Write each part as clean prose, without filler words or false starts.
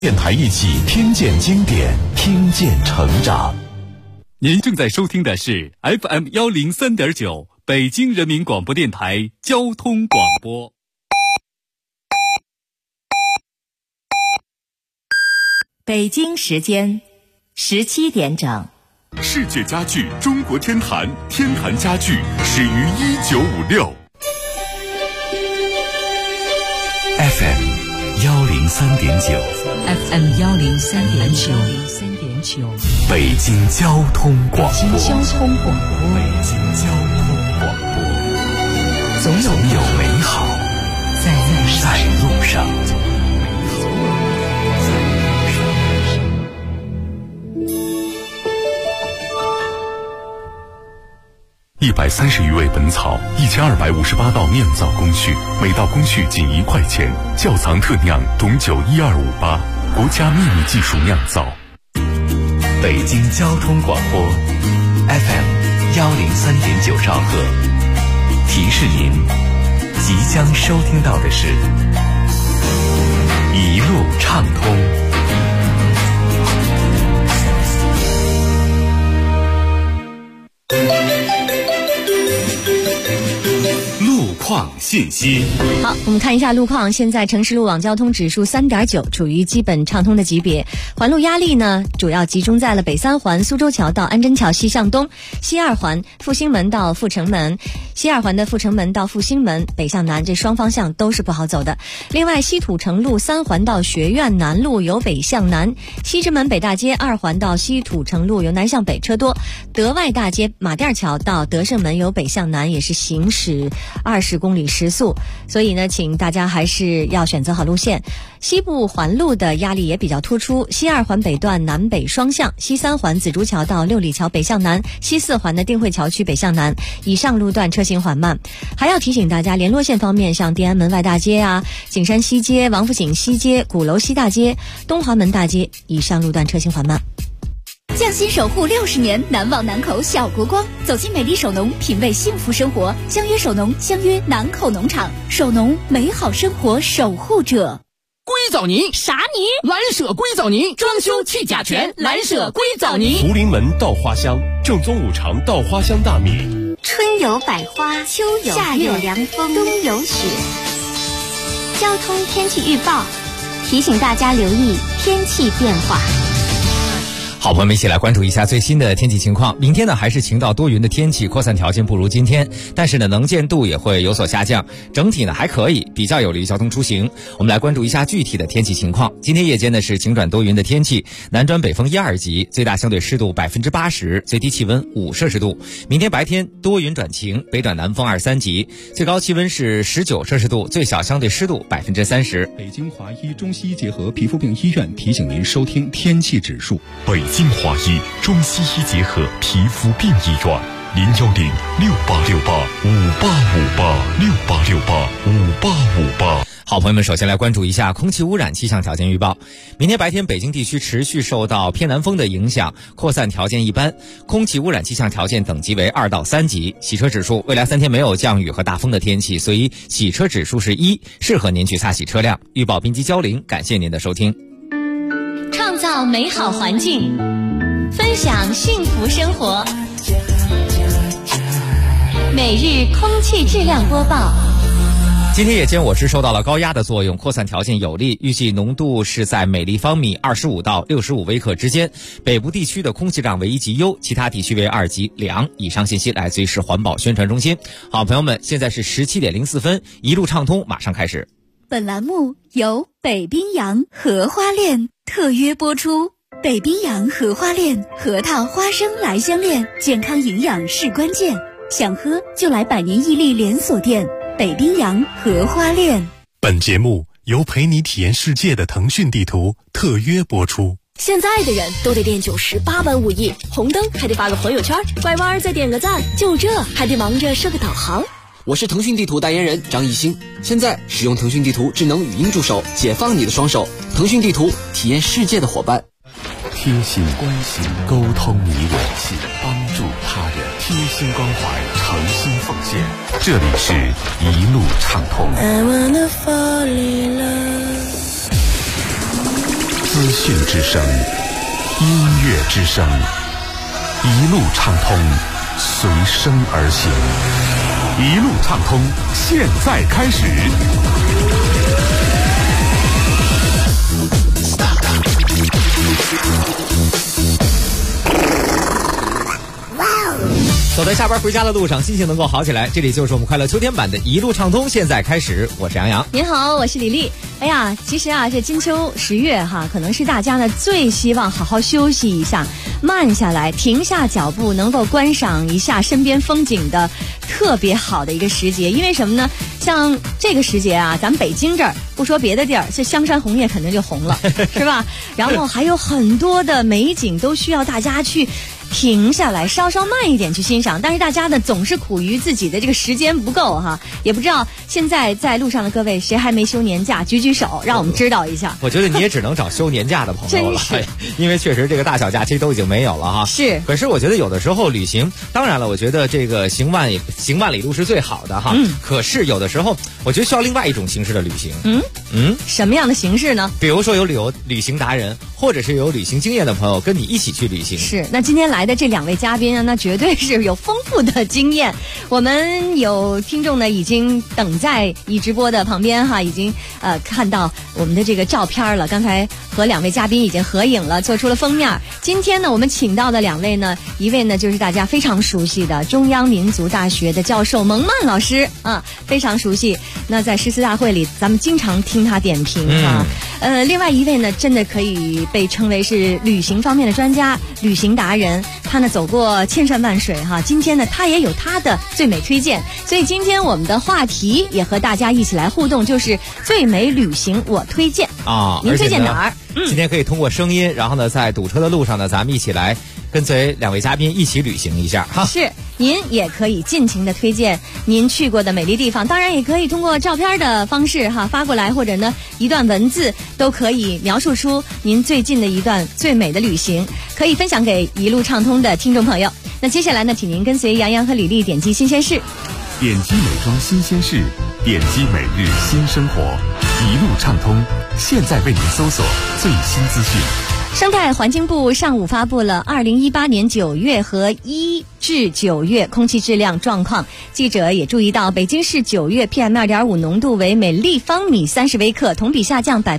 电台一起听见经典，听见成长。 您正在收听的是 FM103.9 北京人民广播电台交通广播。 北京时间17点整。 世界家具中国天坛，天坛家具始于1956。 FM103.9 北京交通广播，总有美好在路上。130余味本草，1258道酿造工序，每道工序仅1块钱。窖藏特酿董酒12588，国家秘密技术酿造。北京交通广播 FM103.9 兆赫，提示您即将收听到的是一路畅通。信息。 好，我们看一下路况。现在城市路网交通指数3.9，处于基本畅通的级别。环路压力呢，主要集中在了北三环苏州桥到安贞桥西向东，西二环复兴门到阜成门，西二环的阜成门到复兴门北向南，这双方向都是不好走的。另外，西土城路3环到学院南路由北向南，西直门北大街2环到西土城路由南向北车多，德外大街马甸桥到德胜门由北向南也是行驶20公里时速，所以呢，请大家还是要选择好路线。西部环路的压力也比较突出，西二环北段南北双向，西三环紫竹桥到六里桥北向南，西四环的定慧桥区北向南，以上路段车行缓慢。还要提醒大家，联络线方面，像天安门外大街啊、景山西街、王府井西街、鼓楼西大街、东华门大街，以上路段车行缓慢。 匠心守护60年，难忘南口小国光。走进美丽首农，品味幸福生活。相约首农，相约南口农场。首农，美好生活守护者。 硅藻泥啥泥？ 蓝舍硅藻泥，装修去甲醛，蓝舍硅藻泥。 福临门稻花香，正宗5常稻花香大米。 春有百花，秋有夏有凉风，冬有雪。交通天气预报提醒大家留意天气变化。 好，朋友们一起来关注一下最新的天气情况。明天呢，还是晴到多云的天气，扩散条件不如今天，但是呢，能见度也会有所下降，整体呢还可以，比较有利于交通出行。我们来关注一下具体的天气情况。今天夜间呢是晴转多云的天气，南转北风1、2级，最大相对湿度80%，最低气温5摄氏度。明天白天多云转晴，北转南风2、3级，最高气温是19摄氏度，最小相对湿度30%。 北京华医中西医结合皮肤病医院提醒您收听天气指数。 北京华医中西医结合皮肤病医院，0106868585858，68685858。 好，朋友们，首先来关注一下空气污染气象条件预报。明天白天北京地区持续受到偏南风的影响，扩散条件一般，空气污染气象条件等级为2到3级。洗车指数，未来3天没有降雨和大风的天气，所以洗车指数是1，适合您去擦洗车辆。预报编辑焦玲，感谢您的收听。 创造美好环境，分享幸福生活。每日空气质量播报。 今天夜间我市受到了高压的作用，扩散条件有利，预计浓度是在每立方米25到65微克之间。北部地区的空气质量为1级优，其他地区为2级良。以上信息来自于市环保宣传中心。好，朋友们，现在是17点04分，一路畅通马上开始。 本栏目由北冰洋荷花恋特约播出。北冰洋荷花恋，核桃花生来相恋，健康营养是关键，想喝就来百年屹立连锁店北冰洋荷花恋。 本节目由陪你体验世界的腾讯地图特约播出。 现在的人都得练98般武艺，红灯还得发个朋友圈，拐弯再点个赞，就这还得忙着设个导航。 我是腾讯地图代言人张艺兴，现在使用腾讯地图智能语音助手，解放你的双手。腾讯地图，体验世界的伙伴。 贴心关心，沟通你我，帮助他人，贴心关怀，诚心奉献。这里是一路畅通。 资讯之声，音乐之声，一路畅通，随声而行。一路畅通，现在开始。 走在下班回家的路上，心情能够好起来，这里就是我们快乐秋天版的一路畅通，现在开始。我是杨洋。 您好，我是李丽。哎呀，其实啊，这金秋10月哈，可能是大家呢最希望好好休息一下，慢下来，停下脚步，能够观赏一下身边风景的特别好的一个时节。因为什么呢？像这个时节啊，咱们北京这儿不说别的地儿，这香山红叶肯定就红了，是吧？然后还有很多的美景都需要大家去停下来，稍稍慢一点去欣赏。但是大家呢总是苦于自己的这个时间不够哈，也不知道现在在路上的各位谁还没休年假，举举手让我们知道一下。 我觉得你也只能找休年假的朋友了，因为确实这个大小假期都已经没有了哈。 是， 可是我觉得有的时候旅行，当然了，我觉得这个行万里路是最好的哈。可是有的时候，我觉得需要另外一种形式的旅行。 什么样的形式呢？ 比如说有旅行达人，或者是有旅行经验的朋友跟你一起去旅行。 是，那今天来的这2位嘉宾啊，那绝对是有丰富的经验。我们有听众呢，已经等在一直播的旁边哈，已经看到我们的这个照片了。刚才和2位嘉宾已经合影了，做出了封面。今天呢，我们请到的2位呢，一位呢就是大家非常熟悉的中央民族大学的教授蒙曼老师啊，非常熟悉。那在诗词大会里，咱们经常听他点评啊。另外一位呢，真的可以被称为是旅行方面的专家、旅行达人。他呢走过千山万水哈，今天呢他也有他的最美推荐。所以今天我们的话题也和大家一起来互动，就是最美旅行我推荐啊。您推荐哪儿？ 今天可以通过声音，然后呢在堵车的路上呢，咱们一起来跟随2位嘉宾一起旅行一下哈。 是，您也可以尽情的推荐您去过的美丽地方，当然也可以通过照片的方式哈发过来，或者呢一段文字都可以描述出您最近的一段最美的旅行，可以分享给一路畅通的听众朋友。那接下来呢，请您跟随杨洋和李丽点击新鲜事， 点击美妆新鲜事，点击每日新生活，一路畅通，现在为您搜索最新资讯。 生态环境部上午发布了2018年9月和1至9月空气质量状况。记者也注意到，北京市9月 PM2.5 浓度为每立方米30微克，同比下降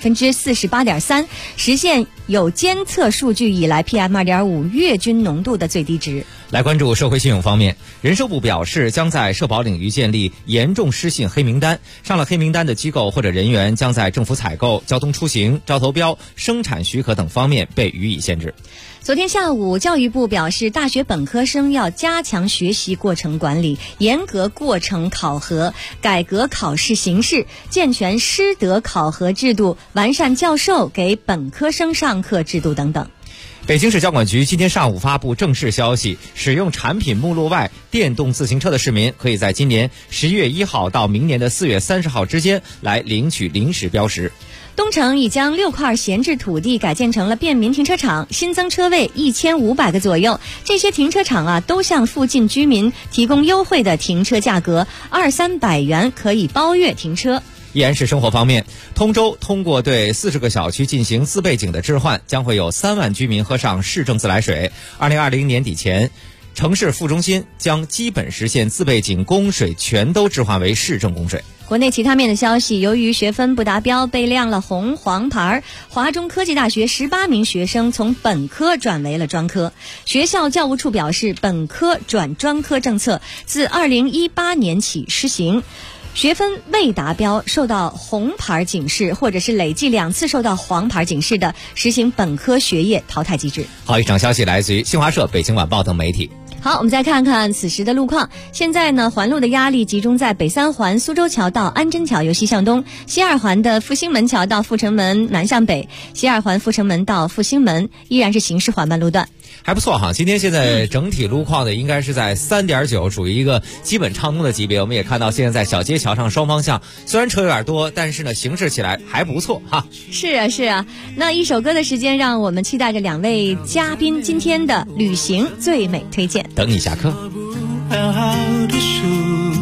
48.3%，实现有监测数据以来 PM2.5 月均浓度的最低值。 来关注社会信用方面，人社部表示将在社保领域建立严重失信黑名单，上了黑名单的机构或者人员将在政府采购、交通出行、招投标、生产许可等方面被予以限制。 昨天下午，教育部表示，大学本科生要加强学习过程管理，严格过程考核，改革考试形式，健全师德考核制度，完善教授给本科生上课制度等等。 北京市交管局今天上午发布正式消息，使用产品目录外电动自行车的市民，可以在今年11月1号到明年的4月30号之间来领取临时标识。 东城已将6块闲置土地改建成了便民停车场，新增车位1500个左右。这些停车场啊，都向附近居民提供优惠的停车价格，200-300元可以包月停车。 依然是生活方面，通州通过对40个小区进行自备井的置换，将会有3万居民喝上市政自来水。2020年底前，城市副中心将基本实现自备井供水全都置换为市政供水。 国内其他面的消息，由于学分不达标被亮了红黄牌，华中科技大学18名学生从本科转为了专科。学校教务处表示，本科转专科政策自2018年起施行，学分未达标受到红牌警示，或者是累计2次受到黄牌警示的，实行本科学业淘汰机制。 好，以上消息来自于新华社、北京晚报等媒体。 好，我们再看看此时的路况。现在呢，环路的压力集中在北3环苏州桥到安贞桥由西向东，西2环的复兴门桥到阜成门南向北，西2环阜成门到复兴门依然是行驶缓慢路段。 还不错哈，今天现在整体路况呢，应该是在3.9，属于一个基本畅通的级别。我们也看到现在在小街桥上双方向，虽然车有点多，但是呢，行驶起来还不错哈。 是啊，是啊。那一首歌的时间，让我们期待着2位嘉宾今天的旅行最美推荐。 等你下课。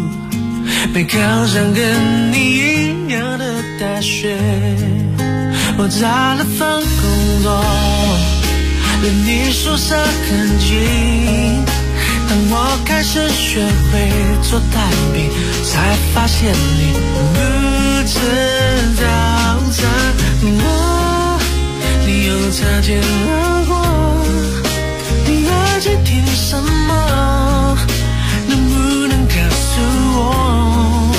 没考上跟你一样的大学， 我找了份工作，离你宿舍很近。当我开始学会做蛋饼，才发现你不知道你又擦肩而过，你爱在听什么？能不能告诉我？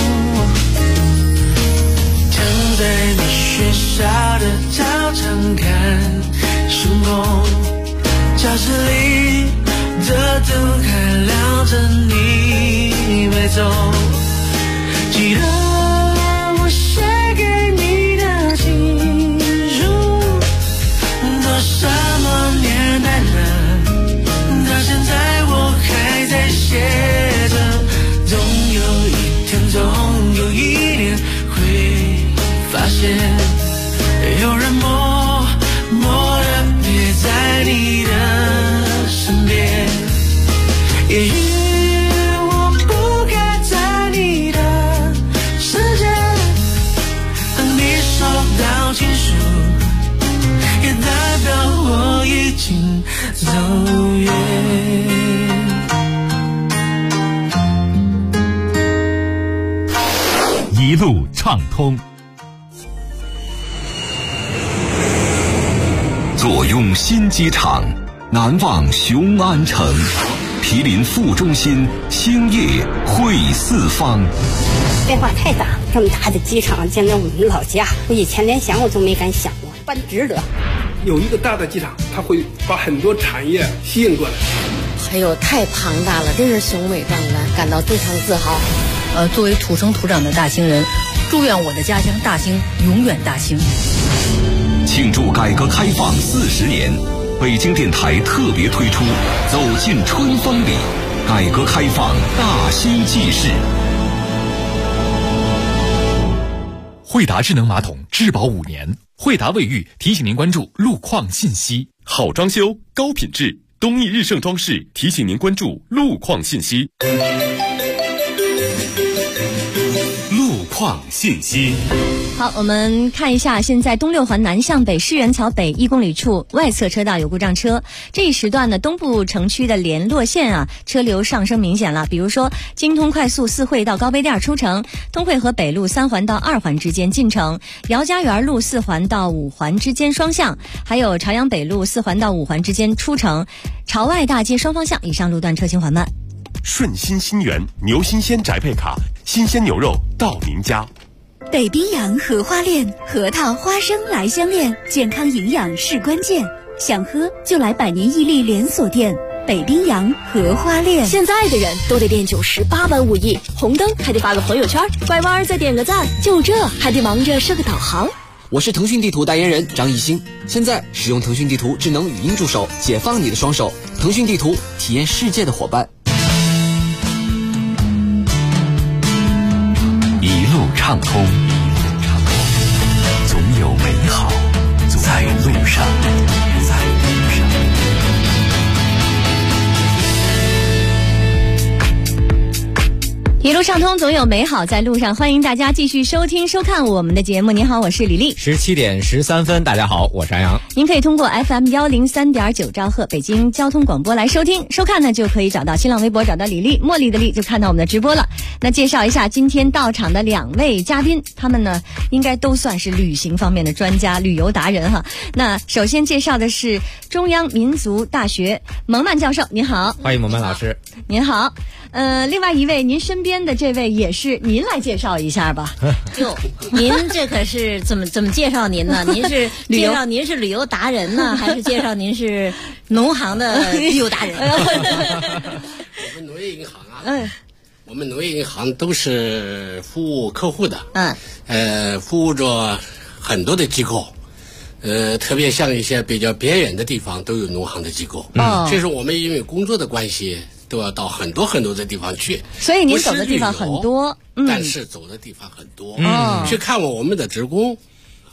躺在你学校的操场看星空，教室里的灯还亮着你没走，记得我写给你的情书，都什么年代了，到现在我还在写着，总有一天总有一年会发现有人默默地陪在你的身边，也许我不该在你的世界，当你收到情书，也代表我已经走远。 一路畅通，左拥新机场，南望雄安城，毗邻副中心，兴业汇四方。 变化太大，这么大的机场，现在我们老家，我以前连想我都没敢想过，办值得。 有一个大的机场，它会把很多产业吸引过来。 还有太庞大了，真是雄伟壮观，感到非常自豪。 作为土生土长的大兴人，祝愿我的家乡大兴永远大兴。 庆祝改革开放40年，北京电台特别推出《走进春风里》，改革开放大兴纪事。 惠达智能马桶质保5年，惠达卫浴提醒您关注路况信息。 好装修，高品质，东义日盛装饰提醒您关注路况信息。 路况信息。 好，我们看一下，现在东六环南向北世园桥北1公里处外侧车道有故障车，这一时段呢，东部城区的联络线车流上升明显了。比如说，京通快速4惠到高碑店出城，通惠河北路3环到2环之间进城，姚家园路4环到5环之间双向，还有朝阳北路4环到5环之间出城，朝外大街双方向以上路段车行缓慢。 顺心新源牛新鲜宅配卡，新鲜牛肉到您家。 北冰洋荷花恋，核桃花生来相恋，健康营养是关键。想喝就来百年屹立连锁店北冰洋荷花恋。 现在的人都得练98般武艺，红灯还得发个朋友圈，拐弯再点个赞，就这还得忙着设个导航。 我是腾讯地图代言人张艺兴，现在使用腾讯地图智能语音助手，解放你的双手。腾讯地图，体验世界的伙伴。 一路畅通，总有美好在路上。 一路畅通，总有美好在路上。欢迎大家继续收听收看我们的节目。您好，我是李丽。 17点13分，大家好，我是安阳。 您可以通过 FM 103.9兆赫北京交通广播来收听收看呢，就可以找到新浪微博，找到李丽，茉莉的丽，就看到我们的直播了。那介绍一下今天到场的2位嘉宾，他们呢应该都算是旅行方面的专家、旅游达人哈。那首先介绍的是中央民族大学蒙曼教授，您好。 欢迎蒙曼老师。 您好。另外一位您身边的这位也是，您来介绍一下吧。 哟，您这可是怎么介绍您呢？您是介绍您是旅游达人呢，还是介绍您是农行的旅游达人？ 我们农业银行我们农业银行都是服务客户的，服务着很多的机构，特别像一些比较边远的地方都有农行的机构。这是我们因为工作的关系，都要到很多很多的地方去， 所以您走的地方很多， 但是走的地方很多。去看我们的职工，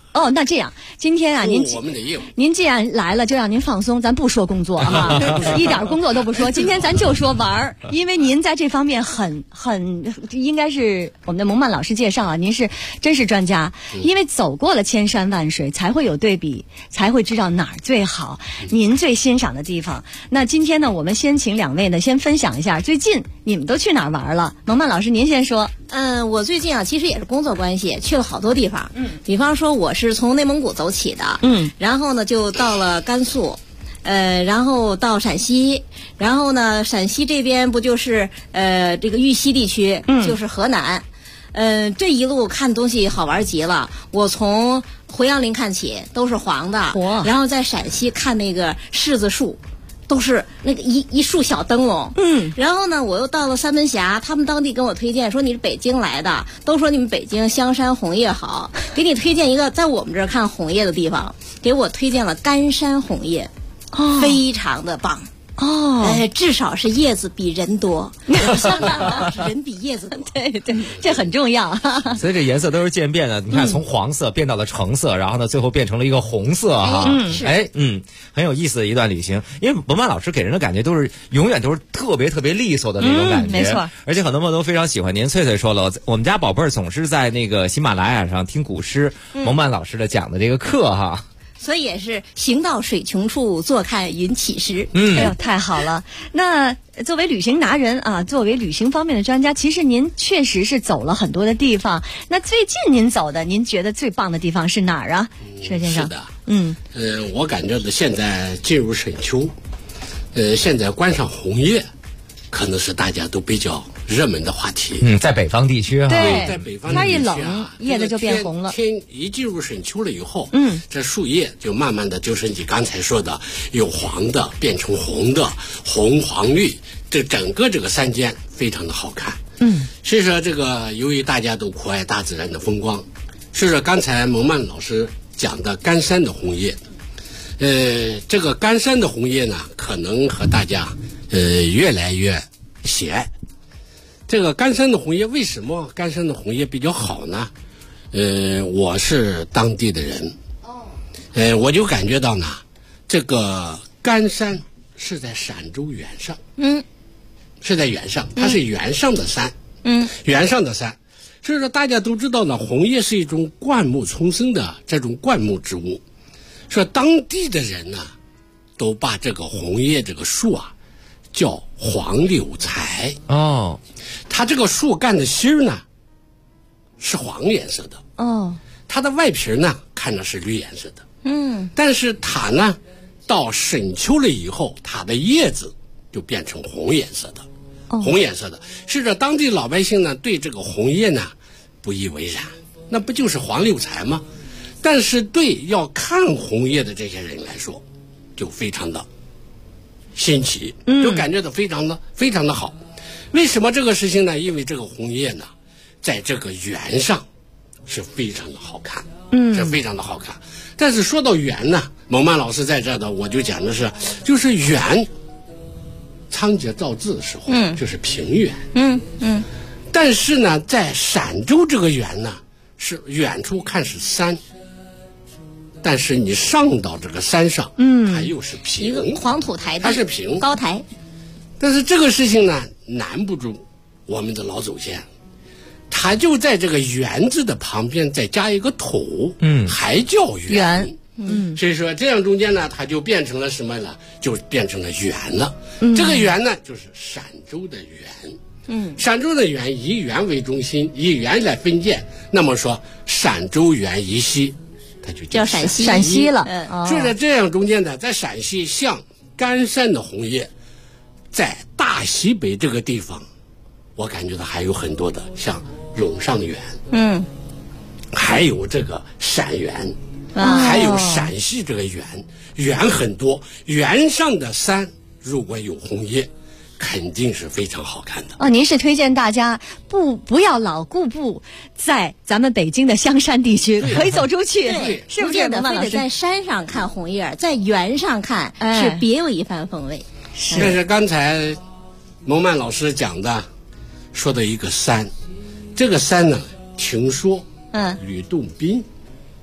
哦，那这样，今天啊，您既然来了，就让您放松，咱不说工作啊，一点工作都不说。今天咱就说玩儿，因为您在这方面很应该是我们的蒙曼老师介绍啊，您是真是专家，因为走过了千山万水，才会有对比，才会知道哪儿最好，您最欣赏的地方。那今天呢，我们先请两位呢，先分享一下最近你们都去哪儿玩了？蒙曼老师，您先说。 我最近啊，其实也是工作关系，去了好多地方。比方说我是从内蒙古走起的，然后呢就到了甘肃，然后到陕西，然后呢陕西这边不就是这个玉溪地区，就是河南。这一路看东西好玩极了。我从回阳林看起，都是黄的，然后在陕西看那个柿子树。都是那个一束小灯笼，然后呢，我又到了三门峡，他们当地跟我推荐说你是北京来的，都说你们北京香山红叶好，给你推荐一个在我们这儿看红叶的地方，给我推荐了甘山红叶，非常的棒。至少是叶子比人多，相反是人比叶子多。 对，这很重要。 所以这颜色都是渐变的，你看从黄色变到了橙色，然后呢最后变成了一个红色哈。很有意思的一段旅行。因为蒙曼老师给人的感觉永远都是特别特别利索的那种感觉， 没错。 而且很多朋友都非常喜欢您。翠翠说了，我们家宝贝儿总是在那个喜马拉雅上听古诗，蒙曼老师的讲的这个课哈。 所以也是行到水穷处，坐看云起时。 哎呦，太好了！那作为旅行达人啊，作为旅行方面的专家，其实您确实是走了很多的地方。那最近您走的，您觉得最棒的地方是哪儿啊，佘先生？ 是的，我感觉的现在进入深秋，现在观赏红叶，可能是大家都比较热门的话题。 在北方地区对， 在北方地区天一冷，叶子就变红了。 天一进入深秋了以后，这树叶就慢慢的就是你刚才说的，有黄的变成红的，红黄绿，这整个这个山间非常的好看。所以说这个由于大家都酷爱大自然的风光，所以说刚才蒙曼老师讲的甘山的红叶，这个甘山的红叶呢，可能和大家越来越喜爱。这个甘山的红叶，为什么甘山的红叶比较好呢？我是当地的人，我就感觉到呢，这个甘山是在陕州原上，是在原上，它是原上的山，原上的山。所以说大家都知道呢，红叶是一种灌木丛生的这种灌木植物，说当地的人呢，都把这个红叶这个树啊叫黄柳材。它这个树干的芯儿呢是黄颜色的，它的外皮呢看着是绿颜色的，但是它呢到深秋了以后，它的叶子就变成红颜色的，红颜色的。是这当地老百姓呢对这个红叶呢不以为然，那不就是黄柳材吗？但是对要看红叶的这些人来说，就非常的新奇，就感觉到非常的好。为什么这个事情呢？因为这个红叶呢，在这个园上是非常的好看，是非常的好看。但是说到园呢，蒙曼老师在这的，我就讲的是，就是园，仓颉造字的时候，就是平原，但是呢，在陕州这个园呢，是远处看是山。但是你上到这个山上，它又是平， 一个黄土台地， 它是平高台。 但是这个事情呢，难不住我们的老祖先，他就在这个园字的旁边再加一个土，还叫园。所以说这样中间呢，它就变成了什么了？就变成了园了。这个园呢，就是陕州的园。陕州的园以园为中心，以园来分界。那么说，陕州园以西。它就叫陕西了。 就在这样中间呢，在陕西像甘山的红叶，在大西北这个地方，我感觉到还有很多的，像陇上园，还有这个陕园，还有陕西这个园很多，园上的山如果有红叶，肯定是非常好看的。 您是推荐大家不要老固步在咱们北京的香山地区，可以走出去，是不是？ 非得在山上看红叶，在园上看是别有一番风味。 这是刚才蒙曼老师讲的，说的一个山，这个山呢，听说吕洞宾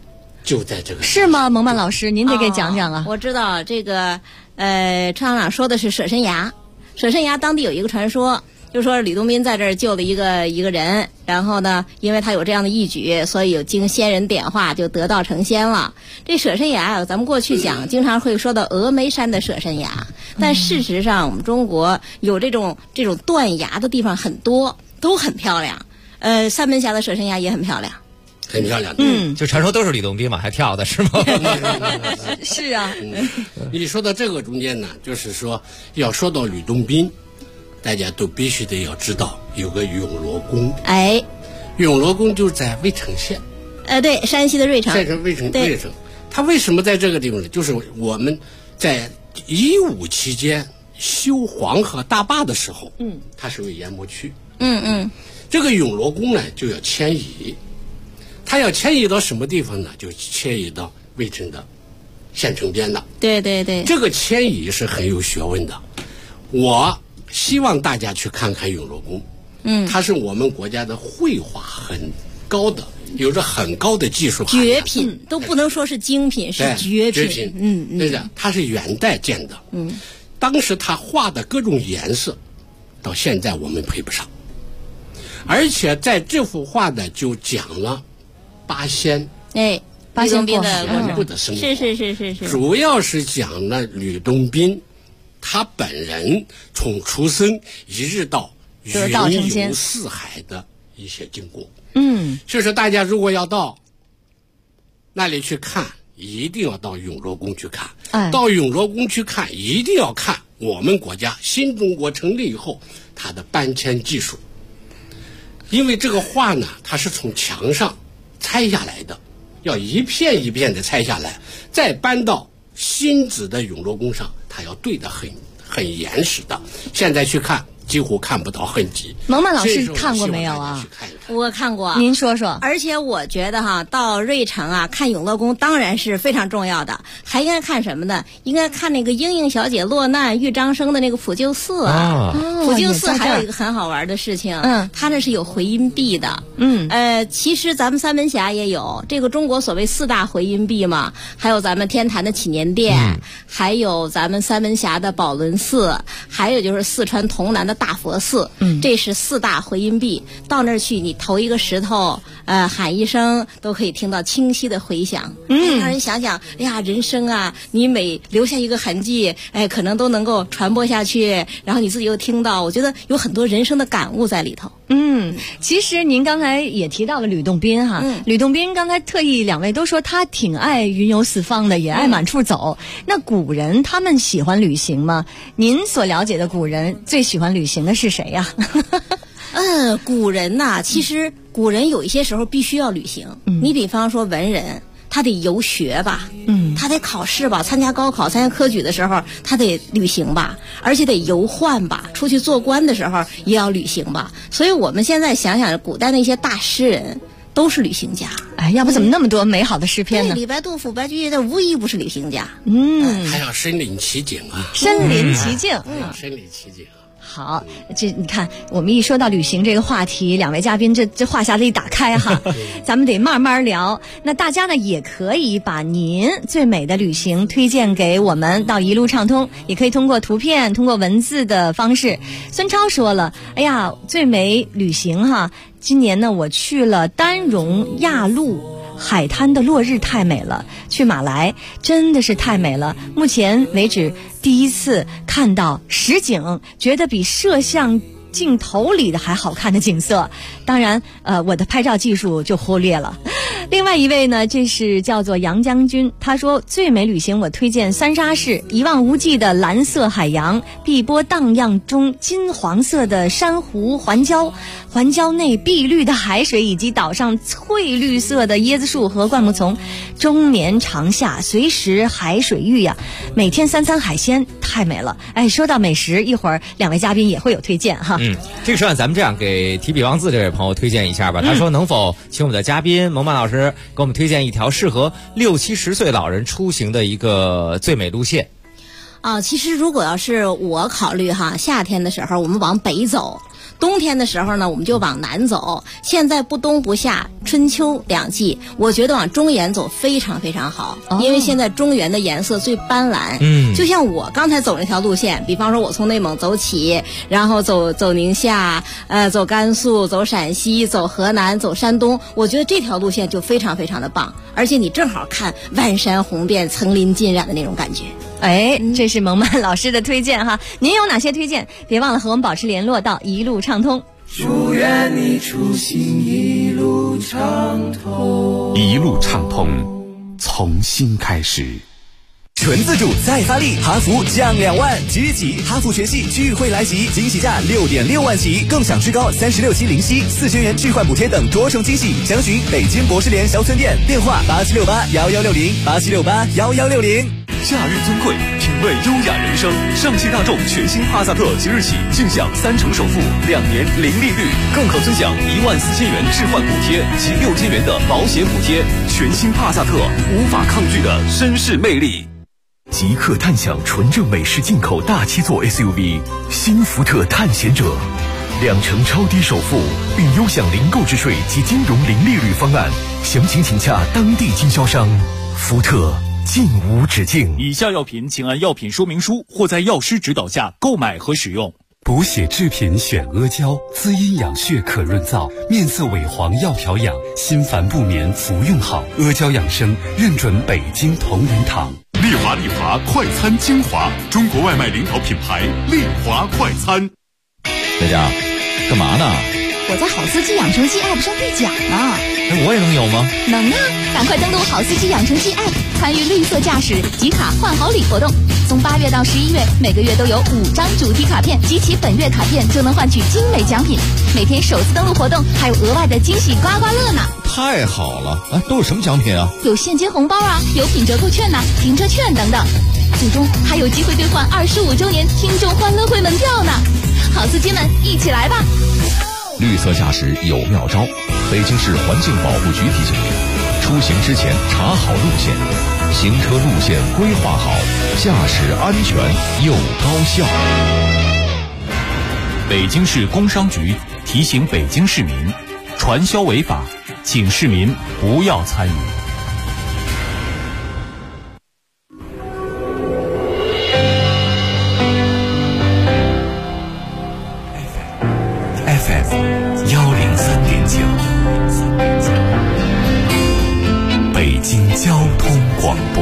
就在这个是吗？蒙曼老师，您得给讲讲啊。 我知道这个，厂长说的是舍身崖。舍身崖当地有一个传说，就说吕洞宾在这儿救了一个人，然后呢，因为他有这样的义举，所以有经仙人点化，就得道成仙了。这舍身崖啊，咱们过去讲经常会说到峨眉山的舍身崖，但事实上我们中国有这种断崖的地方很多，都很漂亮。三门峡的舍身崖也很漂亮。 很漂亮， 就传说都是吕洞宾往下跳的是吗？ 是啊， 你说到这个中间呢，就是说要说到吕洞宾，大家都必须得要知道有个永乐宫。永乐宫就在渭城县。 对，山西的芮城。 芮城，它为什么在这个地方呢？就是我们在15期间修黄河大坝的时候，它是为淹没区。这个永乐宫呢就要迁移。他要迁移到什么地方呢？就迁移到渭城的县城边的。 对， 这个迁移是很有学问的。我希望大家去看看永乐宫。它是我们国家的绘画很高的，有着很高的技术含量， 绝品都不能说是精品，是绝品。 对的，它是元代建的。当时他画的各种颜色，到现在我们配不上。而且在这幅画呢，就讲了八仙， 八仙过海的生活， 是， 主要是讲了吕洞宾他本人从出生一直到云游四海的一些经过。就是大家如果要到那里去看，一定要到永乐宫去看。到永乐宫去看，一定要看我们国家新中国成立以后它的搬迁技术。因为这个画呢，它是从墙上拆下来的，要一片一片的拆下来，再搬到新址的永乐宫上，它要对得很严实的。现在去看几乎看不到痕迹。 蒙曼老师看过没有啊？ 我看过。 您说说。 而且我觉得到芮城啊，看永乐宫当然是非常重要的，还应该看什么呢？应该看那个莺莺小姐落难豫章生的那个普救寺啊。普救寺还有一个很好玩的事情，它那是有回音壁的。其实咱们三门峡也有这个中国所谓4大回音壁嘛，还有咱们天坛的祈年殿，还有咱们三门峡的宝轮寺，还有就是四川潼南的大佛寺。这是4大回音壁。到那儿去，你投一个石头，喊一声，都可以听到清晰的回响。让人想想，哎呀，人生啊，你每留下一个痕迹，可能都能够传播下去，然后你自己又听到，我觉得有很多人生的感悟在里头。 其实您刚才也提到了吕洞宾哈，吕洞宾刚才特意2位都说他挺爱云游四方的，也爱满处走。那古人他们喜欢旅行吗？您所了解的古人最喜欢旅行的是谁呀？ 古人呐，其实古人有一些时候必须要旅行。你比方说文人，他得游学吧，他得考试吧，参加高考、参加科举的时候，他得旅行吧，而且得游宦吧，出去做官的时候也要旅行吧。所以我们现在想想，古代那些大诗人都是旅行家。 要不怎么那么多美好的诗篇呢？ 李白、杜甫、白居易，这无一不是旅行家。 还要身临其境啊！ 身临其境， 身临其境。 好，这你看，我们一说到旅行这个话题，2位嘉宾这话匣子一打开哈，咱们得慢慢聊。那大家呢也可以把您最美的旅行推荐给我们，到一路畅通，也可以通过图片、通过文字的方式。孙超说了，哎呀，最美旅行哈，今年呢我去了丹戎亚陆。海滩的落日太美了，去马来真的是太美了。目前为止第一次看到实景，觉得比摄像镜头里的还好看的景色。当然我的拍照技术就忽略了。另外一位呢，这是叫做杨将军，他说最美旅行我推荐三沙市，一望无际的蓝色海洋，碧波荡漾中金黄色的珊瑚环礁，环礁内碧绿的海水，以及岛上翠绿色的椰子树和灌木丛，终年长夏，随时海水浴呀，每天3餐海鲜，太美了。说到美食，一会儿2位嘉宾也会有推荐哈。 这个时候咱们这样给提笔忘字这位朋友推荐一下吧。他说能否请我们的嘉宾蒙曼老师给我们推荐一条适合60、70岁老人出行的一个最美路线？ 其实如果要是我考虑哈，夏天的时候我们往北走， 冬天的时候呢，我们就往南走。现在不冬不夏，春秋两季，我觉得往中原走非常非常好，因为现在中原的颜色最斑斓。就像我刚才走那条路线，比方说我从内蒙走起，然后走宁夏，走甘肃，走陕西，走河南，走山东，我觉得这条路线就非常非常的棒，而且你正好看万山红遍，层林尽染的那种感觉。 这是蒙曼老师的推荐哈，您有哪些推荐？别忘了和我们保持联络到一路畅通。 祝愿你出行一路畅通， 一路畅通，从新开始。 纯自主再发力，哈弗降2万，即日起哈弗全系聚会来袭，惊喜价6.6万起，更享最高36期零息，4000元置换补贴等多重惊喜。详询北京博士联销村店，电话87681160，87681160。 假日尊贵，品味优雅人生。上汽大众全新帕萨特即日起尽享3成首付，2年零利率，更可尊享14000元置换补贴及6000元的保险补贴。全新帕萨特，无法抗拒的绅士魅力。即刻探享纯正美式进口大7座 SUV 新福特探险者，2成超低首付，并优享零购置税及金融零利率方案。详情请洽当地经销商。福特，尽无止境。 以下药品请按药品说明书或在药师指导下购买和使用。 补血制品选阿胶，滋阴养血可润燥，面色萎黄要调养，心烦不眠服用好。阿胶养生认准北京同仁堂。 丽华快餐精华，中国外卖领导品牌丽华快餐。 大家干嘛呢？ 我在好司机养成记 App 上兑奖呢。 我也能有吗？ 能啊！赶快登录好司机养成记 App， 参与绿色驾驶集卡换好礼活动。从8月到11月，每个月都有5张主题卡片，集齐本月卡片就能换取精美奖品。每天首次登录活动还有额外的惊喜刮刮乐呢！ 太好了！都有什么奖品啊？ 有现金红包啊，有品折扣券呐、停车券等等。最终还有机会兑换25周年听众欢乐会门票呢！好司机们，一起来吧！ 绿色驾驶有妙招，北京市环境保护局提醒您：出行之前查好路线，行车路线规划好，驾驶安全又高效。 北京市工商局提醒北京市民，传销违法，请市民不要参与。 北京交通广播，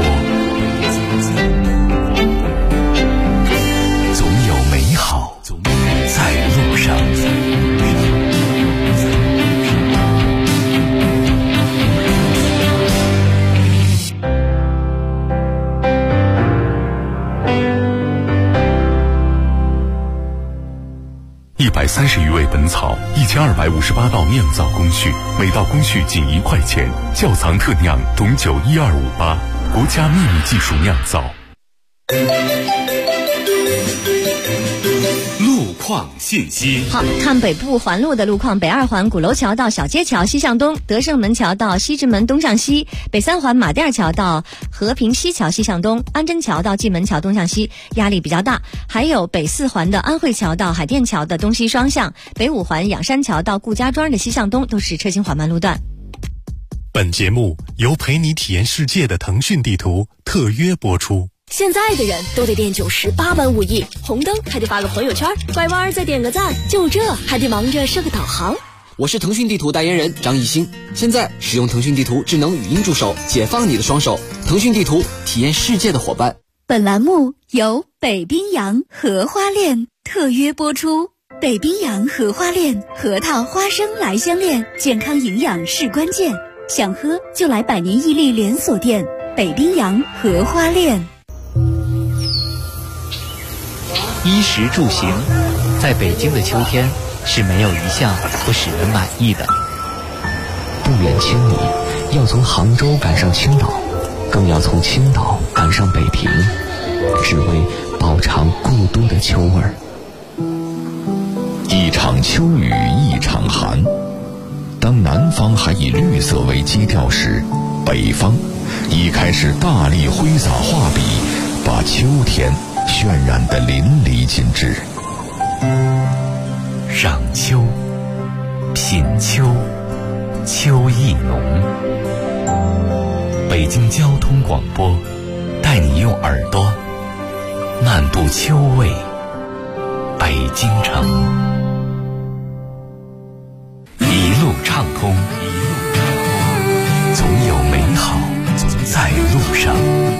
总有美好在路上。130余味本草，1258道酿造工序，每道工序仅1块钱。窖藏特酿董酒12588，国家秘密技术酿造。 路况信息。 好，看北部环路的路况：北2环鼓楼桥到小街桥西向东，德胜门桥到西直门东向西；北3环马甸桥到和平西桥西向东，安贞桥到蓟门桥东向西，压力比较大。还有北4环的安慧桥到海淀桥的东西双向，北5环仰山桥到顾家庄的西向东都是车行缓慢路段。 本节目由陪你体验世界的腾讯地图特约播出。 现在的人都得练98般武艺，红灯还得发个朋友圈，拐弯再点个赞，就这还得忙着设个导航。 我是腾讯地图代言人张艺兴，现在使用腾讯地图智能语音助手，解放你的双手。腾讯地图，体验世界的伙伴。 本栏目由北冰洋荷花恋特约播出。北冰洋荷花恋核桃花生来香恋，健康营养是关键，想喝就来百年屹立连锁店北冰洋荷花恋。 衣食住行，在北京的秋天是没有一项不使人满意的。 不远千里，要从杭州赶上青岛，更要从青岛赶上北平，只为饱尝故都的秋味儿。一场秋雨一场寒，当南方还以绿色为基调时，北方已开始大力挥洒画笔，把秋天渲染得淋漓尽致。 赏秋，品秋，秋意浓。北京交通广播带你用耳朵漫步秋味北京城，一路畅通，总有美好在路上，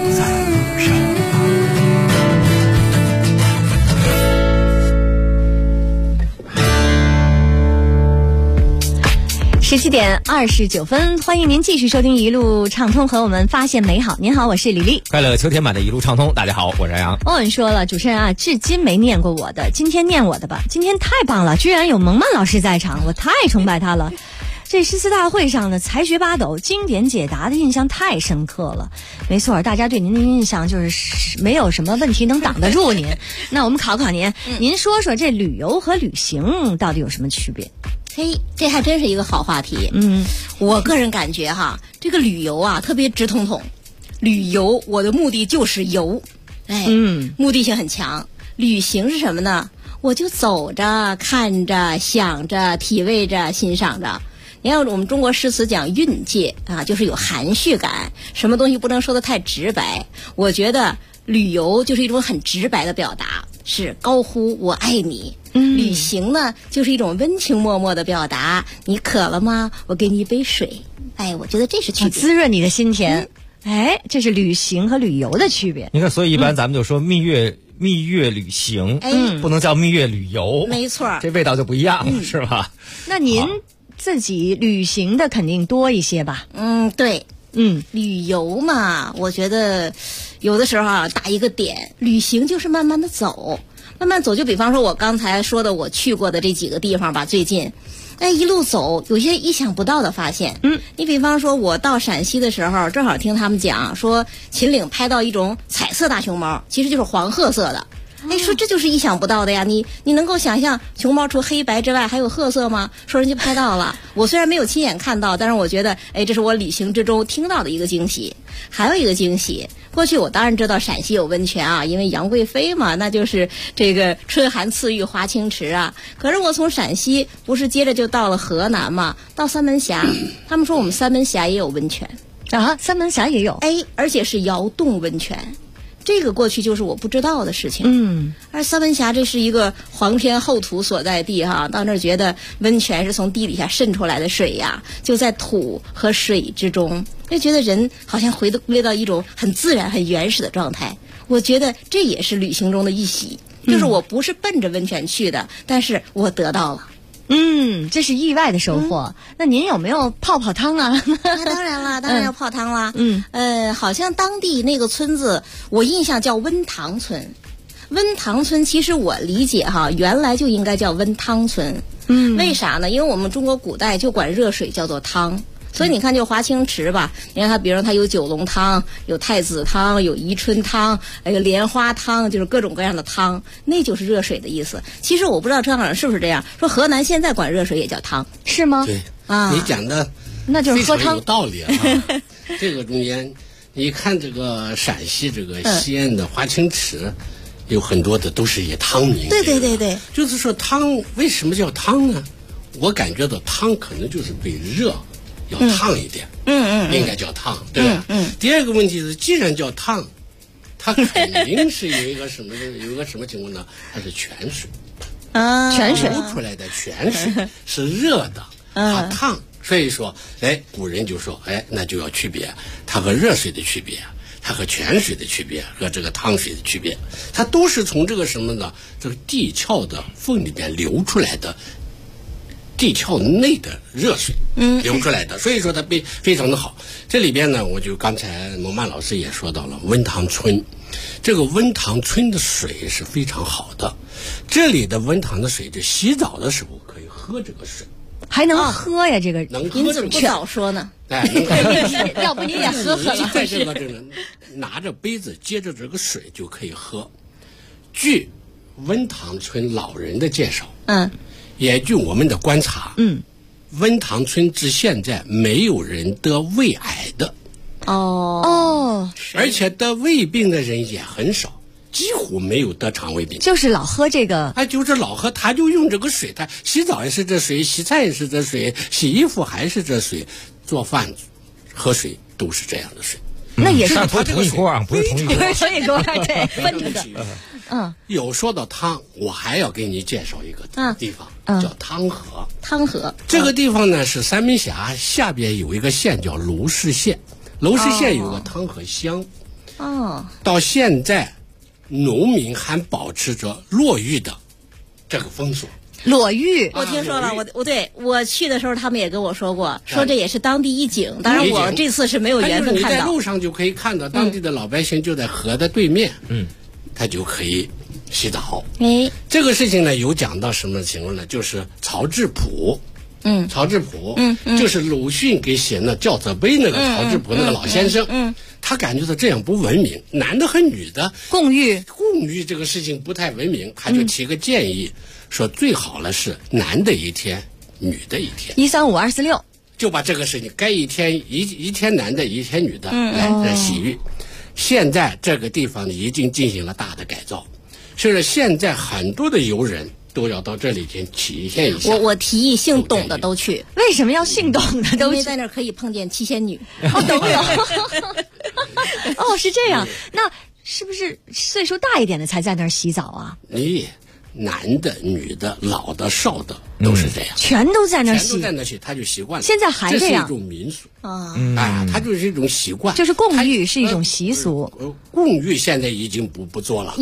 17点29分，欢迎您继续收听一路畅通，和我们发现美好。您好，我是李丽。 快乐秋天版的一路畅通，大家好，我是杨洋。 欧文说了，主持人啊，至今没念过我的，今天念我的吧。今天太棒了，居然有蒙曼老师在场，我太崇拜他了。这诗词大会上的才学八斗、经典解答的印象太深刻了。没错，大家对您的印象就是没有什么问题能挡得住您。那我们考考您，您说说这旅游和旅行到底有什么区别？ 嘿，这还真是一个好话题。我个人感觉哈，这个旅游啊特别直通通。旅游我的目的就是游，目的性很强。旅行是什么呢？我就走着、看着、想着、体味着、欣赏着。你看我们中国诗词讲韵界啊，就是有含蓄感，什么东西不能说得太直白。我觉得旅游就是一种很直白的表达，是高呼我爱你。旅行呢，就是一种温情脉脉的表达。你渴了吗？我给你一杯水。哎，我觉得这是区别， 滋润你的心田。这是旅行和旅游的区别。 你看，所以一般咱们就说蜜月旅行，不能叫蜜月旅游。 没错， 这味道就不一样了，是吧？ 那您自己旅行的肯定多一些吧？ 对。旅游嘛，我觉得有的时候啊，打一个点，旅行就是慢慢的走。慢慢走，就比方说我刚才说的我去过的这几个地方吧，最近一路走有些意想不到的发现。你比方说我到陕西的时候，正好听他们讲说秦岭拍到一种彩色大熊猫，其实就是黄褐色的。说这就是意想不到的呀！你能够想象熊猫除黑白之外还有褐色吗？说人家拍到了，我虽然没有亲眼看到，但是我觉得这是我旅行之中听到的一个惊喜。还有一个惊喜，过去我当然知道陕西有温泉啊，因为杨贵妃嘛，那就是这个春寒赐浴华清池啊。可是我从陕西不是接着就到了河南嘛，到三门峡，他们说我们三门峡也有温泉啊，三门峡也有， 而且是窑洞温泉。这个过去就是我不知道的事情。而三门峡这是一个皇天厚土所在地哈，到那儿觉得温泉是从地底下渗出来的水呀，就在土和水之中，就觉得人好像回归到一种很自然、很原始的状态。我觉得这也是旅行中的一喜，就是我不是奔着温泉去的，但是我得到了。 这是意外的收获。那您有没有泡泡汤啊？ 那当然了，当然要泡汤啦。好像当地那个村子，我印象叫温塘村。温塘村其实我理解哈，原来就应该叫温汤村。为啥呢？因为我们中国古代就管热水叫做汤。所以你看，就华清池吧，你看它，比如说它有九龙汤，有太子汤，有宜春汤，有莲花汤，就是各种各样的汤，那就是热水的意思。其实我不知道这样是不是这样，说河南现在管热水也叫汤， 是吗？ 对啊， 你讲的那就是喝汤有道理啊。这个中间，你看这个陕西这个西安的华清池，有很多的都是以汤名。 对， 就是说汤为什么叫汤呢？我感觉到汤可能就是被热。要烫一点，应该叫烫，对吧？第二个问题是，既然叫烫，它肯定是有一个什么情况呢？它是泉水， 泉水流出来的泉水是热的，它烫，所以说，古人就说，那就要区别它和热水的区别，它和泉水的区别，和这个汤水的区别，它都是从这个什么呢？这个地壳的缝里面流出来的。地壳内的热水流出来的，所以说它非常的好。这里边呢，我就刚才蒙曼老师也说到了温塘村，这个温塘村的水是非常好的。这里的温塘的水，就洗澡的时候可以喝这个水， 还能喝呀？这个能喝， 您怎么不早说呢？ 要不你也喝了。 在这个拿着杯子接着这个水就可以喝。据温塘村老人的介绍，也据我们的观察，温塘村至现在没有人得胃癌的， 而且得胃病的人也很少。 几乎没有得肠胃病， 就是老喝这个。 就是老喝，他就用这个水，他洗澡也是这水，洗菜也是这水，洗衣服还是这水，做饭、喝水都是这样的水。 那也是不是同一锅啊，不是同一锅， 同一锅，对，分着的。 有说到汤，我还要给你介绍一个地方，叫汤河。 汤河这个地方呢是三门峡下边有一个县叫娄氏县，娄氏县有个汤河乡。到现在，农民还保持着落玉的这个风俗。 裸浴， 我听说了，我去的时候，他们也跟我说过，说这也是当地一景。当然，我这次是没有缘分看到。 你在路上就可以看到当地的老百姓就在河的对面，他就可以洗澡。这个事情呢，有讲到什么情况呢？就是曹质朴，曹质朴，就是鲁迅给写那教则碑那个曹质朴那个老先生，他感觉到这样不文明，男的和女的共浴这个事情不太文明，他就提个建议。说最好了是男的一天，女的一天 ，135、26， 就把这个事情该一天男的，一天女的来洗浴。现在这个地方已经进行了大的改造，所以说现在很多的游人都要到这里去体验一下。 我提议姓董的都去， 为什么要姓董的都去？ 因为在那儿可以碰见七仙女。 都有。是这样，那是不是岁数大一点的才在那儿洗澡啊？ 男的、女的、老的、少的都是这样， 全都在那洗， 全都在那洗，他就习惯了。 现在还这样， 这是一种民俗它就是一种习惯。 就是共浴是一种习俗， 共浴现在已经不做了。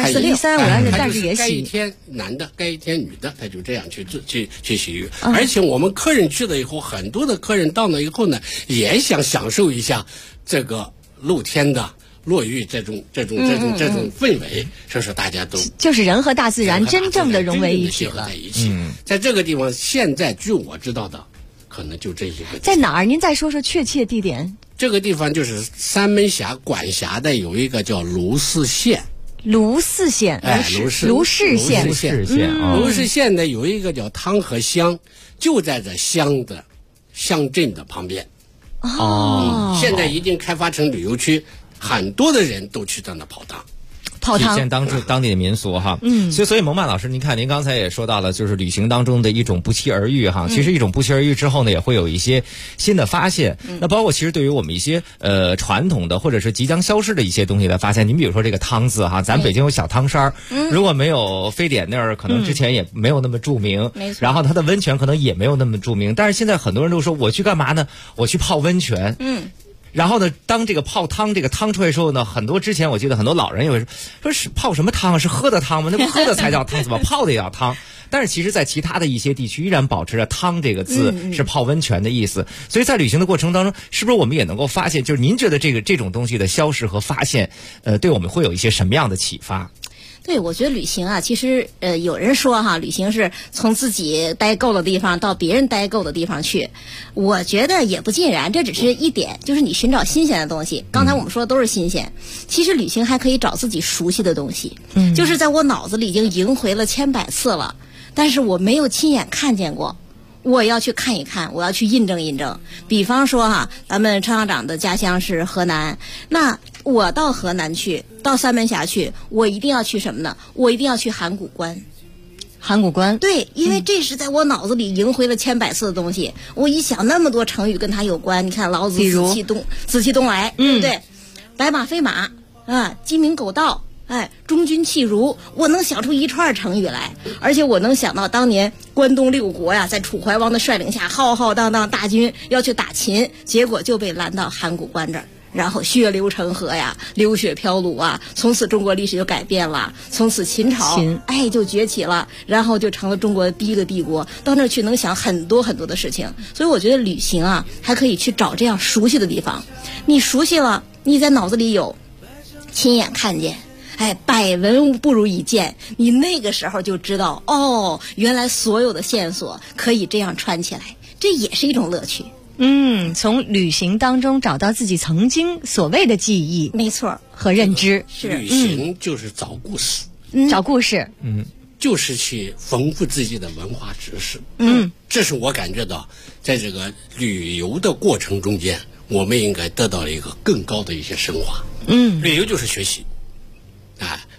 135、26，但是也洗。 该一天男的，该一天女的，他就这样去洗浴。而且我们客人去了以后，很多的客人到那以后呢，也想享受一下这个露天的落浴这种氛围，说是大家都就是人和大自然真正的融为一体了。 在这个地方，现在据我知道的，可能就这一个。 在哪儿？您再说说确切地点。 这个地方就是三门峡管辖的有一个叫卢氏县。 卢氏县， 卢氏县， 卢氏县呢有一个叫汤河乡，就在这乡镇的旁边。现在已经开发成旅游区。很多的人都去到那泡汤， 体现当地的民俗哈。所以蒙曼老师，您看您刚才也说到了，就是旅行当中的一种不期而遇哈。其实一种不期而遇之后呢，也会有一些新的发现。那包括其实对于我们一些传统的或者是即将消失的一些东西的发现。您比如说这个汤字哈，咱北京有小汤山，如果没有非典那儿，可能之前也没有那么著名。然后它的温泉可能也没有那么著名。但是现在很多人都说我去干嘛呢？我去泡温泉。然后呢，当这个泡汤这个汤出来的时候呢，很多之前我记得很多老人也会说是泡什么汤啊？是喝的汤吗？那不喝的才叫汤，怎么泡的也叫汤？但是其实在其他的一些地区依然保持着汤这个字是泡温泉的意思。所以在旅行的过程当中，是不是我们也能够发现，就是您觉得这种东西的消失和发现，对我们会有一些什么样的启发？ 对，我觉得旅行啊，其实有人说哈，旅行是从自己待够的地方到别人待够的地方去。我觉得也不尽然，这只是一点，就是你寻找新鲜的东西。刚才我们说的都是新鲜，其实旅行还可以找自己熟悉的东西。就是在我脑子里已经萦回了千百次了，但是我没有亲眼看见过。我要去看一看，我要去印证印证。比方说哈，咱们车行长的家乡是河南，那我到河南去，到三门峡去，我一定要去什么呢？我一定要去函谷关。 函谷关， 对，因为这是在我脑子里萦回了千百次的东西。我一想那么多成语跟它有关，你看老子紫气东来，对不对？白马非马啊，鸡鸣狗盗。中军弃儒，我能想出一串成语来，而且我能想到当年关东六国呀，在楚怀王的率领下，浩浩荡荡大军要去打秦，结果就被拦到函谷关这儿，然后血流成河呀，流血飘橹啊，从此中国历史就改变了，从此秦朝就崛起了，然后就成了中国第一个帝国。到那儿去能想很多很多的事情，所以我觉得旅行啊，还可以去找这样熟悉的地方，你熟悉了，你在脑子里有，亲眼看见。百闻不如一见，你那个时候就知道原来所有的线索可以这样串起来，这也是一种乐趣。 从旅行当中找到自己曾经所谓的记忆， 没错， 和认知。 是旅行就是找故事， 找故事， 就是去丰富自己的文化知识。这是我感觉到，在这个旅游的过程中间，我们应该得到了一个更高的一些升华。旅游就是学习。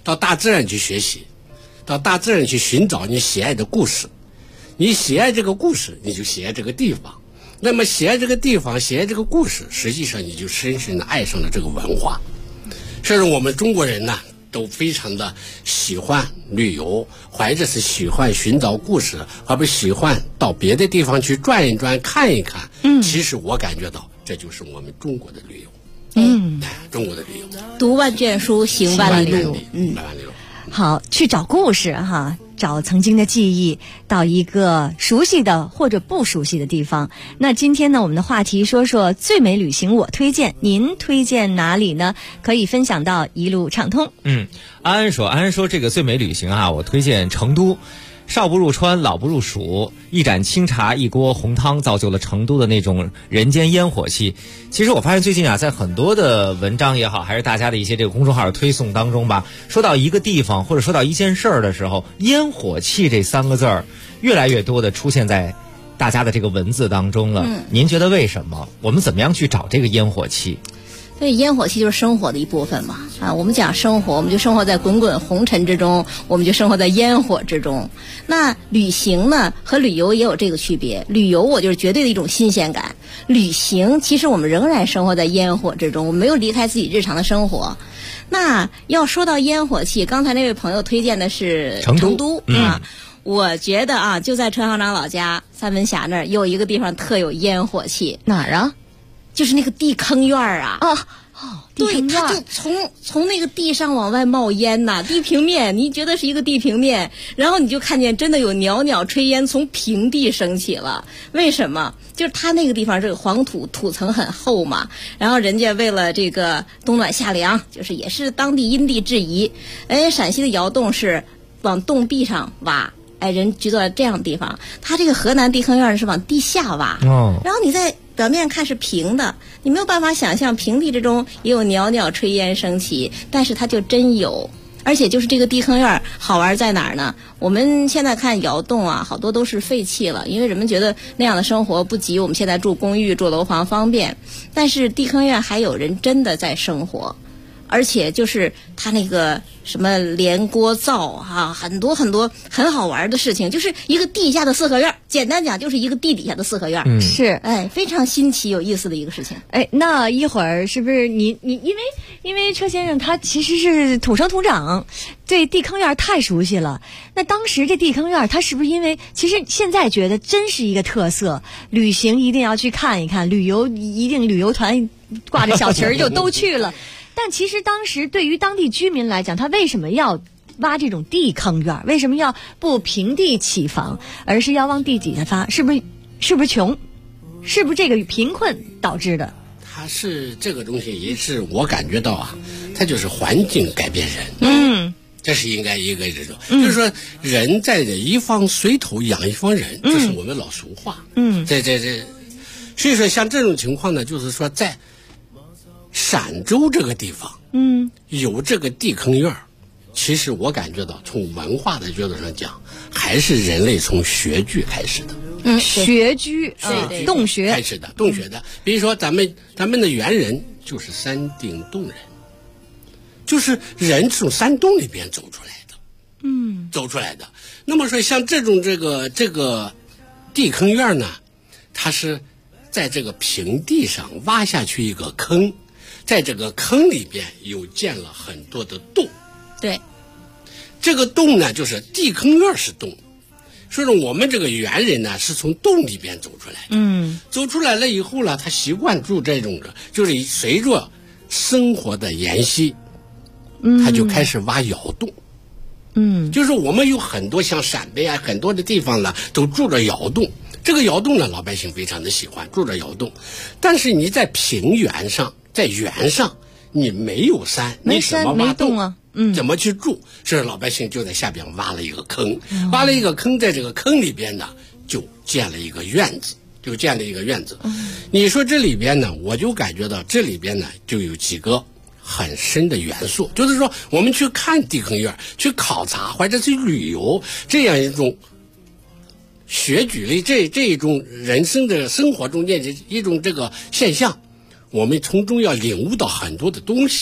到大自然去学习，到大自然去寻找你喜爱的故事。你喜爱这个故事，你就喜爱这个地方。那么喜爱这个地方，喜爱这个故事，实际上你就深深的爱上了这个文化。所以说我们中国人呢，都非常的喜欢旅游，或者是喜欢寻找故事，或者喜欢到别的地方去转一转、看一看。其实我感觉到，这就是我们中国的旅游。中国的旅游， 读万卷书，行万里路。 好，去找故事哈，找曾经的记忆，到一个熟悉的或者不熟悉的地方。那今天呢，我们的话题说说最美旅行我推荐，您推荐哪里呢？可以分享到一路畅通。 安安说这个最美旅行啊，我推荐成都。少不入川，老不入蜀，一盏清茶，一锅红汤，造就了成都的那种人间烟火气。其实我发现最近啊，在很多的文章也好，还是大家的一些这个公众号的推送当中吧，说到一个地方或者说到一件事儿的时候，烟火气这3个字儿越来越多的出现在大家的这个文字当中了。您觉得为什么？我们怎么样去找这个烟火气？ 所以烟火气就是生活的一部分嘛，我们讲生活，我们就生活在滚滚红尘之中，我们就生活在烟火之中。那旅行呢，和旅游也有这个区别。旅游我就是绝对的一种新鲜感，旅行其实我们仍然生活在烟火之中，我们没有离开自己日常的生活。那要说到烟火气，刚才那位朋友推荐的是成都我觉得啊，就在陈行长老家三门峡那儿有一个地方特有烟火气。 哪儿啊？ 就是那个地坑院啊！对，它就从那个地上往外冒烟呐，地平面，你觉得是一个地平面，然后你就看见真的有袅袅炊烟从平地升起了。为什么？就是它那个地方这个黄土层很厚嘛，然后人家为了这个冬暖夏凉，就是也是当地因地制宜。陕西的窑洞是往洞壁上挖。人居到这样的地方，它这个河南地坑院是往地下挖，然后你在表面看是平的，你没有办法想象平地之中也有袅袅炊烟升起，但是它就真有。而且就是这个地坑院好玩在哪儿呢？我们现在看窑洞啊，好多都是废弃了，因为人们觉得那样的生活不及我们现在住公寓、住楼房方便。但是地坑院还有人真的在生活。而且就是它那个什么连锅灶很多很多很好玩的事情，就是一个地下的四合院，简单讲就是一个地底下的四合院。 是， 非常新奇有意思的一个事情。 那一会儿是不是你因为车先生他其实是土生土长，对地坑院太熟悉了。那当时这地坑院他是不是因为其实现在觉得真是一个特色，旅行一定要去看一看，旅游一定旅游团挂着小旗儿就都去了。但其实当时对于当地居民来讲，他为什么要挖这种地坑院？为什么要不平地起房，而是要往地底下发？是不是穷？是不是这个贫困导致的？ 它是这个东西，也是我感觉到啊，它就是环境改变人。这是应该一个这种，就是说人在这一方水土养一方人，这是我们老俗话。所以说像这种情况呢，就是说在陕州这个地方，有这个地坑院，其实我感觉到从文化的角度上讲，还是人类从穴居开始的。 穴居，洞穴开始的，洞穴的。比如说咱们的猿人就是山顶洞人，就是人从山洞里边走出来的。走出来的。那么说像这种这个地坑院呢，它是在这个平地上挖下去一个坑。在这个坑里边又建了很多的洞。 对， 这个洞呢，就是地坑院是洞，所以说我们这个猿人呢是从洞里边走出来的。走出来了以后呢，他习惯住这种的，就是随着生活的沿袭，他就开始挖窑洞。就是我们有很多像陕北啊，很多的地方呢都住着窑洞。这个窑洞呢，老百姓非常的喜欢住着窑洞，但是你在平原上。在原上你没有山，你怎么挖洞啊？怎么去住？是老百姓就在下边挖了一个坑，挖了一个坑，在这个坑里边呢，就建了一个院子，你说这里边呢，我就感觉到这里边呢，就有几个很深的元素，就是说我们去看地坑院，去考察或者是旅游这样一种学举类这一种人生的生活中间的一种这个现象。我们从中要领悟到很多的东西，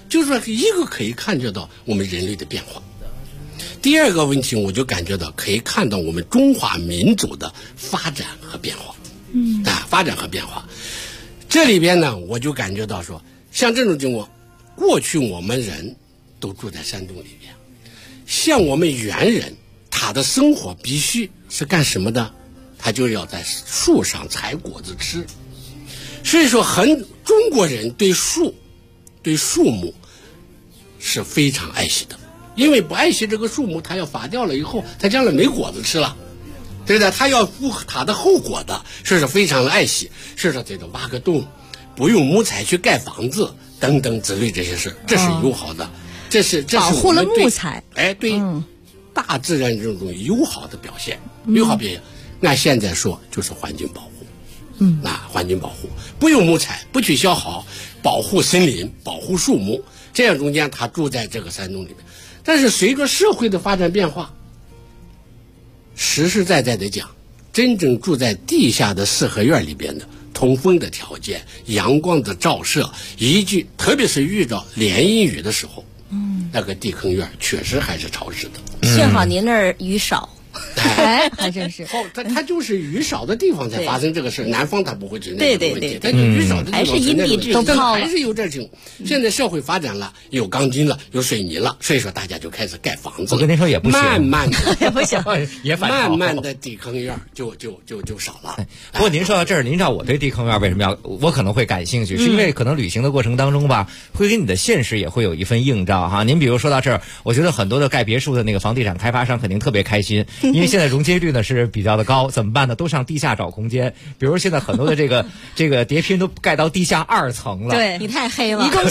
就是说一个可以看得到我们人类的变化。第二个问题，我就感觉到可以看到我们中华民族的发展和变化。发展和变化。这里边呢，我就感觉到说，像这种情况，过去我们人都住在山洞里边，像我们猿人，他的生活必须是干什么的？他就要在树上采果子吃。所以说，中国人对树木是非常爱惜的，因为不爱惜这个树木，它要伐掉了以后，它将来没果子吃了。对的，他要负他的后果的，是非常的爱惜，是说这个挖个洞，不用木材去盖房子等等之类这些事，这是友好的，这是保护了木材， 对大自然这种友好的表现，友好表现。按现在说就是环境保护，环境保护，不用木材，不去消耗，保护森林，保护树木，这样中间他住在这个山洞里面。但是随着社会的发展变化，实实在在的讲，真正住在地下的四合院里边的通风的条件、阳光的照射，特别是遇到连阴雨的时候，那个地坑院确实还是潮湿的。 幸好您那儿雨少。 还真是。 它就是雨少的地方才发生这个事，南方它不会存在这个问题。它就雨少的地方还是因地制宜， 还是有这情。现在社会发展了，有钢筋了，有水泥了，所以说大家就开始盖房子。 我跟您说也不行， 慢慢的也不行， 也反慢慢的地坑院就少了。 不过您说到这儿，您知道我对地坑院为什么我可能会感兴趣，是因为可能旅行的过程当中吧，会跟你的现实也会有一份映照哈。您比如说到这儿，我觉得很多的盖别墅的那个房地产开发商肯定特别开心，因为现在容积率呢是比较的高，怎么办呢？都上地下找空间。比如现在很多的这个叠拼都盖到地下2层了。 对， 你太黑了。 一共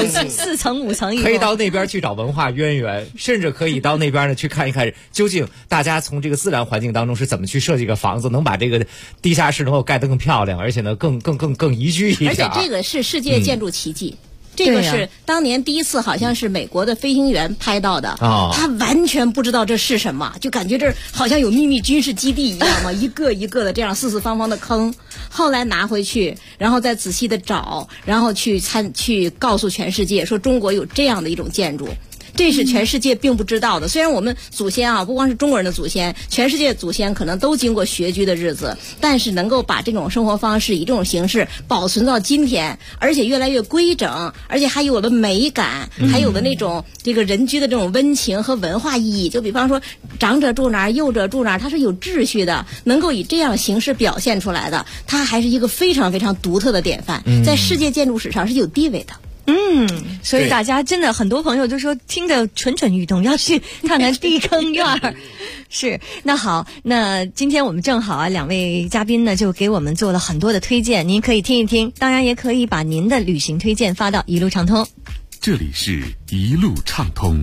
4层5层， 可以到那边去找文化渊源，甚至可以到那边呢去看一看，究竟大家从这个自然环境当中是怎么去设计个房子，能把这个地下室能够盖得更漂亮，而且呢更宜居一点。 而且这个是世界建筑奇迹。这个是当年第一次，好像是美国的飞行员拍到的，他完全不知道这是什么，就感觉这好像有秘密军事基地一样嘛，一个一个的这样四四方方的坑。后来拿回去，然后再仔细的找，然后去告诉全世界说中国有这样的一种建筑。这是全世界并不知道的。虽然我们祖先不光是中国人的祖先，全世界祖先可能都经过学居的日子，但是能够把这种生活方式以这种形式保存到今天，而且越来越规整，而且还有了美感，还有了那种这个人居的这种温情和文化意义。就比方说长者住哪儿，幼者住哪儿，它是有秩序的，能够以这样形式表现出来的，它还是一个非常非常独特的典范，在世界建筑史上是有地位的。 所以大家真的很多朋友就说听着蠢蠢欲动，要去看看地坑院儿。是，那好，那今天我们正好2位嘉宾呢就给我们做了很多的推荐，您可以听一听，当然也可以把您的旅行推荐发到一路畅通。 这里是一路畅通。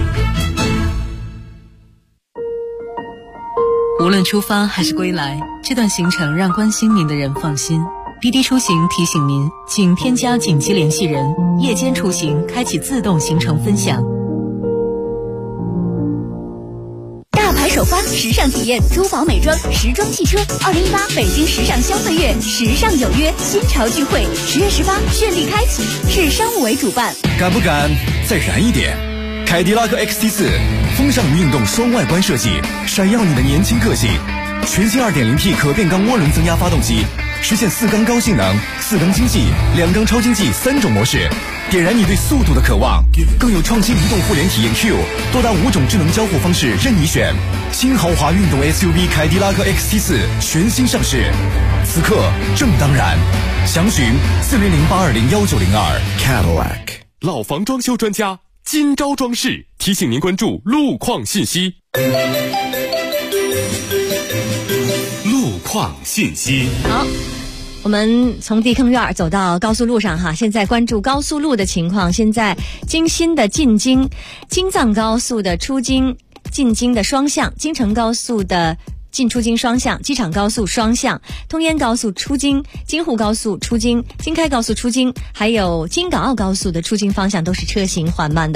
无论出发还是归来，这段行程让关心您的人放心。滴滴出行提醒您，请添加紧急联系人，夜间出行开启自动行程分享。 大牌首发，时尚体验，珠宝美妆，时装汽车，2018北京时尚消费月，时尚有约，新潮聚会，10月18绚丽开启，市商务委主办。 敢不敢再燃一点？凯迪拉克 XT4 风尚与运动双外观设计，闪耀你的年轻个性。全新 2.0T 可变缸涡轮增压发动机，实现4缸高性能、4缸经济、2缸超经济3种模式，点燃你对速度的渴望。更有创新移动互联体验 Q， 多达5种智能交互方式任你选。新豪华运动 SUV 凯迪拉克 XT4 全新上市，此刻正当然。详询4008201902 Cadillac。老房装修专家金招装饰提醒您关注路况信息。路况信息。 好，我们从地坑院走到高速路上哈，现在关注高速路的情况。现在京新的进京、京藏高速的出京、进京的双向，京承高速的进出京双向，机场高速双向，通燕高速出京，京沪高速出京，京开高速出京，还有京港澳高速的出京方向都是车行缓慢的。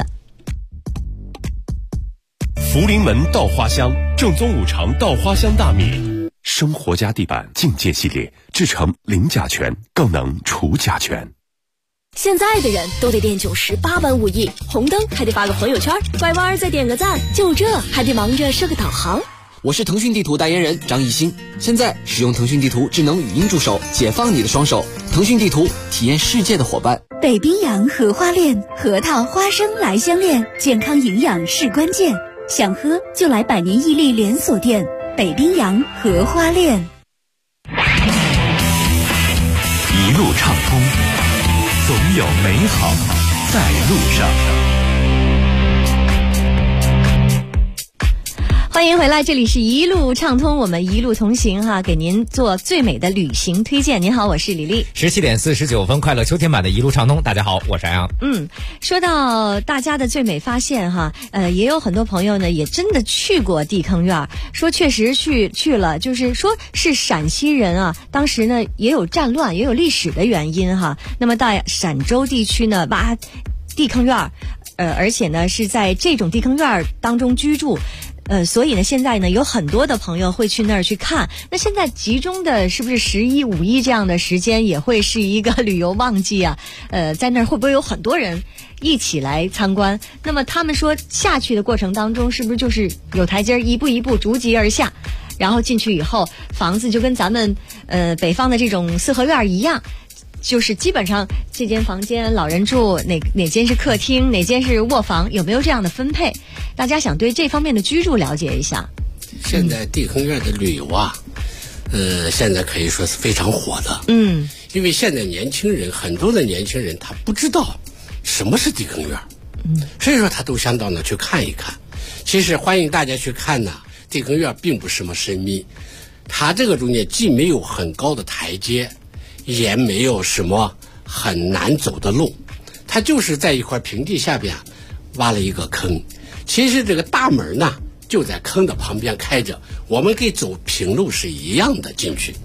福临门稻花香，正宗5常稻花香大米。生活家地板境界系列，制成零甲醛，更能除甲醛。 现在的人都得练98般武艺，红灯还得发个朋友圈，拐弯再点个赞，就这还得忙着设个导航。 我是腾讯地图代言人张艺兴，现在使用腾讯地图智能语音助手，解放你的双手。腾讯地图，体验世界的伙伴。 北冰洋荷花恋，核桃花生来相恋，健康营养是关键。想喝就来百年屹立连锁店北冰洋荷花恋。 一路畅通，总有美好在路上。 欢迎回来，这里是一路畅通，我们一路同行哈，给您做最美的旅行推荐。您好，我是李丽。 17点49分，快乐秋天版的一路畅通，大家好，我是安阳。 说到大家的最美发现哈，也有很多朋友呢也真的去过地坑院，说确实去了，就是说是陕西人啊，当时呢也有战乱，也有历史的原因哈。那么到陕州地区呢挖地坑院，而且呢是在这种地坑院当中居住。所以呢，现在呢有很多的朋友会去那儿去看。那现在集中的是不是11、5、1这样的时间也会是一个旅游旺季啊？在那儿会不会有很多人一起来参观？那么他们说下去的过程当中，是不是就是有台阶一步一步逐级而下？然后进去以后，房子就跟咱们北方的这种四合院一样。就是基本上这间房间老人住，哪间是客厅，哪间是卧房，有没有这样的分配？大家想对这方面的居住了解一下。 现在地坑院的旅游啊，现在可以说是非常火的。因为现在很多的年轻人他不知道什么是地坑院，所以说他都想到那去看一看。其实欢迎大家去看呢，地坑院并不是什么神秘，它这个中间既没有很高的台阶，也没有什么很难走的路，它就是在一块平地下边挖了一个坑。其实这个大门呢就在坑的旁边开着，我们跟走平路是一样的进去，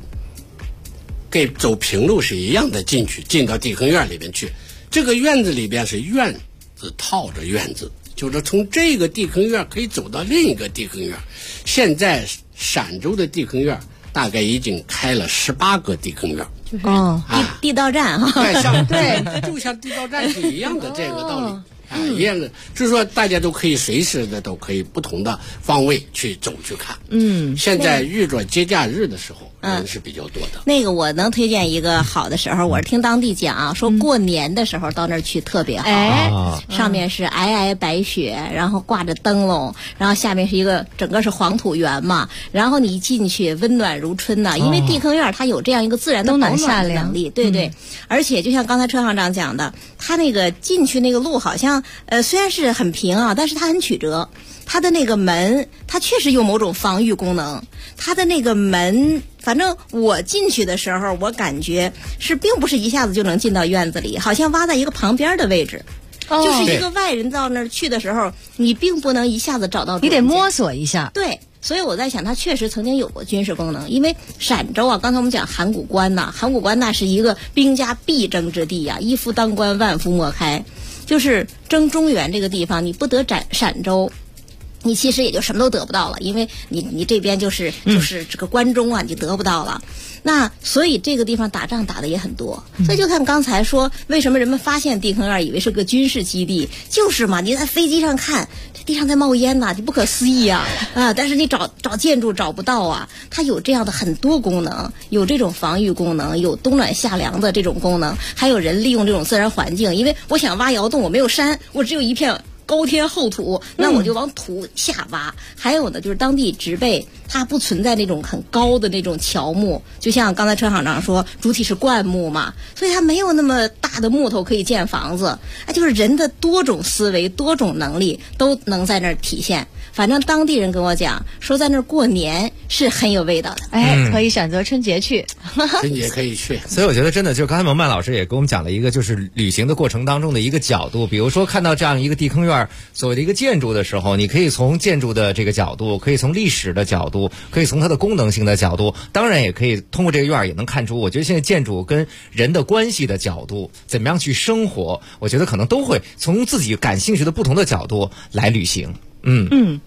进到地坑院里边去。这个院子里边是院子套着院子，就是从这个地坑院可以走到另一个地坑院。现在陕州的地坑院大概已经开了18个地坑院。 地道战哈， 对，就像地道战是一样的这个道理，一样的，就是说大家都可以随时的都可以不同的方位去走去看。现在遇着节假日的时候，人是比较多的。 那个我能推荐一个好的时候，我是听当地讲说过年的时候到那儿去特别好。上面是皑皑白雪，然后挂着灯笼，然后下面是一个整个是黄土园嘛，然后你一进去温暖如春呐，因为地坑院它有这样一个自然的保暖的能力，对，而且就像刚才车行长讲的，它那个进去那个路好像虽然是很平啊，但是它很曲折。它的那个门，它确实有某种防御功能。它的那个门，反正我进去的时候，我感觉是并不是一下子就能进到院子里，好像挖在一个旁边的位置。就是一个外人到那儿去的时候，你并不能一下子找到， 你得摸索一下。 对，所以我在想，它确实曾经有过军事功能。因为陕州啊，刚才我们讲函谷关呐，函谷关那是一个兵家必争之地呀，一夫当关，万夫莫开。就是争中原这个地方，你不得陕州，你其实也就什么都得不到了，因为你这边就是这个关中啊，你得不到了。那所以这个地方打仗打的也很多，所以就看刚才说为什么人们发现地坑院以为是个军事基地，就是嘛，你在飞机上看这地上在冒烟呐，你不可思议啊！但是你找建筑找不到啊，它有这样的很多功能，有这种防御功能，有冬暖夏凉的这种功能，还有人利用这种自然环境，因为我想挖窑洞，我没有山，我只有一片高天厚土，那我就往土下挖。还有呢，就是当地植被它不存在那种很高的那种乔木，就像刚才车行长说，主体是灌木嘛，所以它没有那么大的木头可以建房子。就是人的多种思维、多种能力都能在那儿体现。反正当地人跟我讲说，在那儿过年是很有味道的。 可以选择春节去， 春节可以去。 所以我觉得真的，就刚才蒙曼老师也给我们讲了一个，就是旅行的过程当中的一个角度。比如说看到这样一个地坑院所谓的一个建筑的时候，你可以从建筑的这个角度，可以从历史的角度，可以从它的功能性的角度，当然也可以通过这个院也能看出，我觉得现在建筑跟人的关系的角度，怎么样去生活，我觉得可能都会从自己感兴趣的不同的角度来旅行。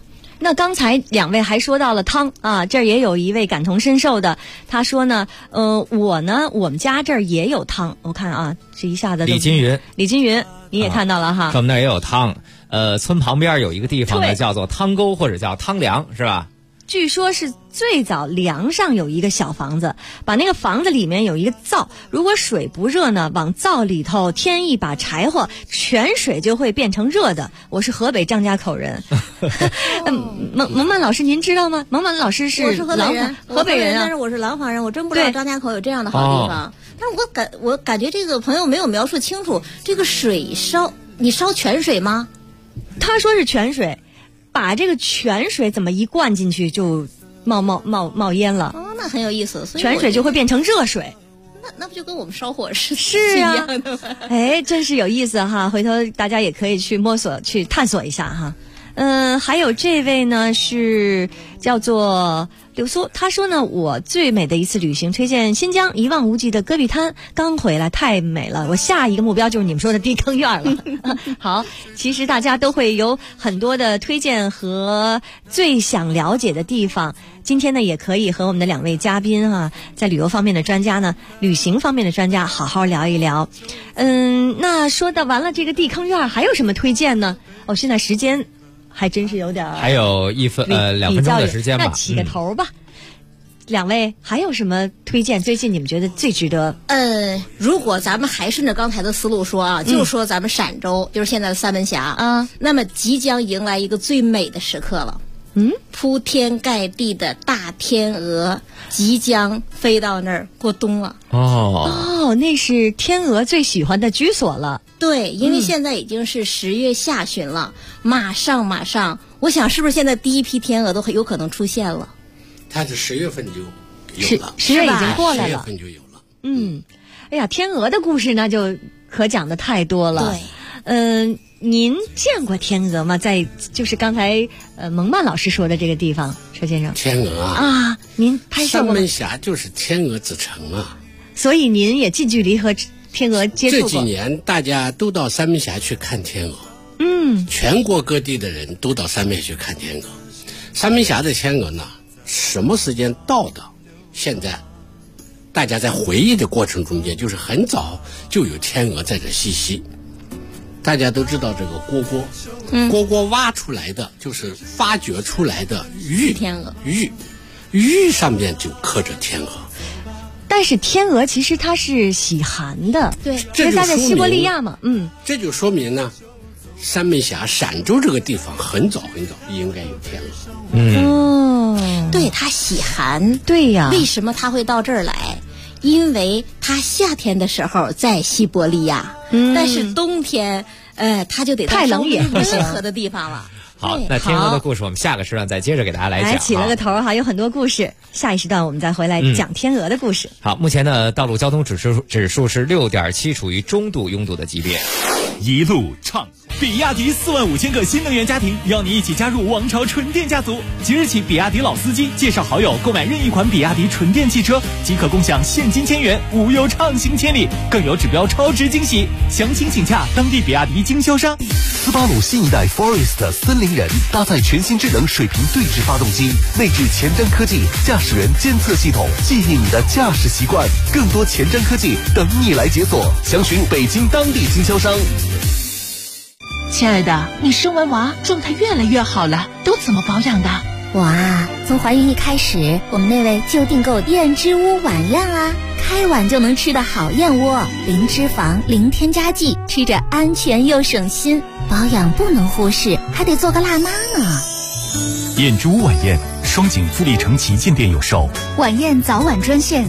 那刚才两位还说到了汤啊，这儿也有一位感同身受的，他说呢，我们家这儿也有汤，我看啊，这一下子李金云你也看到了哈， 我们那儿也有汤，村旁边有一个地方呢，叫做汤沟或者叫汤梁，是吧？ 据说是最早梁上有一个小房子，把那个房子里面有一个灶，如果水不热呢，往灶里头添一把柴火，泉水就会变成热的。我是河北张家口人。蒙曼老师您知道吗？蒙曼老师是我是河北人， 河北人啊， 但是我是廊坊人，我真不知道张家口有这样的好地方。但是我感觉这个朋友没有描述清楚，这个水你烧泉水吗？ 他说是泉水。把这个泉水怎么一灌进去就冒烟了？ 哦，那很有意思。 泉水就会变成热水， 那不就跟我们烧火是一样的吗？ 哎，真是有意思哈！回头大家也可以去摸索、去探索一下哈。还有这位呢是叫做刘苏，他说呢，我最美的一次旅行推荐新疆一望无际的戈壁滩，刚回来太美了，我下一个目标就是你们说的地坑院了。好，其实大家都会有很多的推荐和最想了解的地方，今天呢也可以和我们的两位嘉宾在旅游方面的专家呢，旅行方面的专家好好聊一聊。那说到完了这个地坑院还有什么推荐呢？现在时间还真是有点还有2分钟的时间吧， 那起个头吧。两位还有什么推荐？最近你们觉得最值得？ 如果咱们还顺着刚才的思路说啊，就说咱们陕州，就是现在的三门峡啊，那么即将迎来一个最美的时刻了。铺天盖地的大天鹅即将飞到那儿过冬了。 那是天鹅最喜欢的居所了。 对，因为现在已经是10月下旬了，马上，我想是不是现在第一批天鹅都很有可能出现了？ 它是10月份就有了 ，10月已经过来了，10 月份就有了。 哎呀，天鹅的故事那就可讲的太多了。 对， 您见过天鹅吗？在就是刚才蒙曼老师说的这个地方，车先生。 天鹅啊，您拍摄过吗？ 三门峡就是天鹅之城啊， 所以您也近距离和天鹅接触过。 这几年大家都到三门峡去看天鹅，全国各地的人都到三门峡去看天鹅。三门峡的天鹅呢，什么时间到的？现在大家在回忆的过程中间，就是很早就有天鹅在这嬉戏。大家都知道这个蝈蝈挖出来的就是发掘出来的天鹅玉上面就刻着天鹅。 但是天鹅其实它是喜寒的， 对， 这就在西伯利亚嘛， 这就说明呢，三门峡陕州这个地方很早应该有天鹅。对，它喜寒， 对呀。 为什么它会到这儿来？因为它夏天的时候在西伯利亚，但是冬天，它就得到太冷也不温和的地方了。 好，那天鹅的故事我们下个时段再接着给大家来讲。 起了个头哈，有很多故事。下一时段我们再回来讲天鹅的故事。 好，目前的道路交通指数是6.7，处于中度拥堵的级别。 一路畅，比亚迪45000个新能源家庭邀你一起加入王朝纯电家族。即日起，比亚迪老司机介绍好友购买任意款比亚迪纯电汽车，即可共享现金1000元，无忧畅行千里，更有指标超值惊喜。详情请洽当地比亚迪经销商。 斯巴鲁新一代 Forest 森林人搭载全新智能水平对置发动机，内置前瞻科技驾驶员监测系统，记忆你的驾驶习惯，更多前瞻科技等你来解锁。详询北京当地经销商。 亲爱的，你生完娃状态越来越好了，都怎么保养的？ 我啊，从怀孕一开始，我们那位就订购燕之屋晚宴啊，开碗就能吃的好燕窝，零脂肪，零添加剂，吃着安全又省心。保养不能忽视，还得做个辣妈呢。 燕之屋晚宴，双井富力城旗舰店有售。 晚宴早晚专线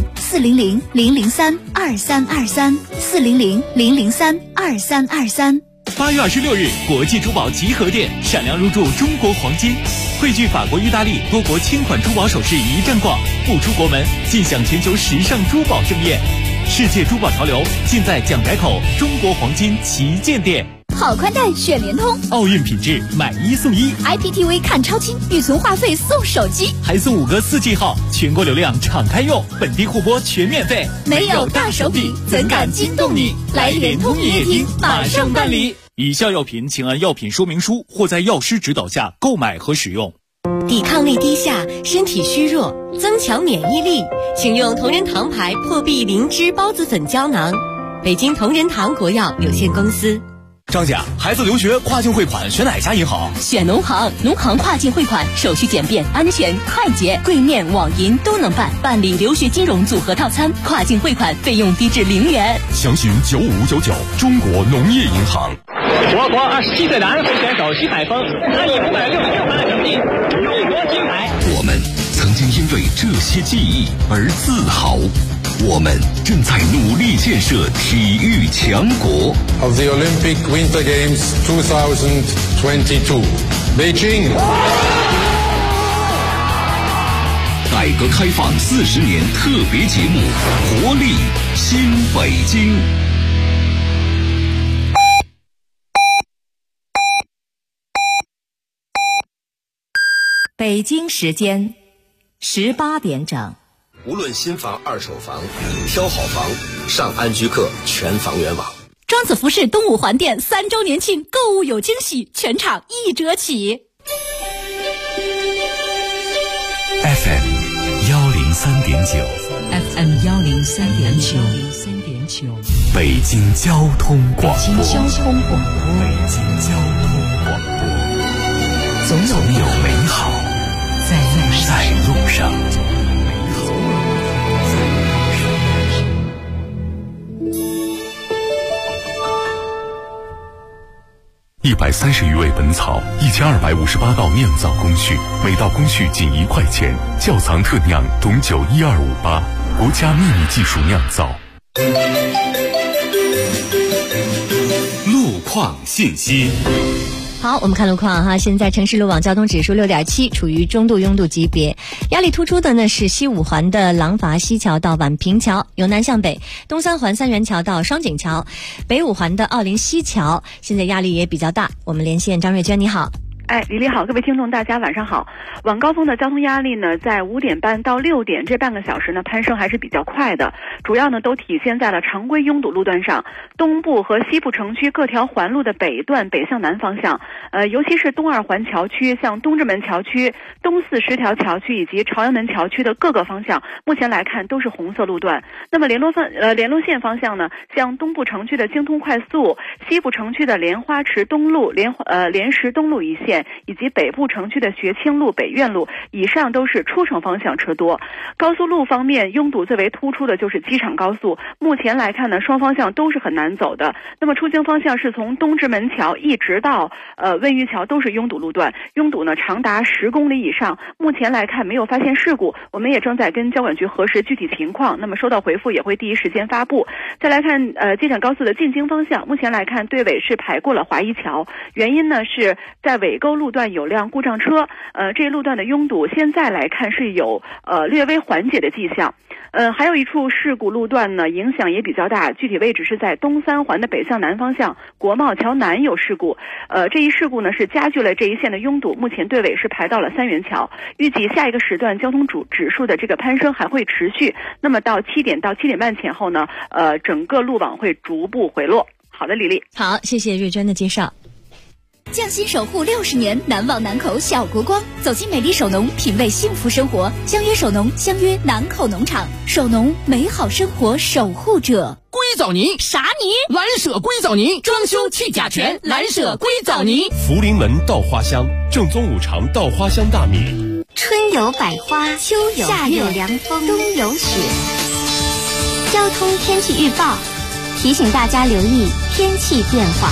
400-003-2323，400-003-2323。 8月26日，国际珠宝集合店闪亮入驻中国黄金，汇聚法国、意大利多国千款珠宝首饰一站逛，不出国门尽享全球时尚珠宝盛宴。世界珠宝潮流尽在蒋宅口中国黄金旗舰店。 好宽带选联通， 奥运品质买1送1 ，IPTV 看超清，预存话费送手机， 还送5个4G 号，全国流量敞开用，本地互播全免费。 没有大手笔，怎敢惊动你？来联通营业厅马上办理。 以下药品请按药品说明书或在药师指导下购买和使用。 抵抗力低下，身体虚弱，增强免疫力，请用同仁堂牌破壁灵芝孢子粉胶囊。北京同仁堂国药有限公司。 张姐，孩子留学跨境汇款选哪家银行？ 选农行，农行跨境汇款手续简便、安全、快捷，柜面、网银都能办。办理留学金融组合套餐，跨境汇款费用低至0元。 详询9599，中国农业银行。 我国27岁男会选手徐海峰，他以566分的成绩勇夺金牌。 我们曾经因为这些记忆而自豪。我们正在努力建设体育强国。 Of the Olympic Winter Games 2022, Beijing. 改革开放40年特别节目，活力新北京。 北京时间18点整。 无论新房二手房，挑好房上安居客全房源网。 庄子服饰东五环店3周年庆，购物有惊喜，全场1折起。 FM 103.9 FM 103.9 北京交通广播。 北京交通广播，总有美好在路上。130余味本草，1258道酿造工序，每道工序仅1块钱。窖藏特酿董酒12588，国家秘密技术酿造。 路况信息。 好，我们看路况哈。现在城市路网交通指数6.7，处于中度拥堵级别。压力突出的呢是西五环的廊坊西桥到宛平桥，由南向北；东三环三元桥到双井桥，北五环的奥林西桥，现在压力也比较大。我们连线张瑞娟，你好。 李丽好，各位听众大家晚上好。晚高峰的交通压力呢，在5点半到6点这半个小时呢，攀升还是比较快的，主要呢都体现在了常规拥堵路段上。东部和西部城区各条环路的北段北向南方向，尤其是东二环桥区、像东直门桥区、东四十条桥区以及朝阳门桥区的各个方向，目前来看都是红色路段。那么联络线方向呢，像东部城区的京通快速、西部城区的莲花池东路、莲石东路一线，以及北部城区的学清路、北苑路，以上都是出城方向车多。高速路方面，拥堵最为突出的就是机场高速，目前来看呢，双方向都是很难走的。那么出京方向是从东直门桥一直到温榆桥都是拥堵路段，拥堵呢长达10公里以上。目前来看没有发现事故，我们也正在跟交管局核实具体情况，那么收到回复也会第一时间发布。再来看机场高速的进京方向，目前来看队尾是排过了华谊桥，原因呢是在尾沟路段有辆故障车，这一路段的拥堵现在来看是有略微缓解的迹象。还有一处事故路段呢，影响也比较大，具体位置是在东三环的北向南方向，国贸桥南有事故。这一事故呢是加剧了这一线的拥堵，目前队尾是排到了三元桥，预计下一个时段交通指数的这个攀升还会持续。那么到7点到7点半前后呢，整个路网会逐步回落。好的，李丽。 好，谢谢瑞娟的介绍。 匠心守护60年，难忘南口小国光。走进美丽首农，品味幸福生活。相约首农，相约南口农场。首农，美好生活守护者。 硅藻泥啥泥？ 蓝舍硅藻泥，装修去甲醛，蓝舍硅藻泥。 福临门稻花香，正宗五常稻花香大米。 春有百花，秋有夏有凉风，冬有雪。交通天气预报提醒大家留意天气变化。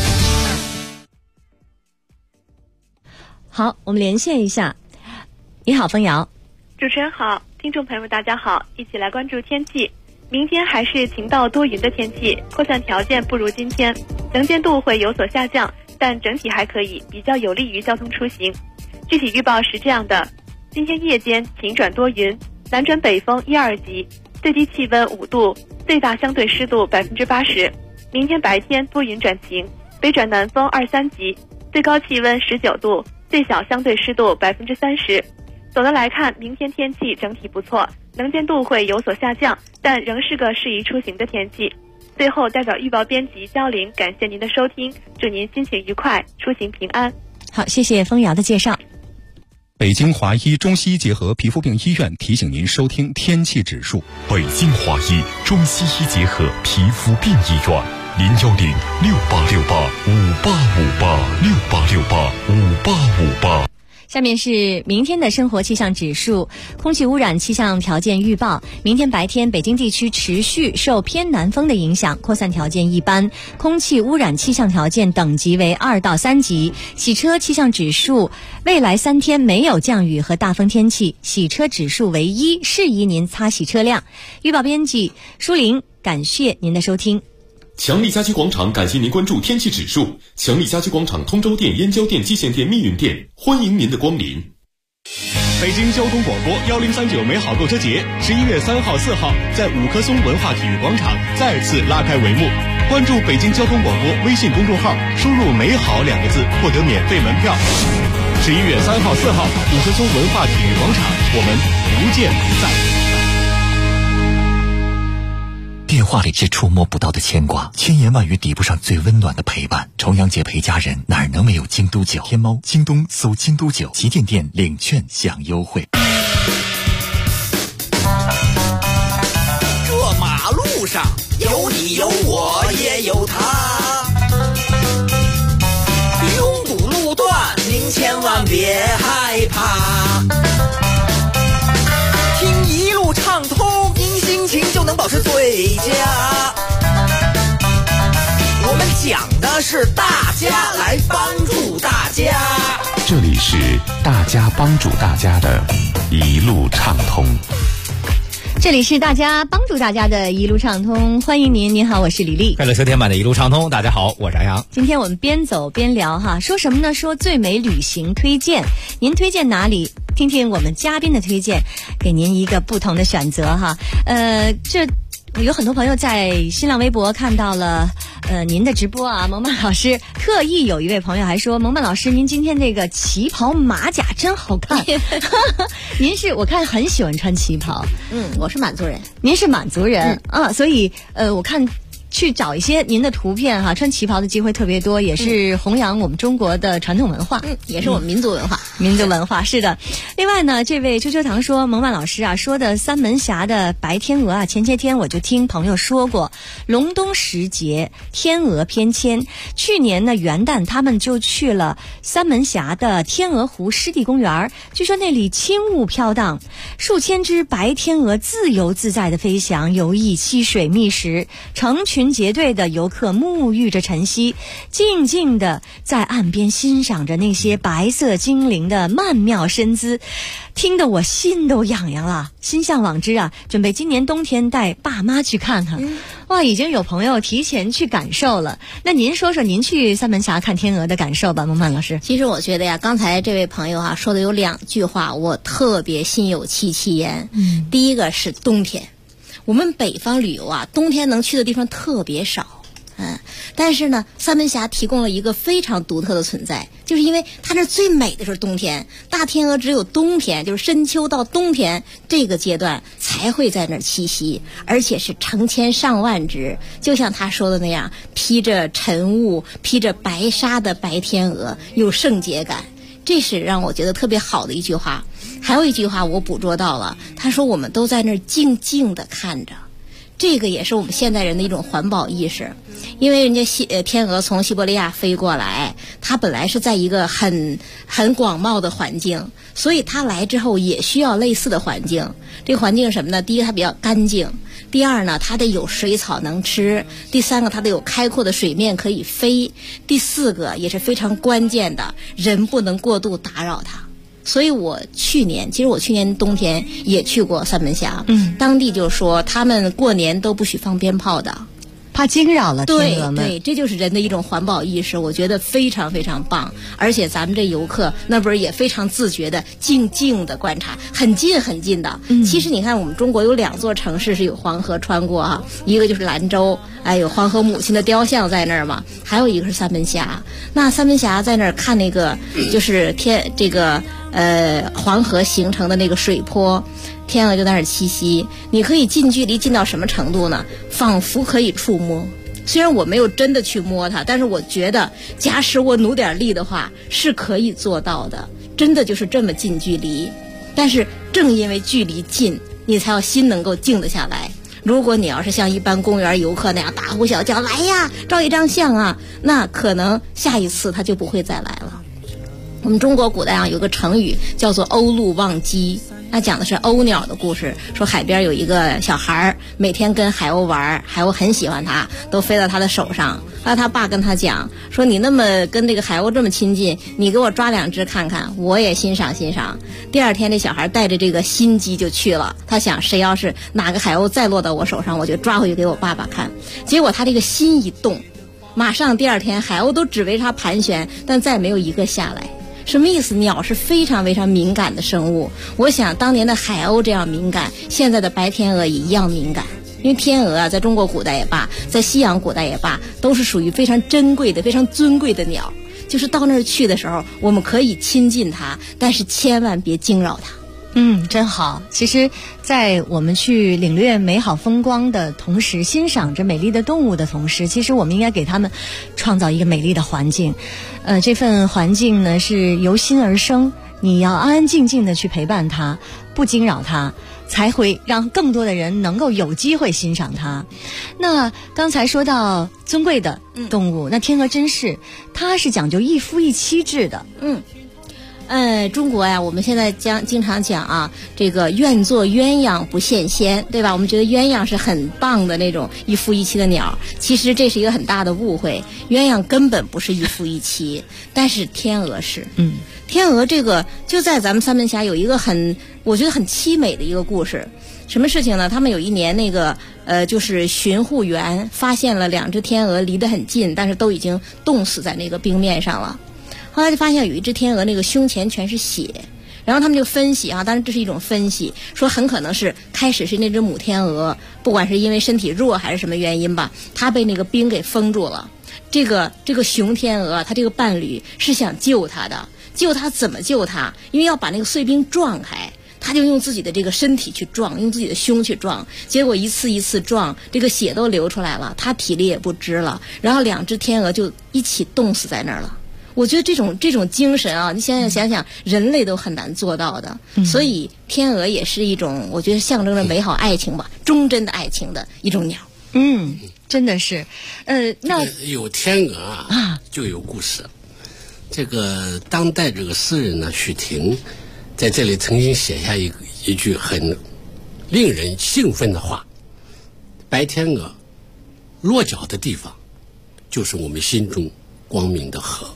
好，我们连线一下。你好，枫瑶。 主持人好，听众朋友们大家好，一起来关注天气。明天还是晴到多云的天气，扩散条件不如今天，能见度会有所下降，但整体还可以，比较有利于交通出行。具体预报是这样的：今天夜间晴转多云，南转北风1、2级，最低气温5度，最大相对湿度80%。明天白天多云转晴，北转南风2、3级，最高气温19度，最小相对湿度30%。总的来看，明天天气整体不错，能见度会有所下降，但仍是个适宜出行的天气。最后代表预报编辑焦玲感谢您的收听，祝您心情愉快，出行平安。 好，谢谢枫瑶的介绍。 北京华医中西医结合皮肤病医院提醒您收听天气指数。 北京华医中西医结合皮肤病医院，0106868586868685858。 下面是明天的生活气象指数，空气污染气象条件预报。明天白天北京地区持续受偏南风的影响，扩散条件一般，空气污染气象条件等级为2到3级。洗车气象指数，未来3天没有降雨和大风天气，洗车指数为1，适宜您擦洗车辆。预报编辑舒林，感谢您的收听。 强力家居广场感谢您关注天气指数。强力家居广场通州店、燕郊店、蓟县店、密云店，欢迎您的光临。 北京交通广播1039美好购车节11月3号、4号在五棵松文化体育广场再次拉开帷幕。关注北京交通广播微信公众号，输入“美好”2个字，获得免费门票。11月3号、4号，五棵松文化体育广场，我们不见不散。 电话里是触摸不到的牵挂，千言万语抵不上最温暖的陪伴。重阳节陪家人，哪能没有京都酒？天猫、京东搜京都酒，旗舰店领券享优惠。 这马路上有你有我也有他，拥堵路段您千万别害怕，听一路畅通，您心情就能保持最佳。我们讲的是大家来帮助大家， 这里是大家帮助大家的一路畅通。 这里是大家帮助大家的一路畅通，欢迎您。您好，我是李丽。 快乐车天版的一路畅通，大家好，我是杨洋。 今天我们边走边聊哈，说什么呢？说最美旅行推荐，您推荐哪里？听听我们嘉宾的推荐，给您一个不同的选择哈。这有很多朋友在新浪微博看到了您的直播啊，蒙曼老师特意有一位朋友还说，蒙曼老师您今天这个旗袍马甲真好看。您是我看很喜欢穿旗袍。 我是满族人。 您是满族人啊，所以我看去找一些您的图片哈，穿旗袍的机会特别多，也是弘扬我们中国的传统文化， 也是我们民族文化。 民族文化是的。另外呢，这位秋秋堂说，蒙曼老师啊说的三门峡的白天鹅啊，前些天我就听朋友说过，隆冬时节天鹅偏迁。去年呢元旦他们就去了三门峡的天鹅湖湿地公园，据说那里轻雾飘荡，数千只白天鹅自由自在的飞翔，游弋溪水觅食，成群结队的游客沐浴着晨曦，静静地在岸边欣赏着那些白色精灵的曼妙身姿，听得我心都痒痒了，心向往之啊！准备今年冬天带爸妈去看看。哇，已经有朋友提前去感受了。那您说说您去三门峡看天鹅的感受吧，蒙曼老师。 其实我觉得呀，刚才这位朋友说的有2句话，我特别心有戚戚焉。第一个是冬天。我们北方旅游冬天能去的地方特别少，但是呢，三门峡提供了一个非常独特的存在，就是因为它那最美的是冬天，大天鹅只有冬天，就是深秋到冬天这个阶段才会在那儿栖息，而且是成千上万只，就像他说的那样，披着晨雾、披着白纱的白天鹅，有圣洁感，这是让我觉得特别好的一句话。还有一句话我捕捉到了，他说我们都在那儿静静地看着，这个也是我们现代人的一种环保意识。因为人家天鹅从西伯利亚飞过来，它本来是在一个很广袤的环境，所以它来之后也需要类似的环境。这个环境是什么呢？第一个它比较干净，第二呢它得有水草能吃，第三个它得有开阔的水面可以飞，第四个也是非常关键的，人不能过度打扰它。所以我去年冬天也去过三门峡，当地就说他们过年都不许放鞭炮的， 怕惊扰了天鹅们。 对，这就是人的一种环保意识，我觉得非常非常棒。而且咱们这游客那不是也非常自觉的静静的观察，很近很近的。其实你看我们中国有2座城市是有黄河穿过一个就是兰州，有黄河母亲的雕像在那儿嘛，还有一个是三门峡。那三门峡在那儿看那个就是黄河形成的那个水坡，天鹅就在那儿栖息。你可以近距离近到什么程度呢？仿佛可以触摸。虽然我没有真的去摸它，但是我觉得假使我努点力的话是可以做到的。 真的就是这么近距离。但是正因为距离近，你才要心能够静得下来。如果你要是像一般公园游客那样大呼小叫，来呀，照一张相啊，那可能下一次他就不会再来了。我们中国古代有个成语叫做鸥鹭忘机，那讲的是鸥鸟的故事，说海边有一个小孩每天跟海鸥玩，海鸥很喜欢他，都飞到他的手上。后来他爸跟他讲说，你那么跟这个海鸥这么亲近，你给我抓2只看看，我也欣赏欣赏。第二天这小孩带着这个心机就去了，他想谁要是哪个海鸥再落到我手上，我就抓回去给我爸爸看。结果他这个心一动，马上第二天海鸥都只围他盘旋，但再没有一个下来。什么意思？鸟是非常非常敏感的生物。我想当年的海鸥这样敏感，现在的白天鹅也一样敏感。因为天鹅在中国古代也罢，在西洋古代也罢，都是属于非常珍贵的、非常尊贵的鸟。就是到那儿去的时候，我们可以亲近它，但是千万别惊扰它。 真好。其实在我们去领略美好风光的同时，欣赏着美丽的动物的同时，其实我们应该给他们创造一个美丽的环境。这份环境呢是由心而生，你要安安静静的去陪伴它，不惊扰它，才会让更多的人能够有机会欣赏它。那刚才说到尊贵的动物，那天鹅真是它是讲究一夫一妻制的。 中国呀，我们现在经常讲啊，这个愿做鸳鸯不羡仙，对吧？我们觉得鸳鸯是很棒的那种一夫一妻的鸟，其实这是一个很大的误会。鸳鸯根本不是一夫一妻，但是天鹅是。天鹅这个就在咱们三门峡有一个我觉得很凄美的一个故事。什么事情呢？他们有一年就是巡护员发现了2只天鹅离得很近，但是都已经冻死在那个冰面上了。后来就发现有一只天鹅那个胸前全是血，然后他们就分析当然这是一种分析，说很可能是开始是那只母天鹅，不管是因为身体弱还是什么原因吧，它被那个冰给封住了。这个雄天鹅它这个伴侣是想救它的，救它怎么救它？因为要把那个碎冰撞开，他就用自己的这个身体去撞，用自己的胸去撞，结果一次一次撞，这个血都流出来了，他体力也不支了，然后2只天鹅就一起冻死在那儿了。我觉得这种精神啊，你想想，人类都很难做到的。所以天鹅也是一种，我觉得象征着美好爱情吧，忠贞的爱情的一种鸟。 真的是。那有天鹅啊，就有故事。这个当代这个诗人呢，许婷，在这里曾经写下一句很令人兴奋的话：白天鹅落脚的地方，就是我们心中光明的河。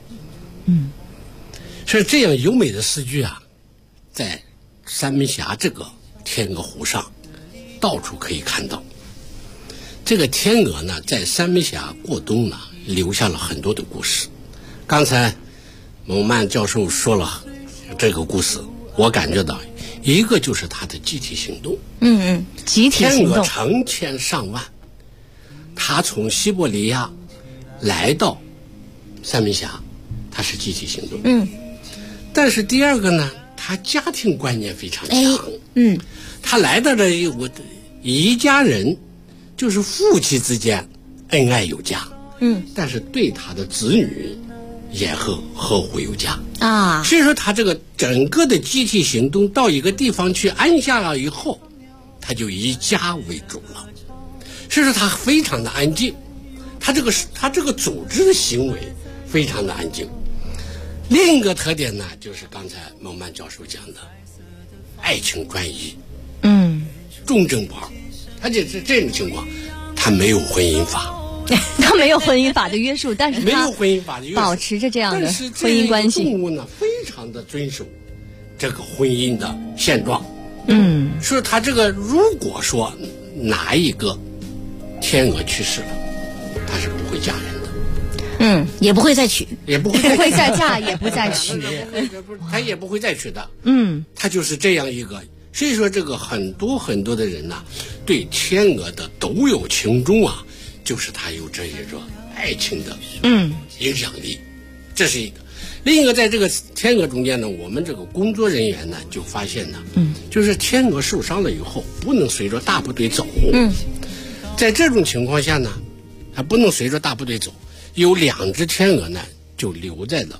是这样优美的诗句啊，在三门峡这个天鹅湖上到处可以看到。这个天鹅呢，在三门峡过冬呢，留下了很多的故事。刚才蒙曼教授说了这个故事，我感觉到一个就是它的集体行动。 集体行动， 天鹅成千上万，它从西伯利亚来到三门峡，它是集体行动。但是第二个呢，他家庭观念非常强。他来到这一家人，就是夫妻之间恩爱有加。但是对他的子女也呵护有加啊。所以说他这个整个的集体行动到一个地方去安下了以后，他就以家为主了。所以说他非常的安静，他这个组织的行为非常的安静。另一个特点呢，就是刚才蒙曼教授讲的爱情专一，忠贞不二。他就是这种情况，他没有婚姻法， 他没有婚姻法的约束，但是他没有婚姻法的约束， 保持着这样的婚姻关系。 动物呢，非常的遵守这个婚姻的现状。所以他这个如果说哪一个天鹅去世了，他是不会嫁人的。 也不会再娶， 也不会再嫁，也不再娶， 他也不会再娶的。他就是这样一个。所以说，这个很多的人呐，对天鹅的独有情衷啊，就是他有这一种爱情的影响力。这是一个。另一个，在这个天鹅中间呢，我们这个工作人员呢就发现呢，就是天鹅受伤了以后，不能随着大部队走。在这种情况下呢，还不能随着大部队走。有2只天鹅呢，就留在了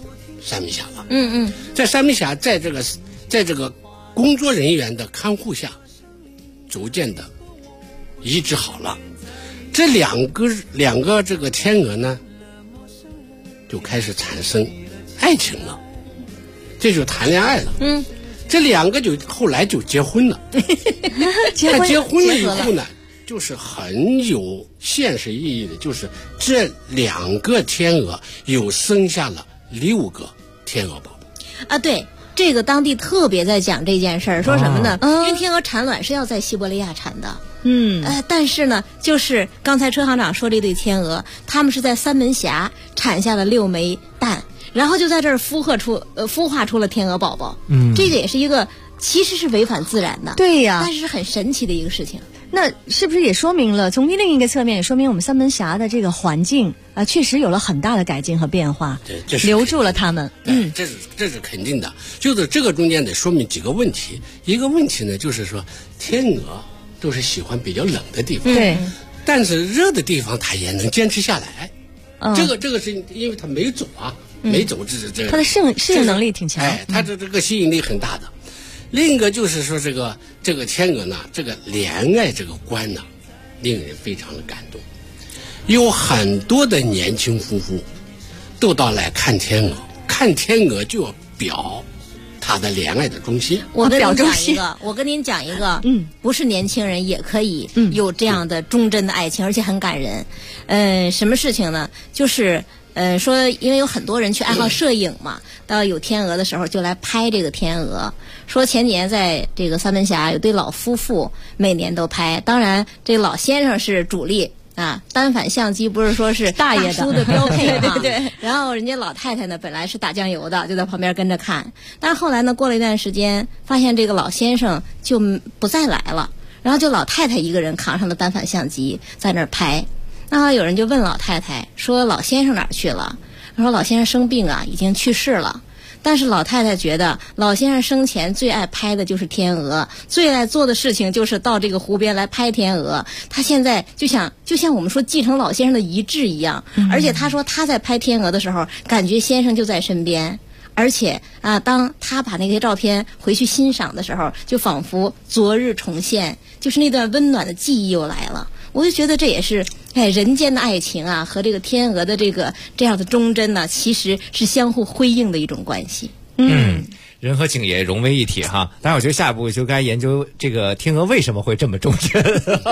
三门峡了。 在三门峡，在这个工作人员的看护下，逐渐的移植好了。这两个这个天鹅呢，就开始产生爱情了，这就谈恋爱了。这两个就后来就结婚了。结婚了以后呢，就是很有现实意义的，就是这两个天鹅又生下了6个天鹅宝宝。 啊，对。这个当地特别在讲这件事儿，说什么呢？因为天鹅产卵是要在西伯利亚产的，但是呢，就是刚才车行长说这对天鹅，他们是在三门峡产下了6枚蛋，然后就在这儿孵化出了天鹅宝宝。这个也是一个其实是违反自然的， 对呀， 但是很神奇的一个事情。 那是不是也说明了，从另一个侧面也说明我们三门峡的这个环境确实有了很大的改进和变化， 对， 留住了他们。 这是肯定的。就是这个中间得说明几个问题。一个问题呢，就是说天鹅都是喜欢比较冷的地方， 对， 但是热的地方它也能坚持下来。这个是因为它没走啊，没走，这它的适应能力挺强， 它这个吸引力很大的。另一个就是说，这个天鹅呢，这个恋爱这个观呢，令人非常的感动。有很多的年轻夫妇都到来看天鹅，看天鹅就要表他的恋爱的忠心。 我跟您讲一个，不是年轻人也可以有这样的忠贞的爱情，而且很感人。什么事情呢？就是说，因为有很多人去爱好摄影嘛，到有天鹅的时候就来拍这个天鹅。说前年在这个三门峡有对老夫妇每年都拍，当然这老先生是主力啊，单反相机不是说是大爷叔的标配嘛。对。然后人家老太太呢本来是打酱油的，就在旁边跟着看，但是后来呢过了一段时间，发现这个老先生就不再来了，然后就老太太一个人扛上了单反相机在那儿拍。那有人就问老太太说老先生哪儿去了？他说老先生生病啊，已经去世了。但是老太太觉得老先生生前最爱拍的就是天鹅，最爱做的事情就是到这个湖边来拍天鹅。他现在就像我们说继承老先生的遗志一样，而且他说他在拍天鹅的时候，感觉先生就在身边。而且当他把那些照片回去欣赏的时候，就仿佛昨日重现，就是那段温暖的记忆又来了。我就觉得这也是人间的爱情啊，和这个天鹅的这样的忠贞呢，其实是相互辉映的一种关系。 人和景也融为一体哈。当然，我觉得下一步就该研究这个天鹅为什么会这么忠贞。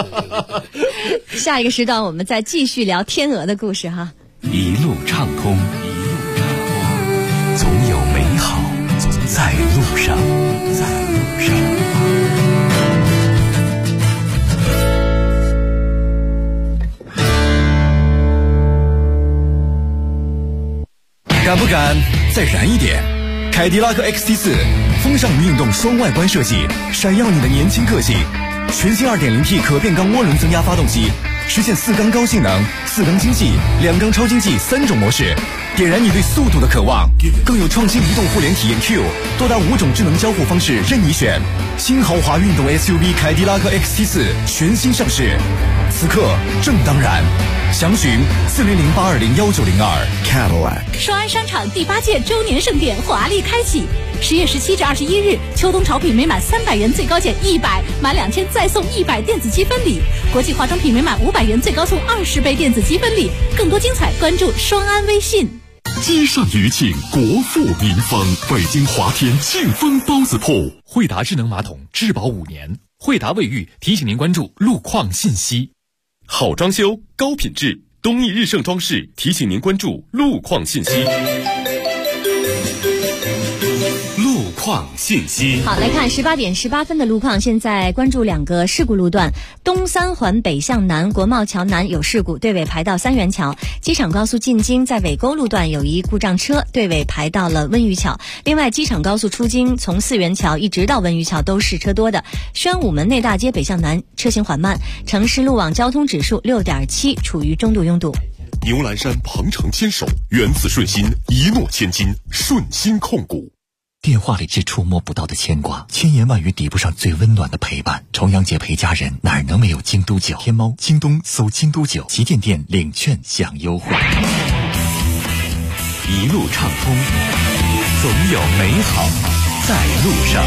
下一个时段我们再继续聊天鹅的故事哈。 一路畅通，总有美好在路上。 敢不敢再燃一点？凯迪拉克 XT4 风尚与运动双外观设计，闪耀你的年轻个性。全新 2.0T 可变缸涡轮增压发动机，实现4缸高性能、4缸经济、2缸超经济3种模式，点燃你对速度的渴望。更有创新移动互联体验 Q， 多达5种智能交互方式任你选。新豪华运动 SUV 凯迪拉克 XT4 全新上市，此刻正当然。详询4008201902 Cadillac。 双安商场第8届周年盛典华丽开启，10月17至21日，秋冬潮品每满300元最高减100，满2000再送100电子积分礼；国际化妆品每满500元最高送20杯电子积分礼。更多精彩，关注双安微信。 街上余庆，国富民丰，北京华天庆丰包子铺。 惠达智能马桶质保5年，惠达卫浴提醒您关注路况信息。 好装修，高品质，东义日盛装饰提醒您关注路况信息。路况信息。 好，来看18点18分的路况。现在关注2个事故路段：东三环北向南国贸桥南有事故，队尾排到三元桥；机场高速进京在尾沟路段有一故障车，队尾排到了温榆桥。另外，机场高速出京从四元桥一直到温榆桥都是车多的。宣武门内大街北向南车行缓慢。城市路网交通指数6.7，处于中度拥堵。 牛栏山鹏程牵手，源自顺心，一诺千金，顺心控股。 电话里是触摸不到的牵挂，千言万语抵不上最温暖的陪伴。重阳节陪家人，哪能没有京都酒？天猫、京东搜京都酒，旗舰店领券享优惠。 一路畅通。 总有美好在路上。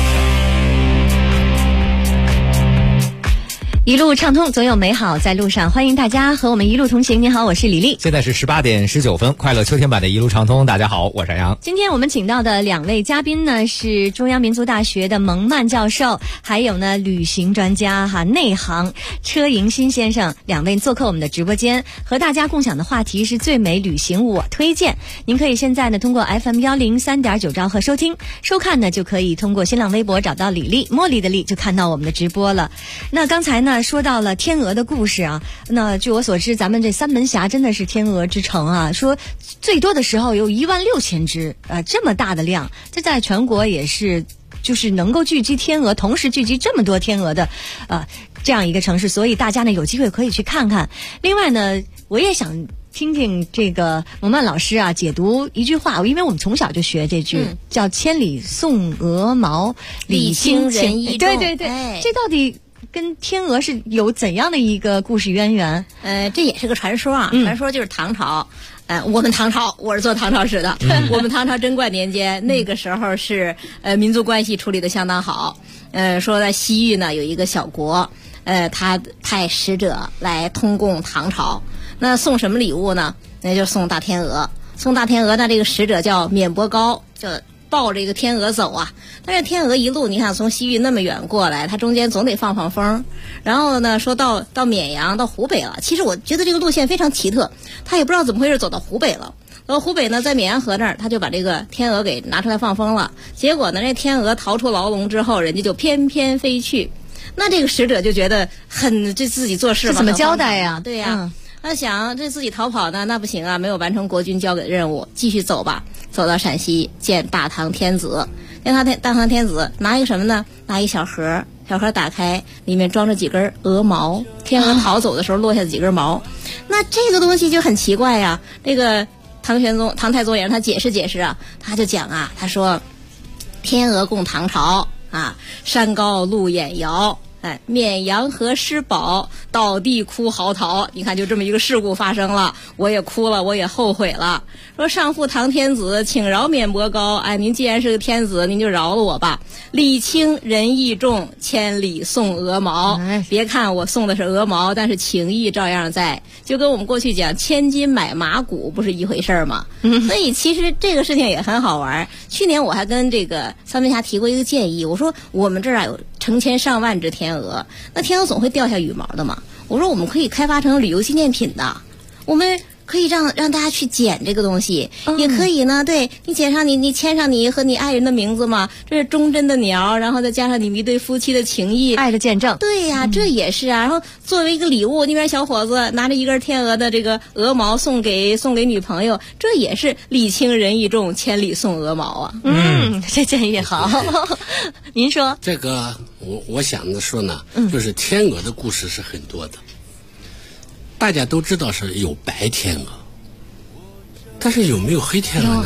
一路畅通，总有美好在路上。欢迎大家和我们一路同行。你好，我是李丽。 现在是18点19分，快乐秋天版的一路畅通。大家好，我是杨。 今天我们请到的2位嘉宾呢，是中央民族大学的蒙曼教授，还有呢旅行专家内行车迎新先生，2位做客我们的直播间，和大家共享的话题是最美旅行我推荐。您可以现在呢通过 FM103.9兆赫收听收看呢，就可以通过新浪微博找到李丽，茉莉的丽，就看到我们的直播了。那刚才呢说到了天鹅的故事啊，那据我所知，咱们这三门峡真的是天鹅之城啊，说最多的时候有16000只，这么大的量，这在全国也是就是能够聚集天鹅，同时聚集这么多天鹅的这样一个城市，所以大家呢有机会可以去看看。另外呢，我也想听听这个蒙曼老师啊解读一句话，因为我们从小就学这句，叫千里送鹅毛，礼轻人意重。对，这到底跟天鹅是有怎样的一个故事渊源？ 这也是个传说啊。传说就是唐朝，我们唐朝，我是做唐朝史的。我们唐朝贞观年间，那个时候是民族关系处理得相当好。说在西域呢有一个小国，他派使者来通贡唐朝，那送什么礼物呢？那就送大天鹅。送大天鹅，那这个使者叫免伯高，就抱着一个天鹅走啊。但是天鹅一路你看从西域那么远过来，它中间总得放风，然后呢说到绵阳到湖北了。其实我觉得这个路线非常奇特，他也不知道怎么回事走到湖北了。到湖北呢，在绵阳河那儿，他就把这个天鹅给拿出来放风了。结果呢，这天鹅逃出牢笼之后，人家就翩翩飞去。那这个使者就觉得这自己做事吧， 怎么交代呀？ 对呀。他想这自己逃跑呢，那不行啊，没有完成国军交给的任务，继续走吧。走到陕西见大唐天子，大唐天子拿一个什么呢？拿一小盒，小盒打开，里面装着几根鹅毛，天鹅逃走的时候落下的几根毛。那这个东西就很奇怪呀。这个唐太宗也让他解释啊，他就讲啊，他说天鹅共唐朝啊，山高路远遥。绵阳河失保，倒地哭嚎啕。你看，就这么一个事故发生了，我也哭了，我也后悔了。说上父唐天子，请饶免伯高。您既然是个天子，您就饶了我吧。礼轻人意重，千里送鹅毛。别看我送的是鹅毛，但是情意照样在。就跟我们过去讲千金买马骨不是一回事吗？所以其实这个事情也很好玩。去年我还跟这个三门峡提过一个建议，我说我们这儿有成千上万只天鹅，那天鹅总会掉下羽毛的嘛。我说我们可以开发成旅游纪念品的，我们可以让大家去捡这个东西，也可以呢。对，你捡上你签上你和你爱人的名字嘛，这是忠贞的鸟，然后再加上你们一对夫妻的情谊， 爱的见证。 对呀，这也是啊。然后作为一个礼物，那边小伙子拿着一根天鹅的这个鹅毛送给女朋友，这也是礼轻人意重，千里送鹅毛啊。 这建议好。您说这个我想着说呢，就是天鹅的故事是很多的。大家都知道是有白天鹅，但是有没有黑天鹅呢？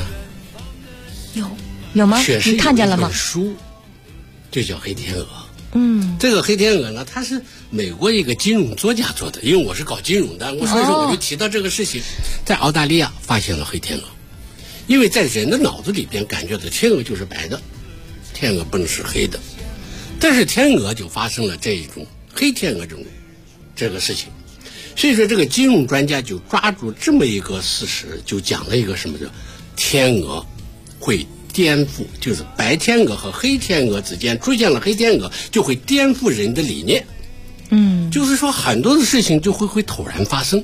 有吗？你看见了吗？ 书就叫黑天鹅。这个黑天鹅呢，它是美国一个金融作家做的，因为我是搞金融的，所以说我就提到这个事情。在澳大利亚发现了黑天鹅，因为在人的脑子里边感觉的天鹅就是白的，天鹅不能是黑的，但是天鹅就发生了这一种黑天鹅这个事情。所以说这个金融专家就抓住这么一个事实，就讲了一个什么叫天鹅会颠覆，就是白天鹅和黑天鹅之间出现了黑天鹅，就会颠覆人的理念。就是说很多的事情就会突然发生，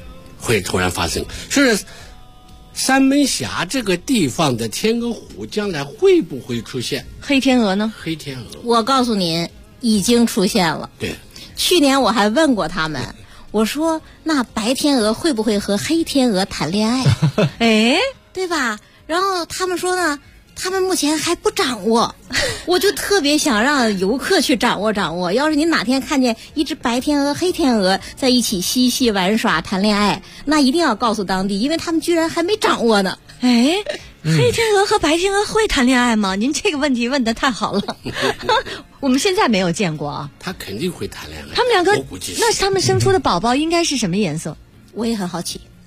所以三门峡这个地方的天鹅湖将来会不会出现黑天鹅呢？ 黑天鹅， 我告诉您，已经出现了。 对， 去年我还问过他们。我说那白天鹅会不会和黑天鹅谈恋爱？对吧？然后他们说呢，他们目前还不掌握。我就特别想让游客去掌握。要是您哪天看见一只白天鹅、黑天鹅在一起嬉戏玩耍、谈恋爱，那一定要告诉当地，因为他们居然还没掌握呢。 黑天鹅和白天鹅会谈恋爱吗？您这个问题问得太好了。我们现在没有见过啊。 他肯定会谈恋爱。 他们两个，那他们生出的宝宝应该是什么颜色？ 我也很好奇。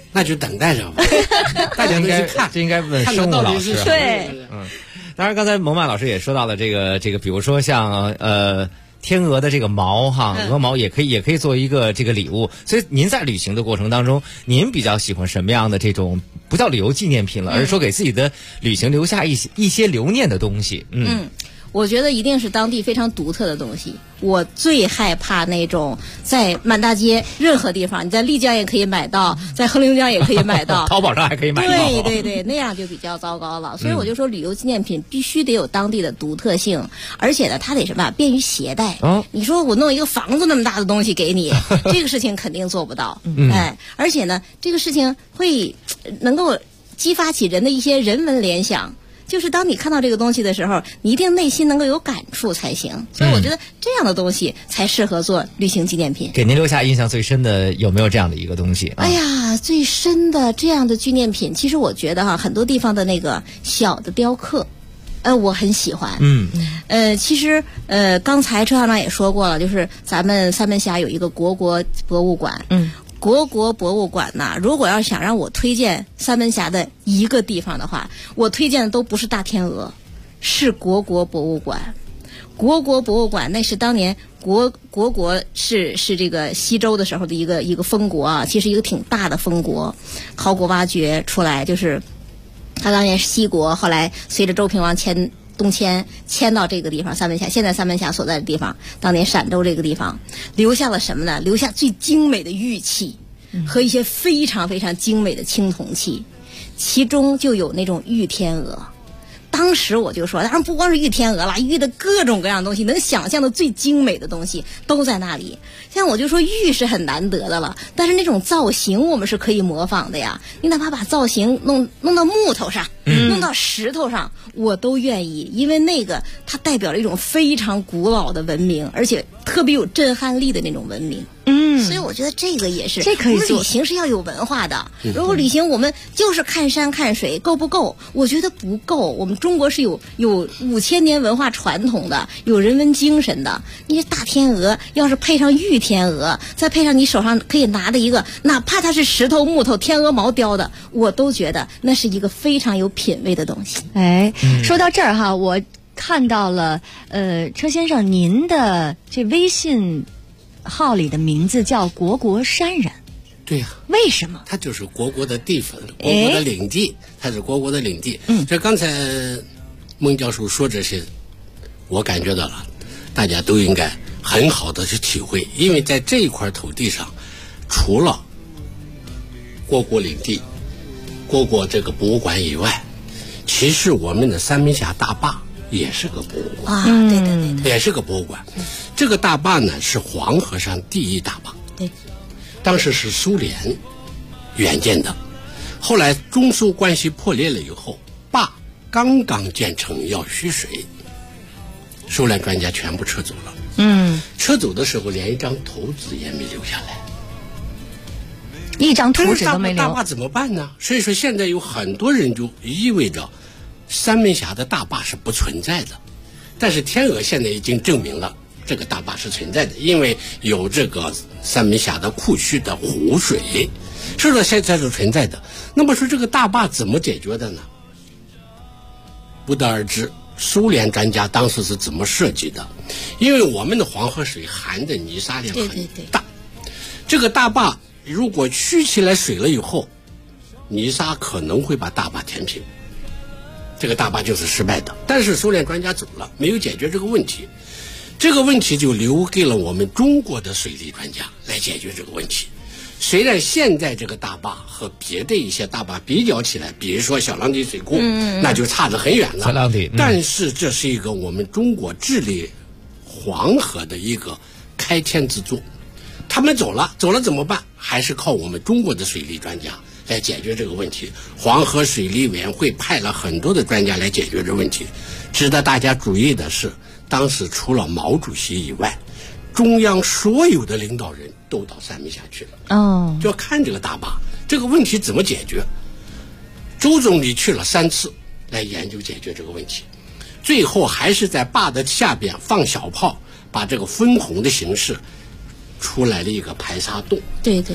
那就等待着吧。大家都去看， 这应该问生物老师。 对， 当然刚才蒙曼老师也说到了这个，比如说像天鹅的这个毛哈，鹅毛也可以作为一个这个礼物。所以您在旅行的过程当中，您比较喜欢什么样的这种不叫旅游纪念品了，而是说给自己的旅行留下一些留念的东西？ 我觉得一定是当地非常独特的东西。我最害怕那种在满大街任何地方，你在丽江也可以买到，在黑龙江也可以买到， 淘宝上还可以买到。 对，那样就比较糟糕了。所以我就说，旅游纪念品必须得有当地的独特性，而且呢，它得什么便于携带。你说我弄一个房子那么大的东西给你，这个事情肯定做不到。而且呢，这个事情会能够激发起人的一些人文联想。就是当你看到这个东西的时候，你一定内心能够有感触才行。所以我觉得这样的东西才适合做旅行纪念品。 给您留下印象最深的有没有这样的一个东西？ 哎呀，最深的这样的纪念品，其实我觉得很多地方的那个小的雕刻，我很喜欢。其实刚才车校长也说过了，就是咱们三门峡有一个国博物馆。国博物馆呐，如果要想让我推荐三门峡的一个地方的话，我推荐的都不是大天鹅，是国博物馆。国博物馆那是当年国是这个西周的时候的一个封国啊，其实一个挺大的封国，考古挖掘出来，就是他当年是西国，后来随着周平王东迁到这个地方，三门峡，现在三门峡所在的地方，当年陕州这个地方留下了什么呢？留下最精美的玉器和一些非常非常精美的青铜器，其中就有那种玉天鹅。当时我就说，当然不光是玉天鹅了，玉的各种各样的东西，能想象的最精美的东西都在那里。像我就说玉是很难得的了，但是那种造型我们是可以模仿的呀。你哪怕把造型弄到木头上，弄到石头上，我都愿意，因为那个它代表了一种非常古老的文明，而且特别有震撼力的那种文明。所以我觉得这个也是， 这可以做。 旅行是要有文化的。如果旅行我们就是看山看水，够不够？我觉得不够。我们中国是有5000年文化传统的，有人文精神的。那些大天鹅要是配上玉天鹅，再配上你手上可以拿的一个，哪怕它是石头、木头、天鹅毛雕的，我都觉得那是一个非常有品位的东西。 说到这儿哈，我看到了车先生您的这微信号里的名字叫国山人。 对呀， 为什么？ 它就是国的地方，国的领地，它是国的领地。这刚才孟教授说这些，我感觉到了，大家都应该很好的去体会，因为在这一块土地上，除了国领地、国这个博物馆以外，其实我们的三门峡大坝也是个博物馆对， 也是个博物馆。这个大坝呢是黄河上第一大坝， 对， 当时是苏联援建的，后来中苏关系破裂了以后，坝刚刚建成要蓄水，苏联专家全部撤走了。撤走的时候连一张图纸也没留下来， 一张图纸都没留。 大坝怎么办呢？所以说现在有很多人就意味着三门峡的大坝是不存在的，但是天鹅现在已经证明了这个大坝是存在的，因为有这个三门峡的库区的湖水，所以说现在是存在的。那么说这个大坝怎么解决的呢？不得而知。苏联专家当时是怎么设计的？因为我们的黄河水含的泥沙量很大，这个大坝如果蓄起来水了以后，泥沙可能会把大坝填平，这个大坝就是失败的。但是苏联专家走了，没有解决这个问题，这个问题就留给了我们中国的水利专家来解决这个问题。虽然现在这个大坝和别的一些大坝比较起来，比如说小浪堤水库，那就差得很远了。 小浪堤， 但是这是一个我们中国治理黄河的一个开天之作。他们走了怎么办？还是靠我们中国的水利专家来解决这个问题。黄河水利委员会派了很多的专家来解决这个问题。值得大家注意的是，当时除了毛主席以外，中央所有的领导人都到三门峡去了，就要看这个大坝这个问题怎么解决。周总理去了3次来研究解决这个问题，最后还是在坝的下边放小炮，把这个分洪的形式出来了一个排沙洞。 对对，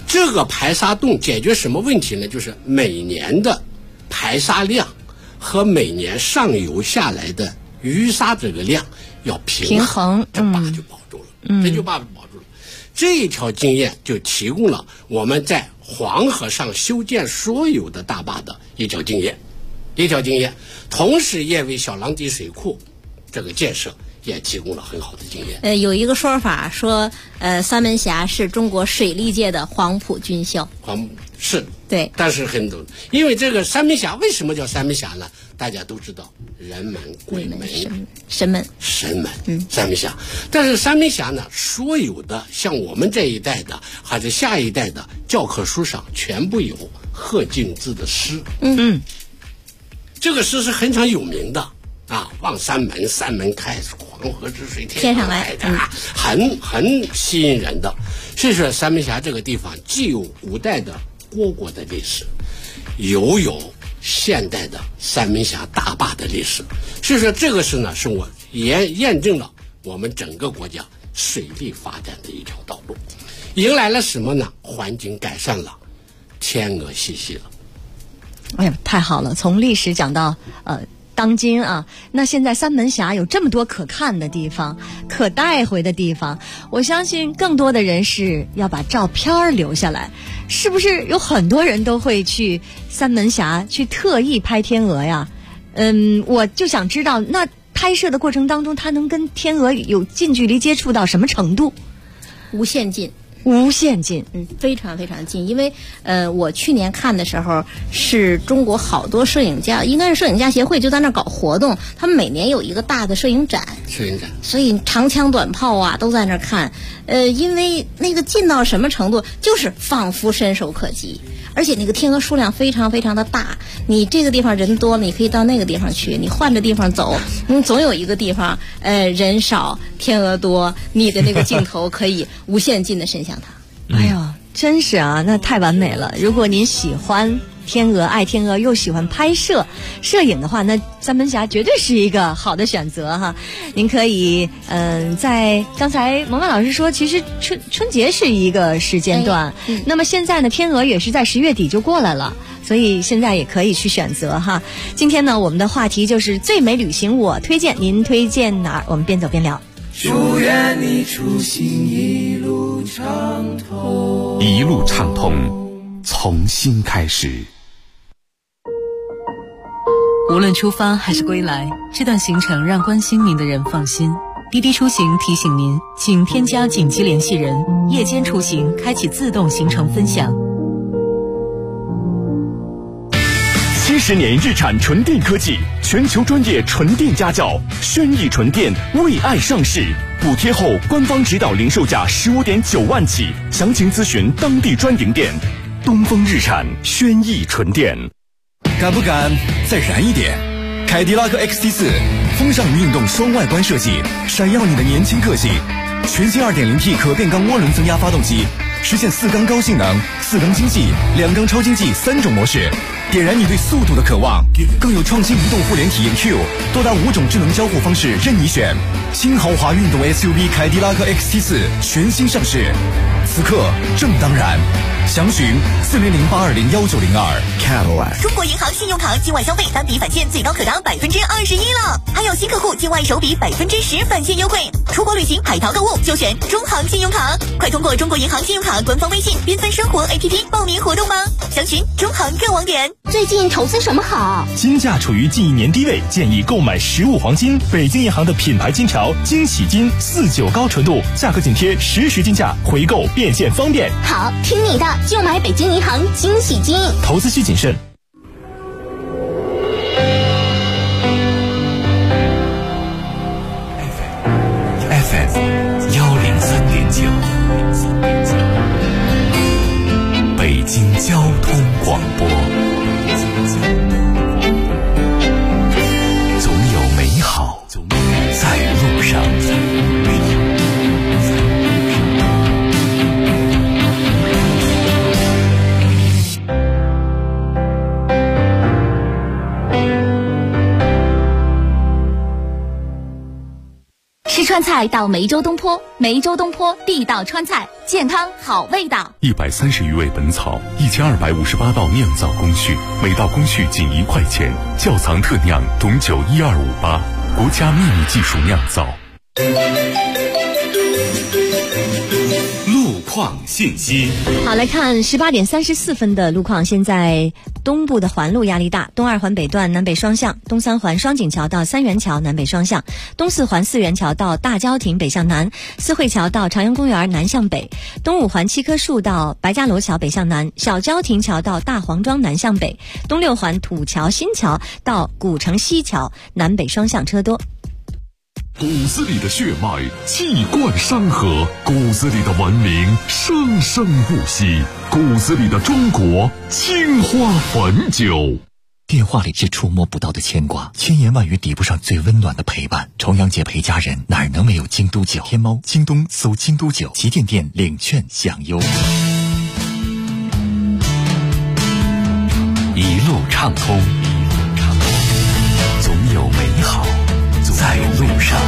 这个排沙洞解决什么问题呢？就是每年的排沙量和每年上游下来的淤沙这个量要平衡，这坝就保住了。这就坝保住了。这一条经验就提供了我们在黄河上修建所有的大坝的一条经验，同时也为小浪堤水库这个建设也提供了很好的经验。 有一个说法说，三门峡是中国水利界的黄埔军校。 是， 对。 但是很多，因为这个三门峡为什么叫三门峡呢？大家都知道，人门、鬼门、 神门。 三门峡。但是三门峡呢，所有的像我们这一代的，还是下一代的教科书上全部有贺敬之的诗。这个诗是很常有名的。望山门，山门开，黄河之水天上来，很吸引人的。所以说，三门峡这个地方既有古代的虢国的历史，又有现代的三门峡大坝的历史。所以说，这个是我验证了我们整个国家水利发展的一条道路，迎来了什么呢？环境改善了，天鹅嬉戏了。 哎呀，太好了！从历史讲到当今啊，那现在三门峡有这么多可看的地方，可带回的地方，我相信更多的人是要把照片留下来。是不是有很多人都会去三门峡去特意拍天鹅呀？我就想知道，那拍摄的过程当中，它能跟天鹅有近距离接触到什么程度？ 无限近。非常非常近。因为我去年看的时候，是中国好多摄影家，应该是摄影家协会就在那搞活动，他们每年有一个大的摄影展，所以长枪短炮都在那看。因为那个近到什么程度，就是仿佛伸手可及，而且那个天鹅数量非常非常的大。你这个地方人多了，你可以到那个地方去，你换着地方走，总有一个地方人少天鹅多，你的那个镜头可以无限近的伸向它。 哎呦，真是啊，那太完美了。如果您喜欢天鹅，爱天鹅，又喜欢拍摄摄影的话，那三门峡绝对是一个好的选择哈。您可以在刚才萌萌老师说，其实春节是一个时间段，那么现在呢，天鹅也是在10月底就过来了，所以现在也可以去选择哈。今天呢，我们的话题就是最美旅行我推荐，您推荐哪儿？我们边走边聊。 祝愿你出行一路畅通， 一路畅通，从新开始。 无论出发还是归来，这段行程让关心您的人放心。滴滴出行提醒您，请添加紧急联系人，夜间出行开启自动行程分享。 70年日产纯电科技，全球专业纯电家教，轩逸纯电为爱上市，补贴后官方指导零售价15.9万起，详情咨询当地专营店。东风日产轩逸纯电。 敢不敢再燃一点？凯迪拉克 XT4 风尚与运动双外观设计，闪耀你的年轻个性。全新 2.0T 可变缸涡轮增压发动机，实现4缸高性能、4缸经济、2缸超经济3种模式，点燃你对速度的渴望。更有创新移动互联体验 Q， 多达5种智能交互方式任你选。新豪华运动 SUV 凯迪拉克 XT4 全新上市，此刻正当然。详询400-820-1902 Cadillac。 中国银行信用卡境外消费单笔返现最高可达21%了，还有新客户境外首笔10%返现优惠。出国旅行、海淘购物就选中行信用卡，快通过中国银行信用卡官方微信缤纷生活 APP 报名活动吧。详询中行各网点。 最近投资什么好？ 金价处于近1年低位，建议购买实物黄金。北京银行的品牌金条金喜金49高纯度，价格紧贴实时金价，回购变现方便。 好，听你的，就买北京银行金喜金。 投资需谨慎。 FM 103.9，北京交通广播。总有美好在路上。 吃川菜到梅州东坡，梅州东坡地道川菜，健康好味道。 130余味本草，1258道酿造工序，每道工序仅1块钱，窖藏特酿董酒12588，国家秘密技术酿造。 路况信息。 好，来看18点34分的路况。现在东部的环路压力大，东2环北段南北双向，东3环双井桥到三元桥南北双向，东4环四元桥到大郊亭北向南，四惠桥到朝阳公园南向北，东5环七棵树到白家楼桥北向南，小郊亭桥到大黄庄南向北，东6环土桥新桥到古城西桥南北双向车多。 骨子里的血脉气贯山河，骨子里的文明生生不息，骨子里的中国青花汾酒。 电话里是触摸不到的牵挂，千言万语抵不上最温暖的陪伴。重阳节陪家人，哪能没有京都酒？天猫、京东搜京都酒，旗舰店领券享优。 一路畅通，总有美好在路上。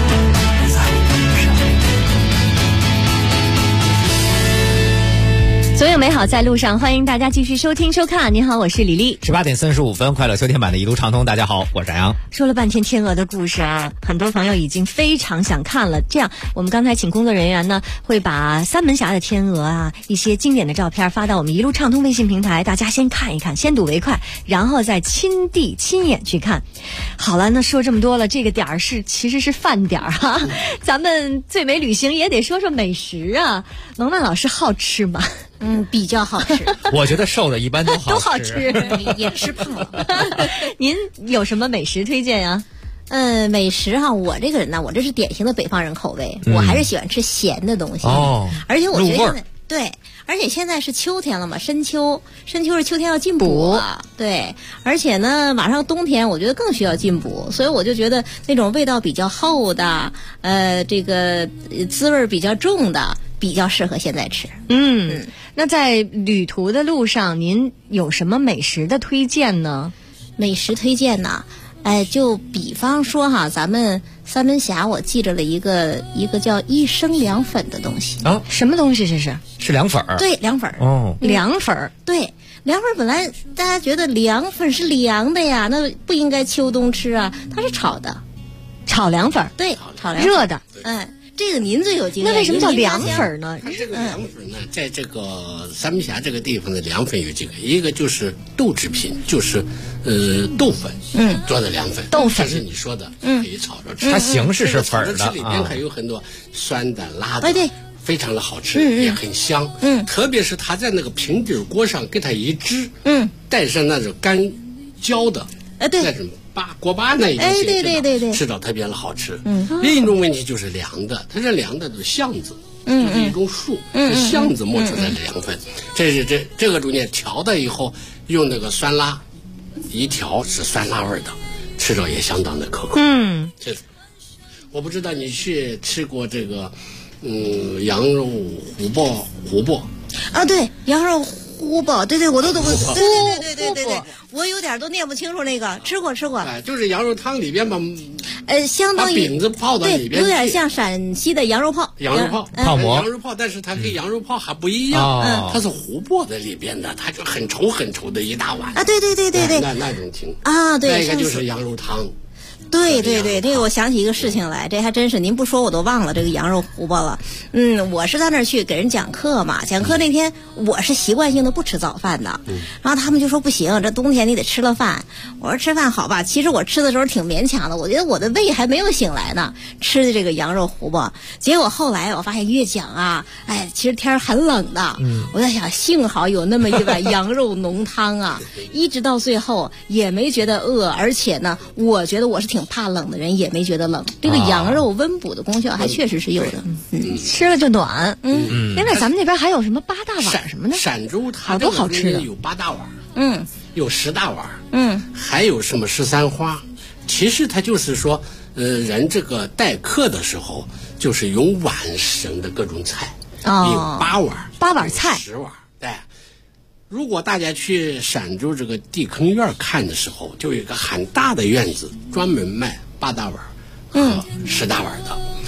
总有美好在路上，欢迎大家继续收听收看。您好，我是李丽。 18点35分，快乐秋天版的一路畅通。大家好，我是杨。 说了半天天鹅的故事啊，很多朋友已经非常想看了。这样，我们刚才请工作人员呢，会把三门峡的天鹅啊一些经典的照片发到我们一路畅通微信平台，大家先看一看，先睹为快，然后再亲地亲眼去看。好了，那说这么多了，这个点儿其实是饭点儿哈。咱们最美旅行也得说说美食啊。蒙曼老师好吃吗？ 比较好吃。 我觉得瘦的一般都好吃， 都好吃， 也吃胖了。 您有什么美食推荐呀？ 美食哈，我这个人呢，我这是典型的北方人口味，我还是喜欢吃咸的东西。而且我觉得现在对，而且现在是秋天了嘛，深秋是秋天要进补了，对，而且呢，马上冬天，我觉得更需要进补，所以我就觉得那种味道比较厚的，这个滋味比较重的，比较适合现在吃。 那在旅途的路上，您有什么美食的推荐呢？ 美食推荐呢？就比方说哈，咱们三门峡，我记着了一个叫一生凉粉的东西啊， 什么东西这是？ 是凉粉儿？ 对，凉粉儿。 哦， 凉粉儿。 对，凉粉儿本来大家觉得凉粉是凉的呀，那不应该秋冬吃啊，它是炒的， 炒凉粉儿。 对，炒凉粉热的。 这个您最有经验。 那为什么叫凉粉呢？ 它这个凉粉呢，在这个三门峡这个地方的凉粉有几个，一个就是豆制品，就是豆粉，做的凉粉， 豆粉这是你说的，可以炒着吃。 它形式是粉的， 里面还有很多酸的、辣的， 对， 非常的好吃，也很香。特别是它在那个平底锅上给它一支，带上那种干焦的， 对， 那种锅巴那一些， 对， 吃到特别的好吃。另一种问题就是凉的，它是凉的都是橡子，就是一种树，是橡子磨出来的凉粉。这个中间调的以后，用那个酸辣一调是酸辣味的，吃着也相当的可口。我不知道你去吃过这个，羊肉糊饽啊？对，羊肉糊饽，对，我都懂。对，我有点都念不清楚那个，吃过。 就是羊肉汤里边把， 相当于把饼子泡到里边， 有点像陕西的羊肉泡馍， 羊肉泡，但是它跟羊肉泡还不一样，它是糊饽在里边的，它就很稠的一大碗啊，对， 那种挺啊，对， 那一个就是羊肉汤。 对，这个我想起一个事情来，这还真是您不说我都忘了这个羊肉糊饽了。我是到那儿去给人讲课嘛，讲课那天我是习惯性的不吃早饭的，然后他们就说不行，这冬天你得吃了饭。我说吃饭好吧，其实我吃的时候挺勉强的，我觉得我的胃还没有醒来呢，吃的这个羊肉糊饽。结果后来我发现越讲啊，其实天很冷的，我在想幸好有那么一碗羊肉浓汤啊，一直到最后也没觉得饿，而且呢，我觉得我是挺怕冷的人，也没觉得冷。这个羊肉温补的功效还确实是有的， 吃了就暖。另外咱们那边还有什么八大碗什么的？ 陕州它好多好吃的， 有八大碗，有10大碗，还有什么13花。其实它就是说，人这个待客的时候，就是用碗盛的各种菜，有8碗菜 ，10碗，对。如果大家去陕州这个地坑院看的时候，就有一个很大的院子，专门卖8大碗和10大碗的。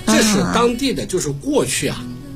这是当地的，就是过去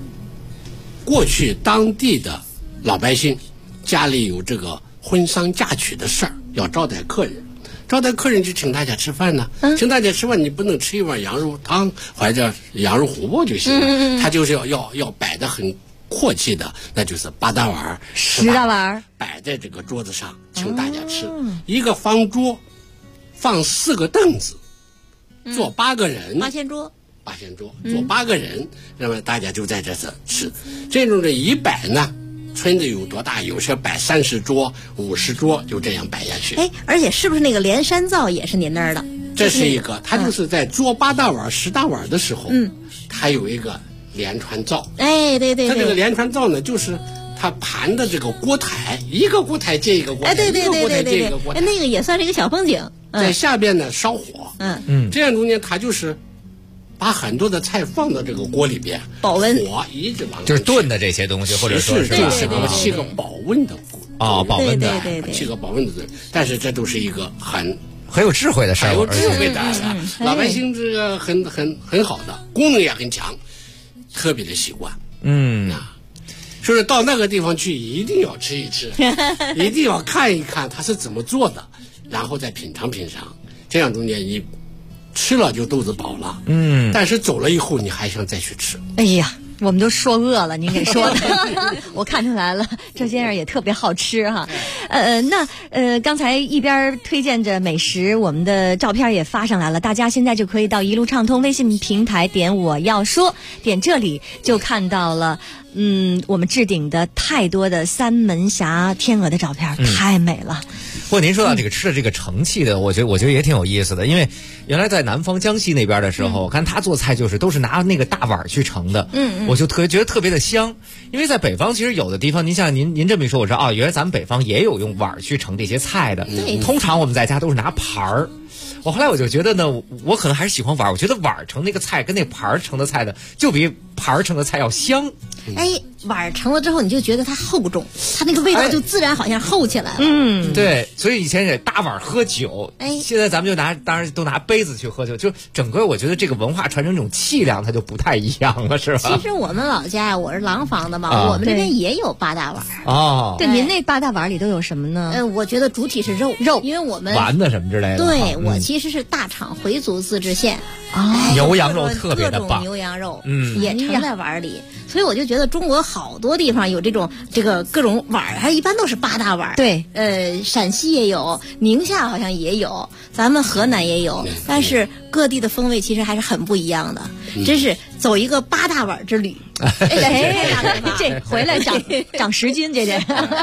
当地的老百姓家里有这个婚丧嫁娶的事儿，要招待客人。招待客人就请大家吃饭呢，请大家吃饭，你不能吃一碗羊肉汤或者羊肉糊饽就行了，他就是要摆得很阔气的，那就是8大碗、 10大碗摆在这个桌子上，请大家吃。一个方桌放4个凳子，坐8个人 ，8000桌， 坐8个人，那么大家就在这吃。这种的一摆呢，村子有多大？有些摆30桌、50桌，就这样摆下去。 哎，而且是不是那个连山灶也是您那儿的？ 这是一个，他就是在做8大碗、10大碗的时候，他有一个连川灶。 哎，对。 他这个连川灶呢，就是他盘的这个锅台，一个锅台接一个锅台， 对， 一个锅台接一个锅台， 那个也算是一个小风景。 在下边呢烧火，这样中间他就是把很多的菜放到这个锅里边， 保温， 火一直往就是炖的这些东西，或者说是7个保温的保温的 ，7个保温的，但是这都是一一个很有智慧的事儿， 很有智慧的老百姓，这个很好的功能也很强，特别的习惯。所以到那个地方去一定要吃一吃，一定要看一看它是怎么做的，然后再品尝品尝，这样中间你吃了就肚子饱了，但是走了以后你还想再去吃。 哎呀，我们都说饿了，您给说的，我看出来了，周先生也特别好吃哈。刚才一边推荐着美食，我们的照片也发上来了，大家现在就可以到一路畅通微信平台点我要说，点这里就看到了。我们置顶的太多的三门峡天鹅的照片，太美了。 不过您说到这个吃的这个盛器的，我觉得也挺有意思的，因为原来在南方江西那边的时候，我看他做菜都是拿那个大碗去盛的，我就觉得特别的香。因为在北方其实有的地方，您像您这么一说，我知道原来咱们北方也有用碗去盛这些菜的，通常我们在家都是拿盘儿。后来我就觉得呢，我可能还是喜欢碗，我觉得碗盛那个菜跟那盘盛的菜的就比盘盛的菜要香。 碗盛了之后你就觉得它厚重，它那个味道就自然好像厚起来了。 对，所以以前也大碗喝酒，现在咱们当然都拿杯子去喝酒，就整个我觉得这个文化传承这种气量它就不太一样了，是吧？ 其实我们老家我是廊坊的嘛，我们这边也有8大碗。 对，您那8大碗里都有什么呢？ 我觉得主体是肉，因为我们丸子什么之类的。 对，我其实是大厂回族自治县， 牛羊肉特别的棒， 各种牛羊肉，也盛在碗里。所以我就觉得中国好多地方有这个各种碗，它一般都是8大碗。 对， 陕西也有，宁夏好像也有，咱们河南也有，但是各地的风味其实还是很不一样的。真是走一个8大碗之旅。 这回来长10斤，这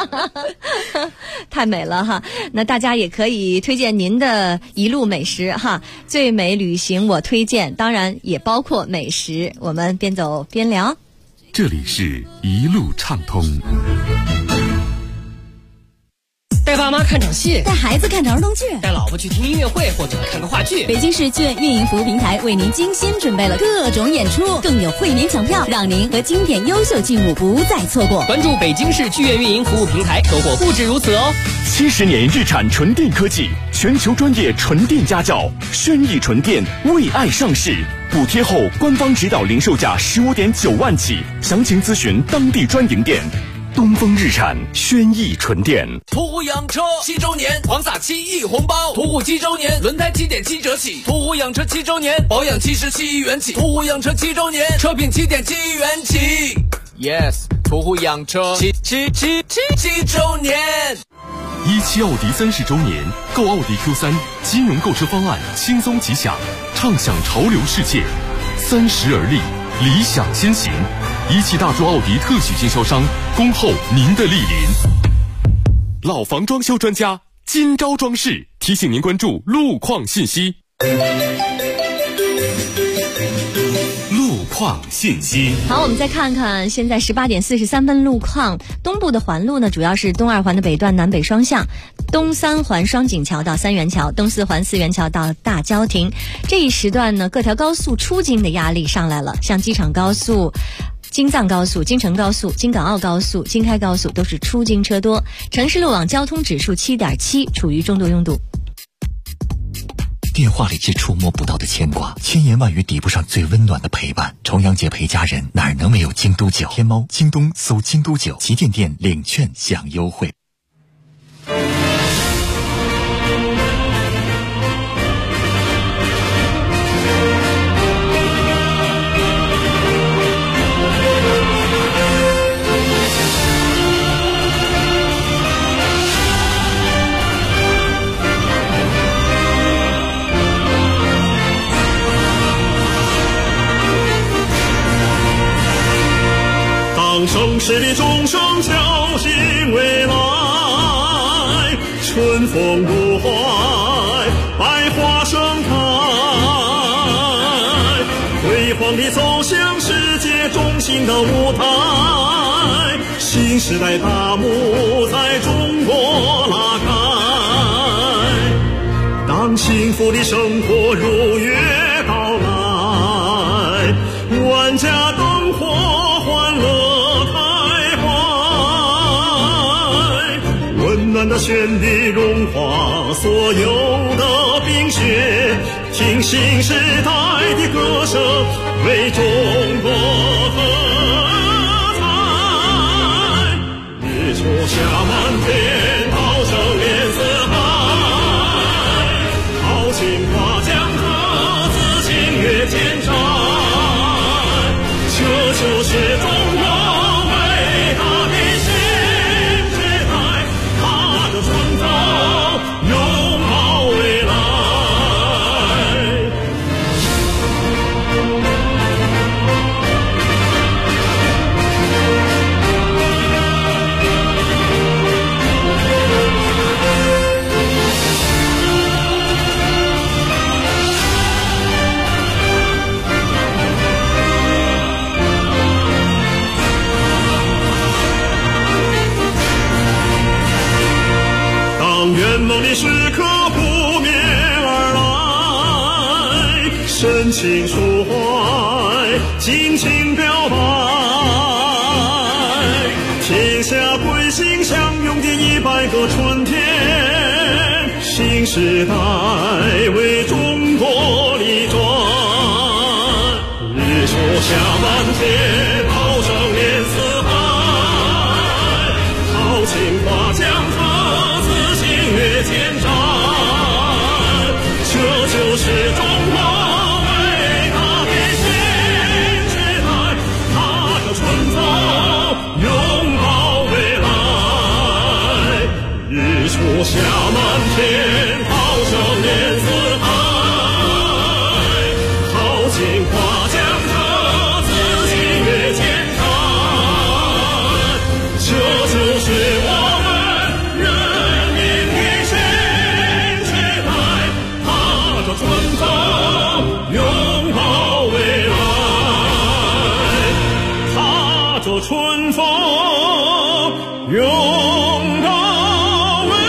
太美了哈！那大家也可以推荐您的一路美食哈，最美旅行我推荐，当然也包括美食。我们边走边聊。 这里是一路畅通。 带爸妈看场戏， 带孩子看场儿童剧， 带老婆去听音乐会或者看个话剧。 北京市剧院运营服务平台为您精心准备了各种演出，更有会员抢票，让您和经典优秀剧目不再错过。 关注北京市剧院运营服务平台，收获不止如此哦 ！70年日产纯电科技，全球专业纯电家教，轩逸纯电为爱上市，补贴后官方指导零售价15.9万起，详情咨询当地专营店。东风日产轩逸纯电。 途虎养车7周年，狂撒7亿红包。途虎7周年，轮胎7.7折起。途虎养车7周年，保养77元起。途虎养车7周年，车品7.7元起。Yes， 途虎养车7周年。 17奥迪30周年，购奥迪 Q3，金融购车方案轻松吉祥，畅享潮流世界，30而立，理想先行。17大众奥迪特许经销商，恭候您的莅临。老房装修专家金招装饰提醒您关注路况信息。路况信息。 好，我们再看看现在18点43分路况。东部的环路呢，主要是东2环的北段南北双向，东3环双井桥到三元桥，东4环4元桥到大郊亭。这一时段呢，各条高速出京的压力上来了，像机场高速、京藏高速、京承高速、京港澳高速、京开高速都是出京车多。城市路网交通指数7.7，处于中度拥堵。 电话里却触摸不到的牵挂，千言万语抵不上最温暖的陪伴。重阳节陪家人，哪能没有京都酒？天猫、京东搜京都酒，旗舰店领券享优惠。 当盛世的钟声敲醒未来，春风入怀，百花盛开，辉煌地走向世界中心的舞台，新时代大幕在中国拉开。当幸福的生活如约到来，万家灯火欢乐的旋律融化所有的冰雪，听新时代的歌声，为中国喝彩。日出下满天，涛声连四海，豪情划江河，自信越千山。这就是中国伟大的新时代，踏着春风，拥抱未来。当圆梦的时刻扑面而来，深情抒怀，尽情表白，天下归心相拥的100个春天，新时代为中国立传。日出下满天，涛声连四海，豪情划江河，自信越千山。这就是中国伟大的新时代，踏着春风，拥抱未来。日出下满天，涛声连四海，豪情划江河，自信越千山。这就是我们人民的新时代，踏着春风，拥抱未来，踏着春风，拥抱未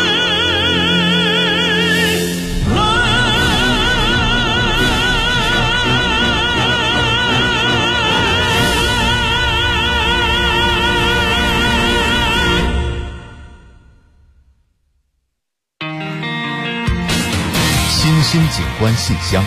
新兴景观信箱。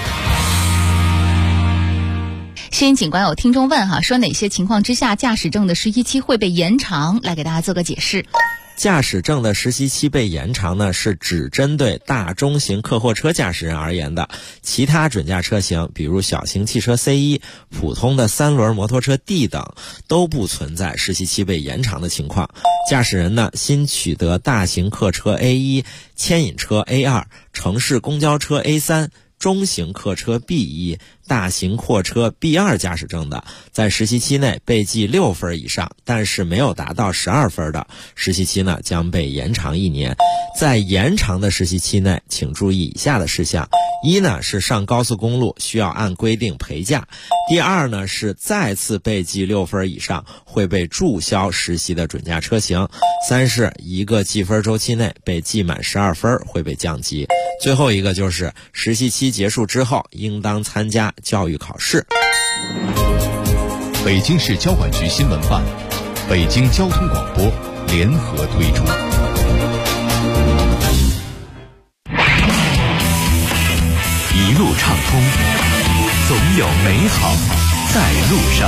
新兴景观有听众问哈，说哪些情况之下驾驶证的实习期会被延长？来给大家做个解释。 驾驶证的实习期被延长呢，是只针对大中型客货车驾驶人而言的，其他准驾车型，比如小型汽车 C1、普通的3轮摩托车 D 等，都不存在实习期被延长的情况。驾驶人呢，新取得大型客车 A1、牵引车 A2、城市公交车 A3、中型客车 B1、大型货车 B2 驾驶证的，在实习期内被记6分以上，但是没有达到12分的，实习期呢将被延长1年。在延长的实习期内，请注意以下的事项：一呢是上高速公路需要按规定陪驾；第二呢是再次被记6分以上会被注销实习的准驾车型；三是一个记分周期内被记满12分会被降级；最后一个就是实习期结束之后应当参加教育考试。 北京市交管局新闻办、北京交通广播联合推出。 路畅通，总有美好在路上。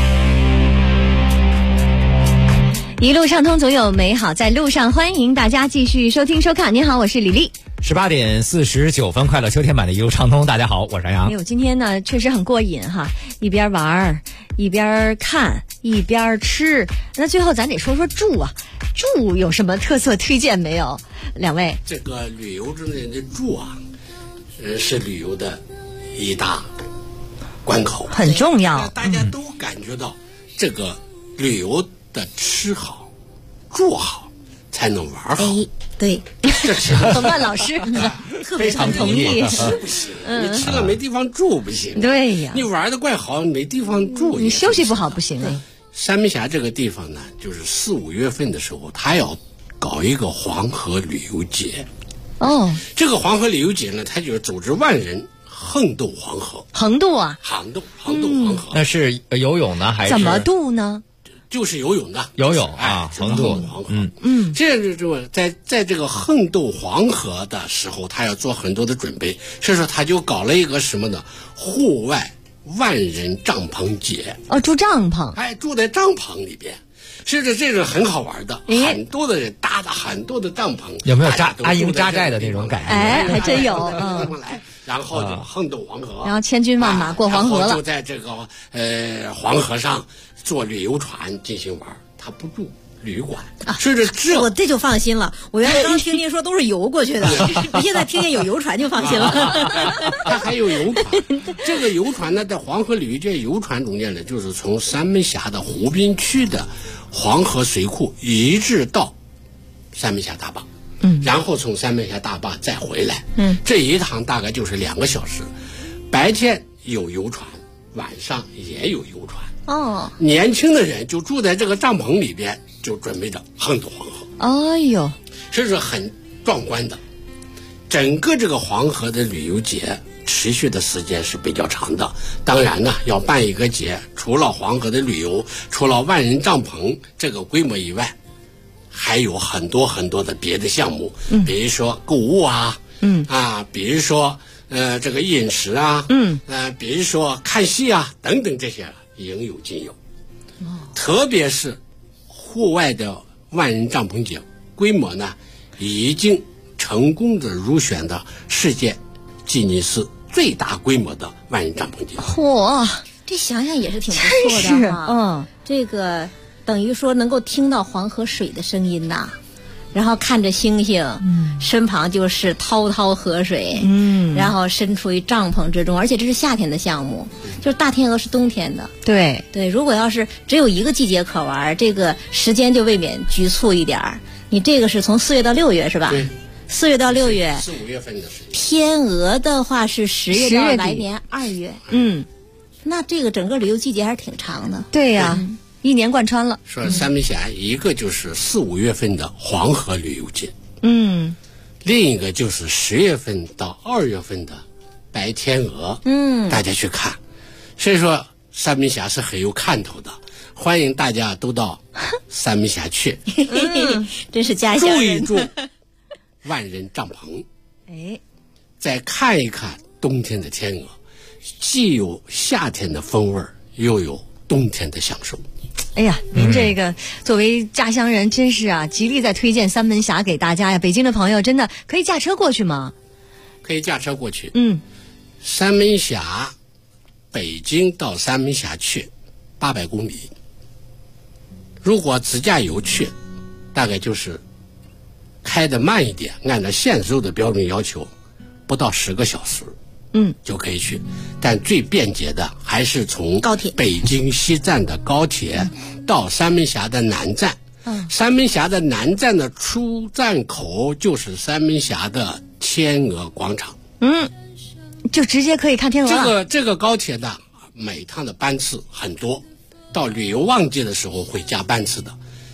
一路畅通，总有美好在路上。欢迎大家继续收听收看。您好，我是李丽。 18点49分，快乐秋天版的一路畅通。大家好，我是杨洋。 哎呦，今天呢确实很过瘾哈，一边玩一边看一边吃。那最后咱得说说住啊，住有什么特色推荐没有？两位， 这个旅游中的住啊，是旅游的一大关口， 很重要。 大家都感觉到这个旅游的吃好、住好，才能玩好。 对， 这是万老师非常同意。 吃不行，你吃了没地方住不行。 对呀， 你玩的怪好，没地方住， 你休息不好不行啊。 三门峡这个地方呢，就是4、5月份的时候，它要搞一个黄河旅游节。 哦， 这个黄河旅游节呢，它就是组织万人横渡黄河。 横渡啊？ 横渡黄河。 那是游泳呢，还是怎么渡呢？ 就是游泳的， 游泳啊，横渡黄河。这就在这个横渡黄河的时候，他要做很多的准备，所以说他就搞了一个什么呢？户外万人帐篷节。 哦，住帐篷。 哎，住在帐篷里边，是这个很好玩的，很多的人搭的很多的帐篷。 有没有阿英扎寨的那种感觉？ 哎，还真有。 然后就横渡黄河， 然后千军万马过黄河了。 就在这个黄河上坐旅游船进行玩，他不住旅馆啊，是我这就放心了。我原来刚听您说都是游过去的，我现在听见有游船就放心了。 他还有游船，这个游船呢，在黄河旅游节游船中间呢，就是从三门峡的湖滨区的黄河水库一直到三门峡大坝。然后从三门峡大坝再回来，这一趟大概就是2个小时。白天有游船，晚上也有游船。 哦， 年轻的人就住在这个帐篷里边，就准备着横渡黄河。 哎呦， 这是很壮观的。整个这个黄河的旅游节持续的时间是比较长的。当然呢，要办一个节，除了黄河的旅游，除了万人帐篷这个规模以外，还有很多很多的别的项目，比如说购物啊，比如说这个饮食啊，比如说看戏啊等等，这些应有尽有。特别是户外的万人帐篷节，规模呢已经成功的入选的世界吉尼斯最大规模的万人帐篷节。 嚯， 这想想也是挺不错的哈。这个等于说能够听到黄河水的声音呐，然后看着星星，身旁就是滔滔河水，然后身处于帐篷之中，而且这是夏天的项目，就是大天鹅是冬天的。 对， 如果要是只有一个季节可玩，这个时间就未免局促一点儿。你这个是从4月到6月是吧？ 对 ，4月到6月。 4、5月份的时间。 天鹅的话是10月到来年2月。那这个整个旅游季节还是挺长的。 对呀。1年贯穿了。 说三门峡一个就是4、5月份的黄河旅游节，另一个就是10月份到2月份的白天鹅，大家去看。所以说三门峡是很有看头的，欢迎大家都到三门峡去， 真是家乡人。 住一住万人帐篷，再看一看冬天的天鹅，既有夏天的风味，又有冬天的享受。 哎呀，您这个作为家乡人，真是啊，极力在推荐三门峡给大家呀。北京的朋友真的可以驾车过去吗？ 可以驾车过去。三门峡，北京到三门峡去800公里。如果自驾游去，大概就是开得慢一点，按照限速的标准要求，不到10个小时。就可以去，但最便捷的还是从高铁北京西站的高铁到三门峡的南站。三门峡的南站的出站口就是三门峡的天鹅广场。 就直接可以看天鹅了。 这个高铁的每趟的班次很多，到旅游旺季的时候会加班次的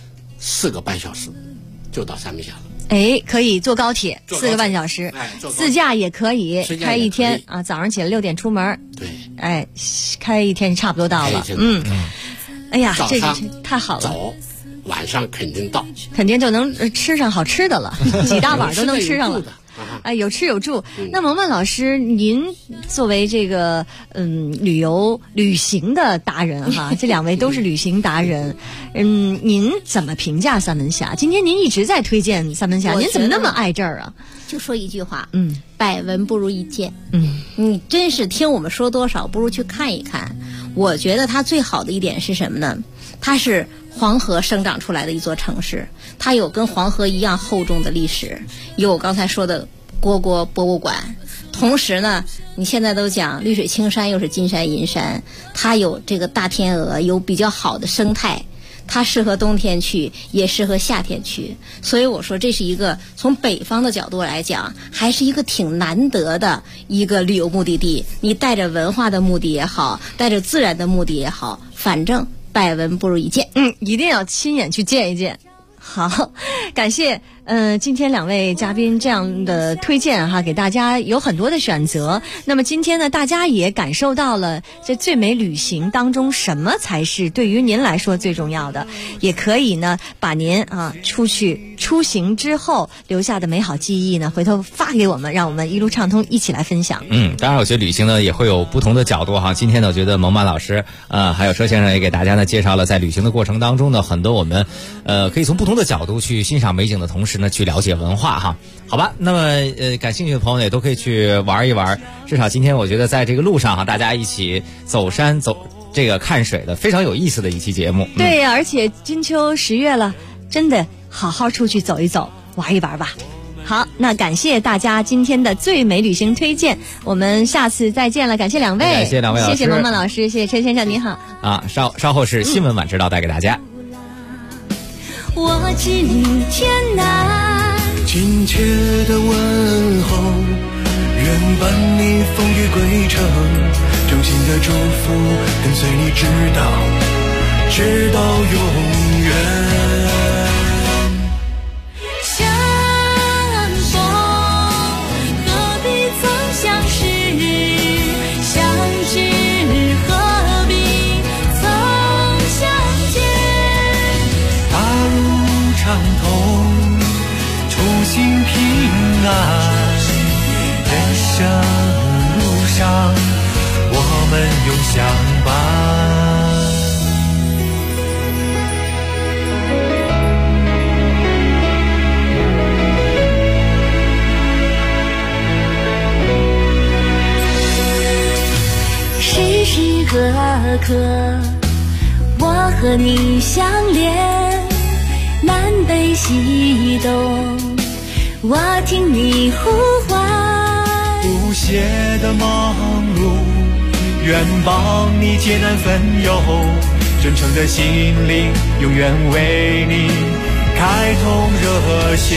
，4个半小时就到三门峡了。 可以坐高铁4个半小时，自驾也可以，开一天啊，早上起来6点出门， 对， 开一天差不多到了。哎呀，这个太好了， 走，晚上肯定到， 肯定就能吃上好吃的了，几大碗都能吃上了。 哎，有吃有住。那萌萌老师，您作为这个旅行的达人哈，这两位都是旅行达人，您怎么评价三门峡？今天您一直在推荐三门峡，您怎么那么爱这儿啊？ 就说一句话，百闻不如一见。你真是听我们说多少，不如去看一看。我觉得它最好的一点是什么呢？它是黄河生长出来的一座城市，它有跟黄河一样厚重的历史，有我刚才说的虢博物馆。同时呢，你现在都讲绿水青山，又是金山银山，它有这个大天鹅，有比较好的生态。它适合冬天去，也适合夏天去，所以我说这是一个从北方的角度来讲，还是一个挺难得的一个旅游目的地。你带着文化的目的也好，带着自然的目的也好，反正百闻不如一见。 一定要亲眼去见一见。好，感谢今天两位嘉宾这样的推荐哈，给大家有很多的选择。那么今天呢，大家也感受到了这最美旅行当中什么才是对于您来说最重要的，也可以呢把您出行之后留下的美好记忆呢，回头发给我们，让我们一路畅通一起来分享。 当然我觉得旅行呢也会有不同的角度哈。今天呢，我觉得萌满老师还有佘先生也给大家呢介绍了在旅行的过程当中呢，很多我们可以从不同的角度去欣赏美景的同时呢，去了解文化哈。好吧，那么感兴趣的朋友也都可以去玩一玩。至少今天我觉得在这个路上哈，大家一起走山这个看水的非常有意思的一期节目。 对呀，而且金秋10月了，真的好好出去走一走，玩一玩吧。好，那感谢大家今天的最美旅行推荐，我们下次再见了。感谢两位， 感谢两位老师， 谢谢萌萌老师，谢谢陈先生，你好。 稍后是新闻晚知道带给大家。 我知你天南，亲切的问候，愿伴你风雨归程，衷心的祝福跟随你直到永远。 相逢何必曾相识，相知何必曾相见。 大路畅通，初心平安，人生路上我们永相伴。 时时刻刻我和你相连，南北西东我听你呼唤。 不懈的忙碌，愿帮你艰难分忧，真诚的心灵永远为你开通热线。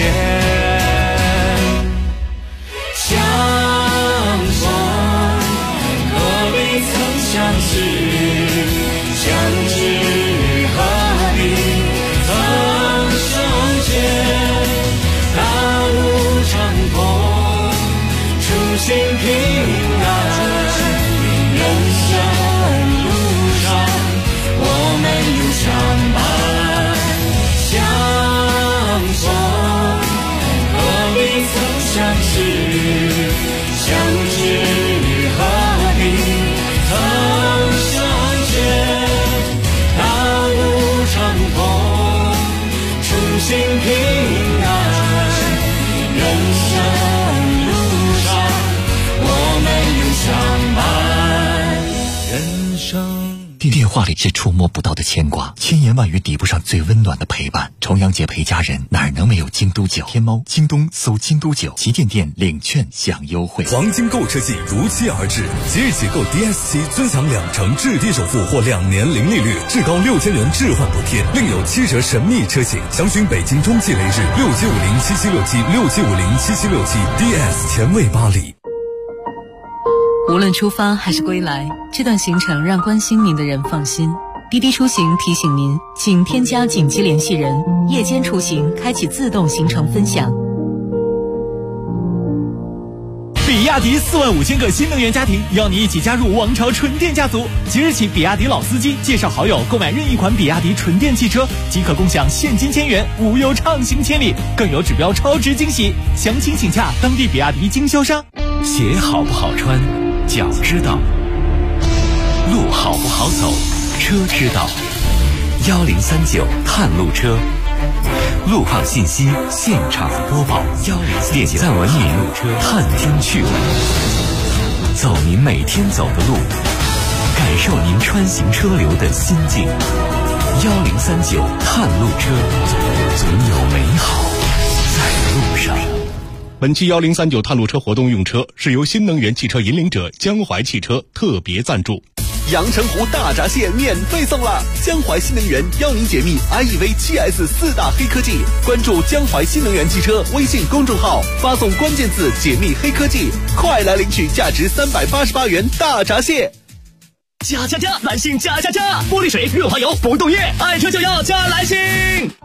相逢何必曾相识，相知何必曾相见。大路畅通，初心平安，人生路上我们永相伴。相逢何必曾相识，相知何必曾相见。大路畅通，初心平安，人生路上我们永相伴。人生电话里是触摸不到的牵挂，千言万语抵不上最温暖的陪伴。重阳节陪家人，哪能没有京都酒？天猫、京东搜京都酒，旗舰店领券享优惠。 黄金购车季如期而至，即日起购 DS7尊享2成置地首付或2年零利率，至高6000元置换补贴，另有7折神秘车型。详询北京中汽雷日6750776767，67507767 DS 前卫巴黎。 无论出发还是归来，这段行程让关心您的人放心。滴滴出行提醒您，请添加紧急联系人，夜间出行开启自动行程分享。 比亚亚迪45000个新能源家庭邀你一起加入王朝纯电家族。即日起，比亚迪老司机介绍好友购买任意款比亚迪纯电汽车，即可共享现金1000元，无忧畅行千里，更有指标超值惊喜。详情请洽当地比亚迪经销商。 鞋好不好穿，脚知道；路好不好走，车知道。1039探路车，路况信息现场播报。点赞文明探听趣闻，走您每天走的路，感受您穿行车流的心境。1039探路车，总有美好在路上。 本期1039探路车活动用车是由新能源汽车引领者江淮汽车特别赞助。 阳澄湖大闸蟹免费送了！江淮新能源邀您解密 IEV 7S 4大黑科技，关注江淮新能源汽车微信公众号，发送关键字解密黑科技，快来领取价值388元大闸蟹。 加！男性加！玻璃水、润滑油、不冻液，爱车就要加来星。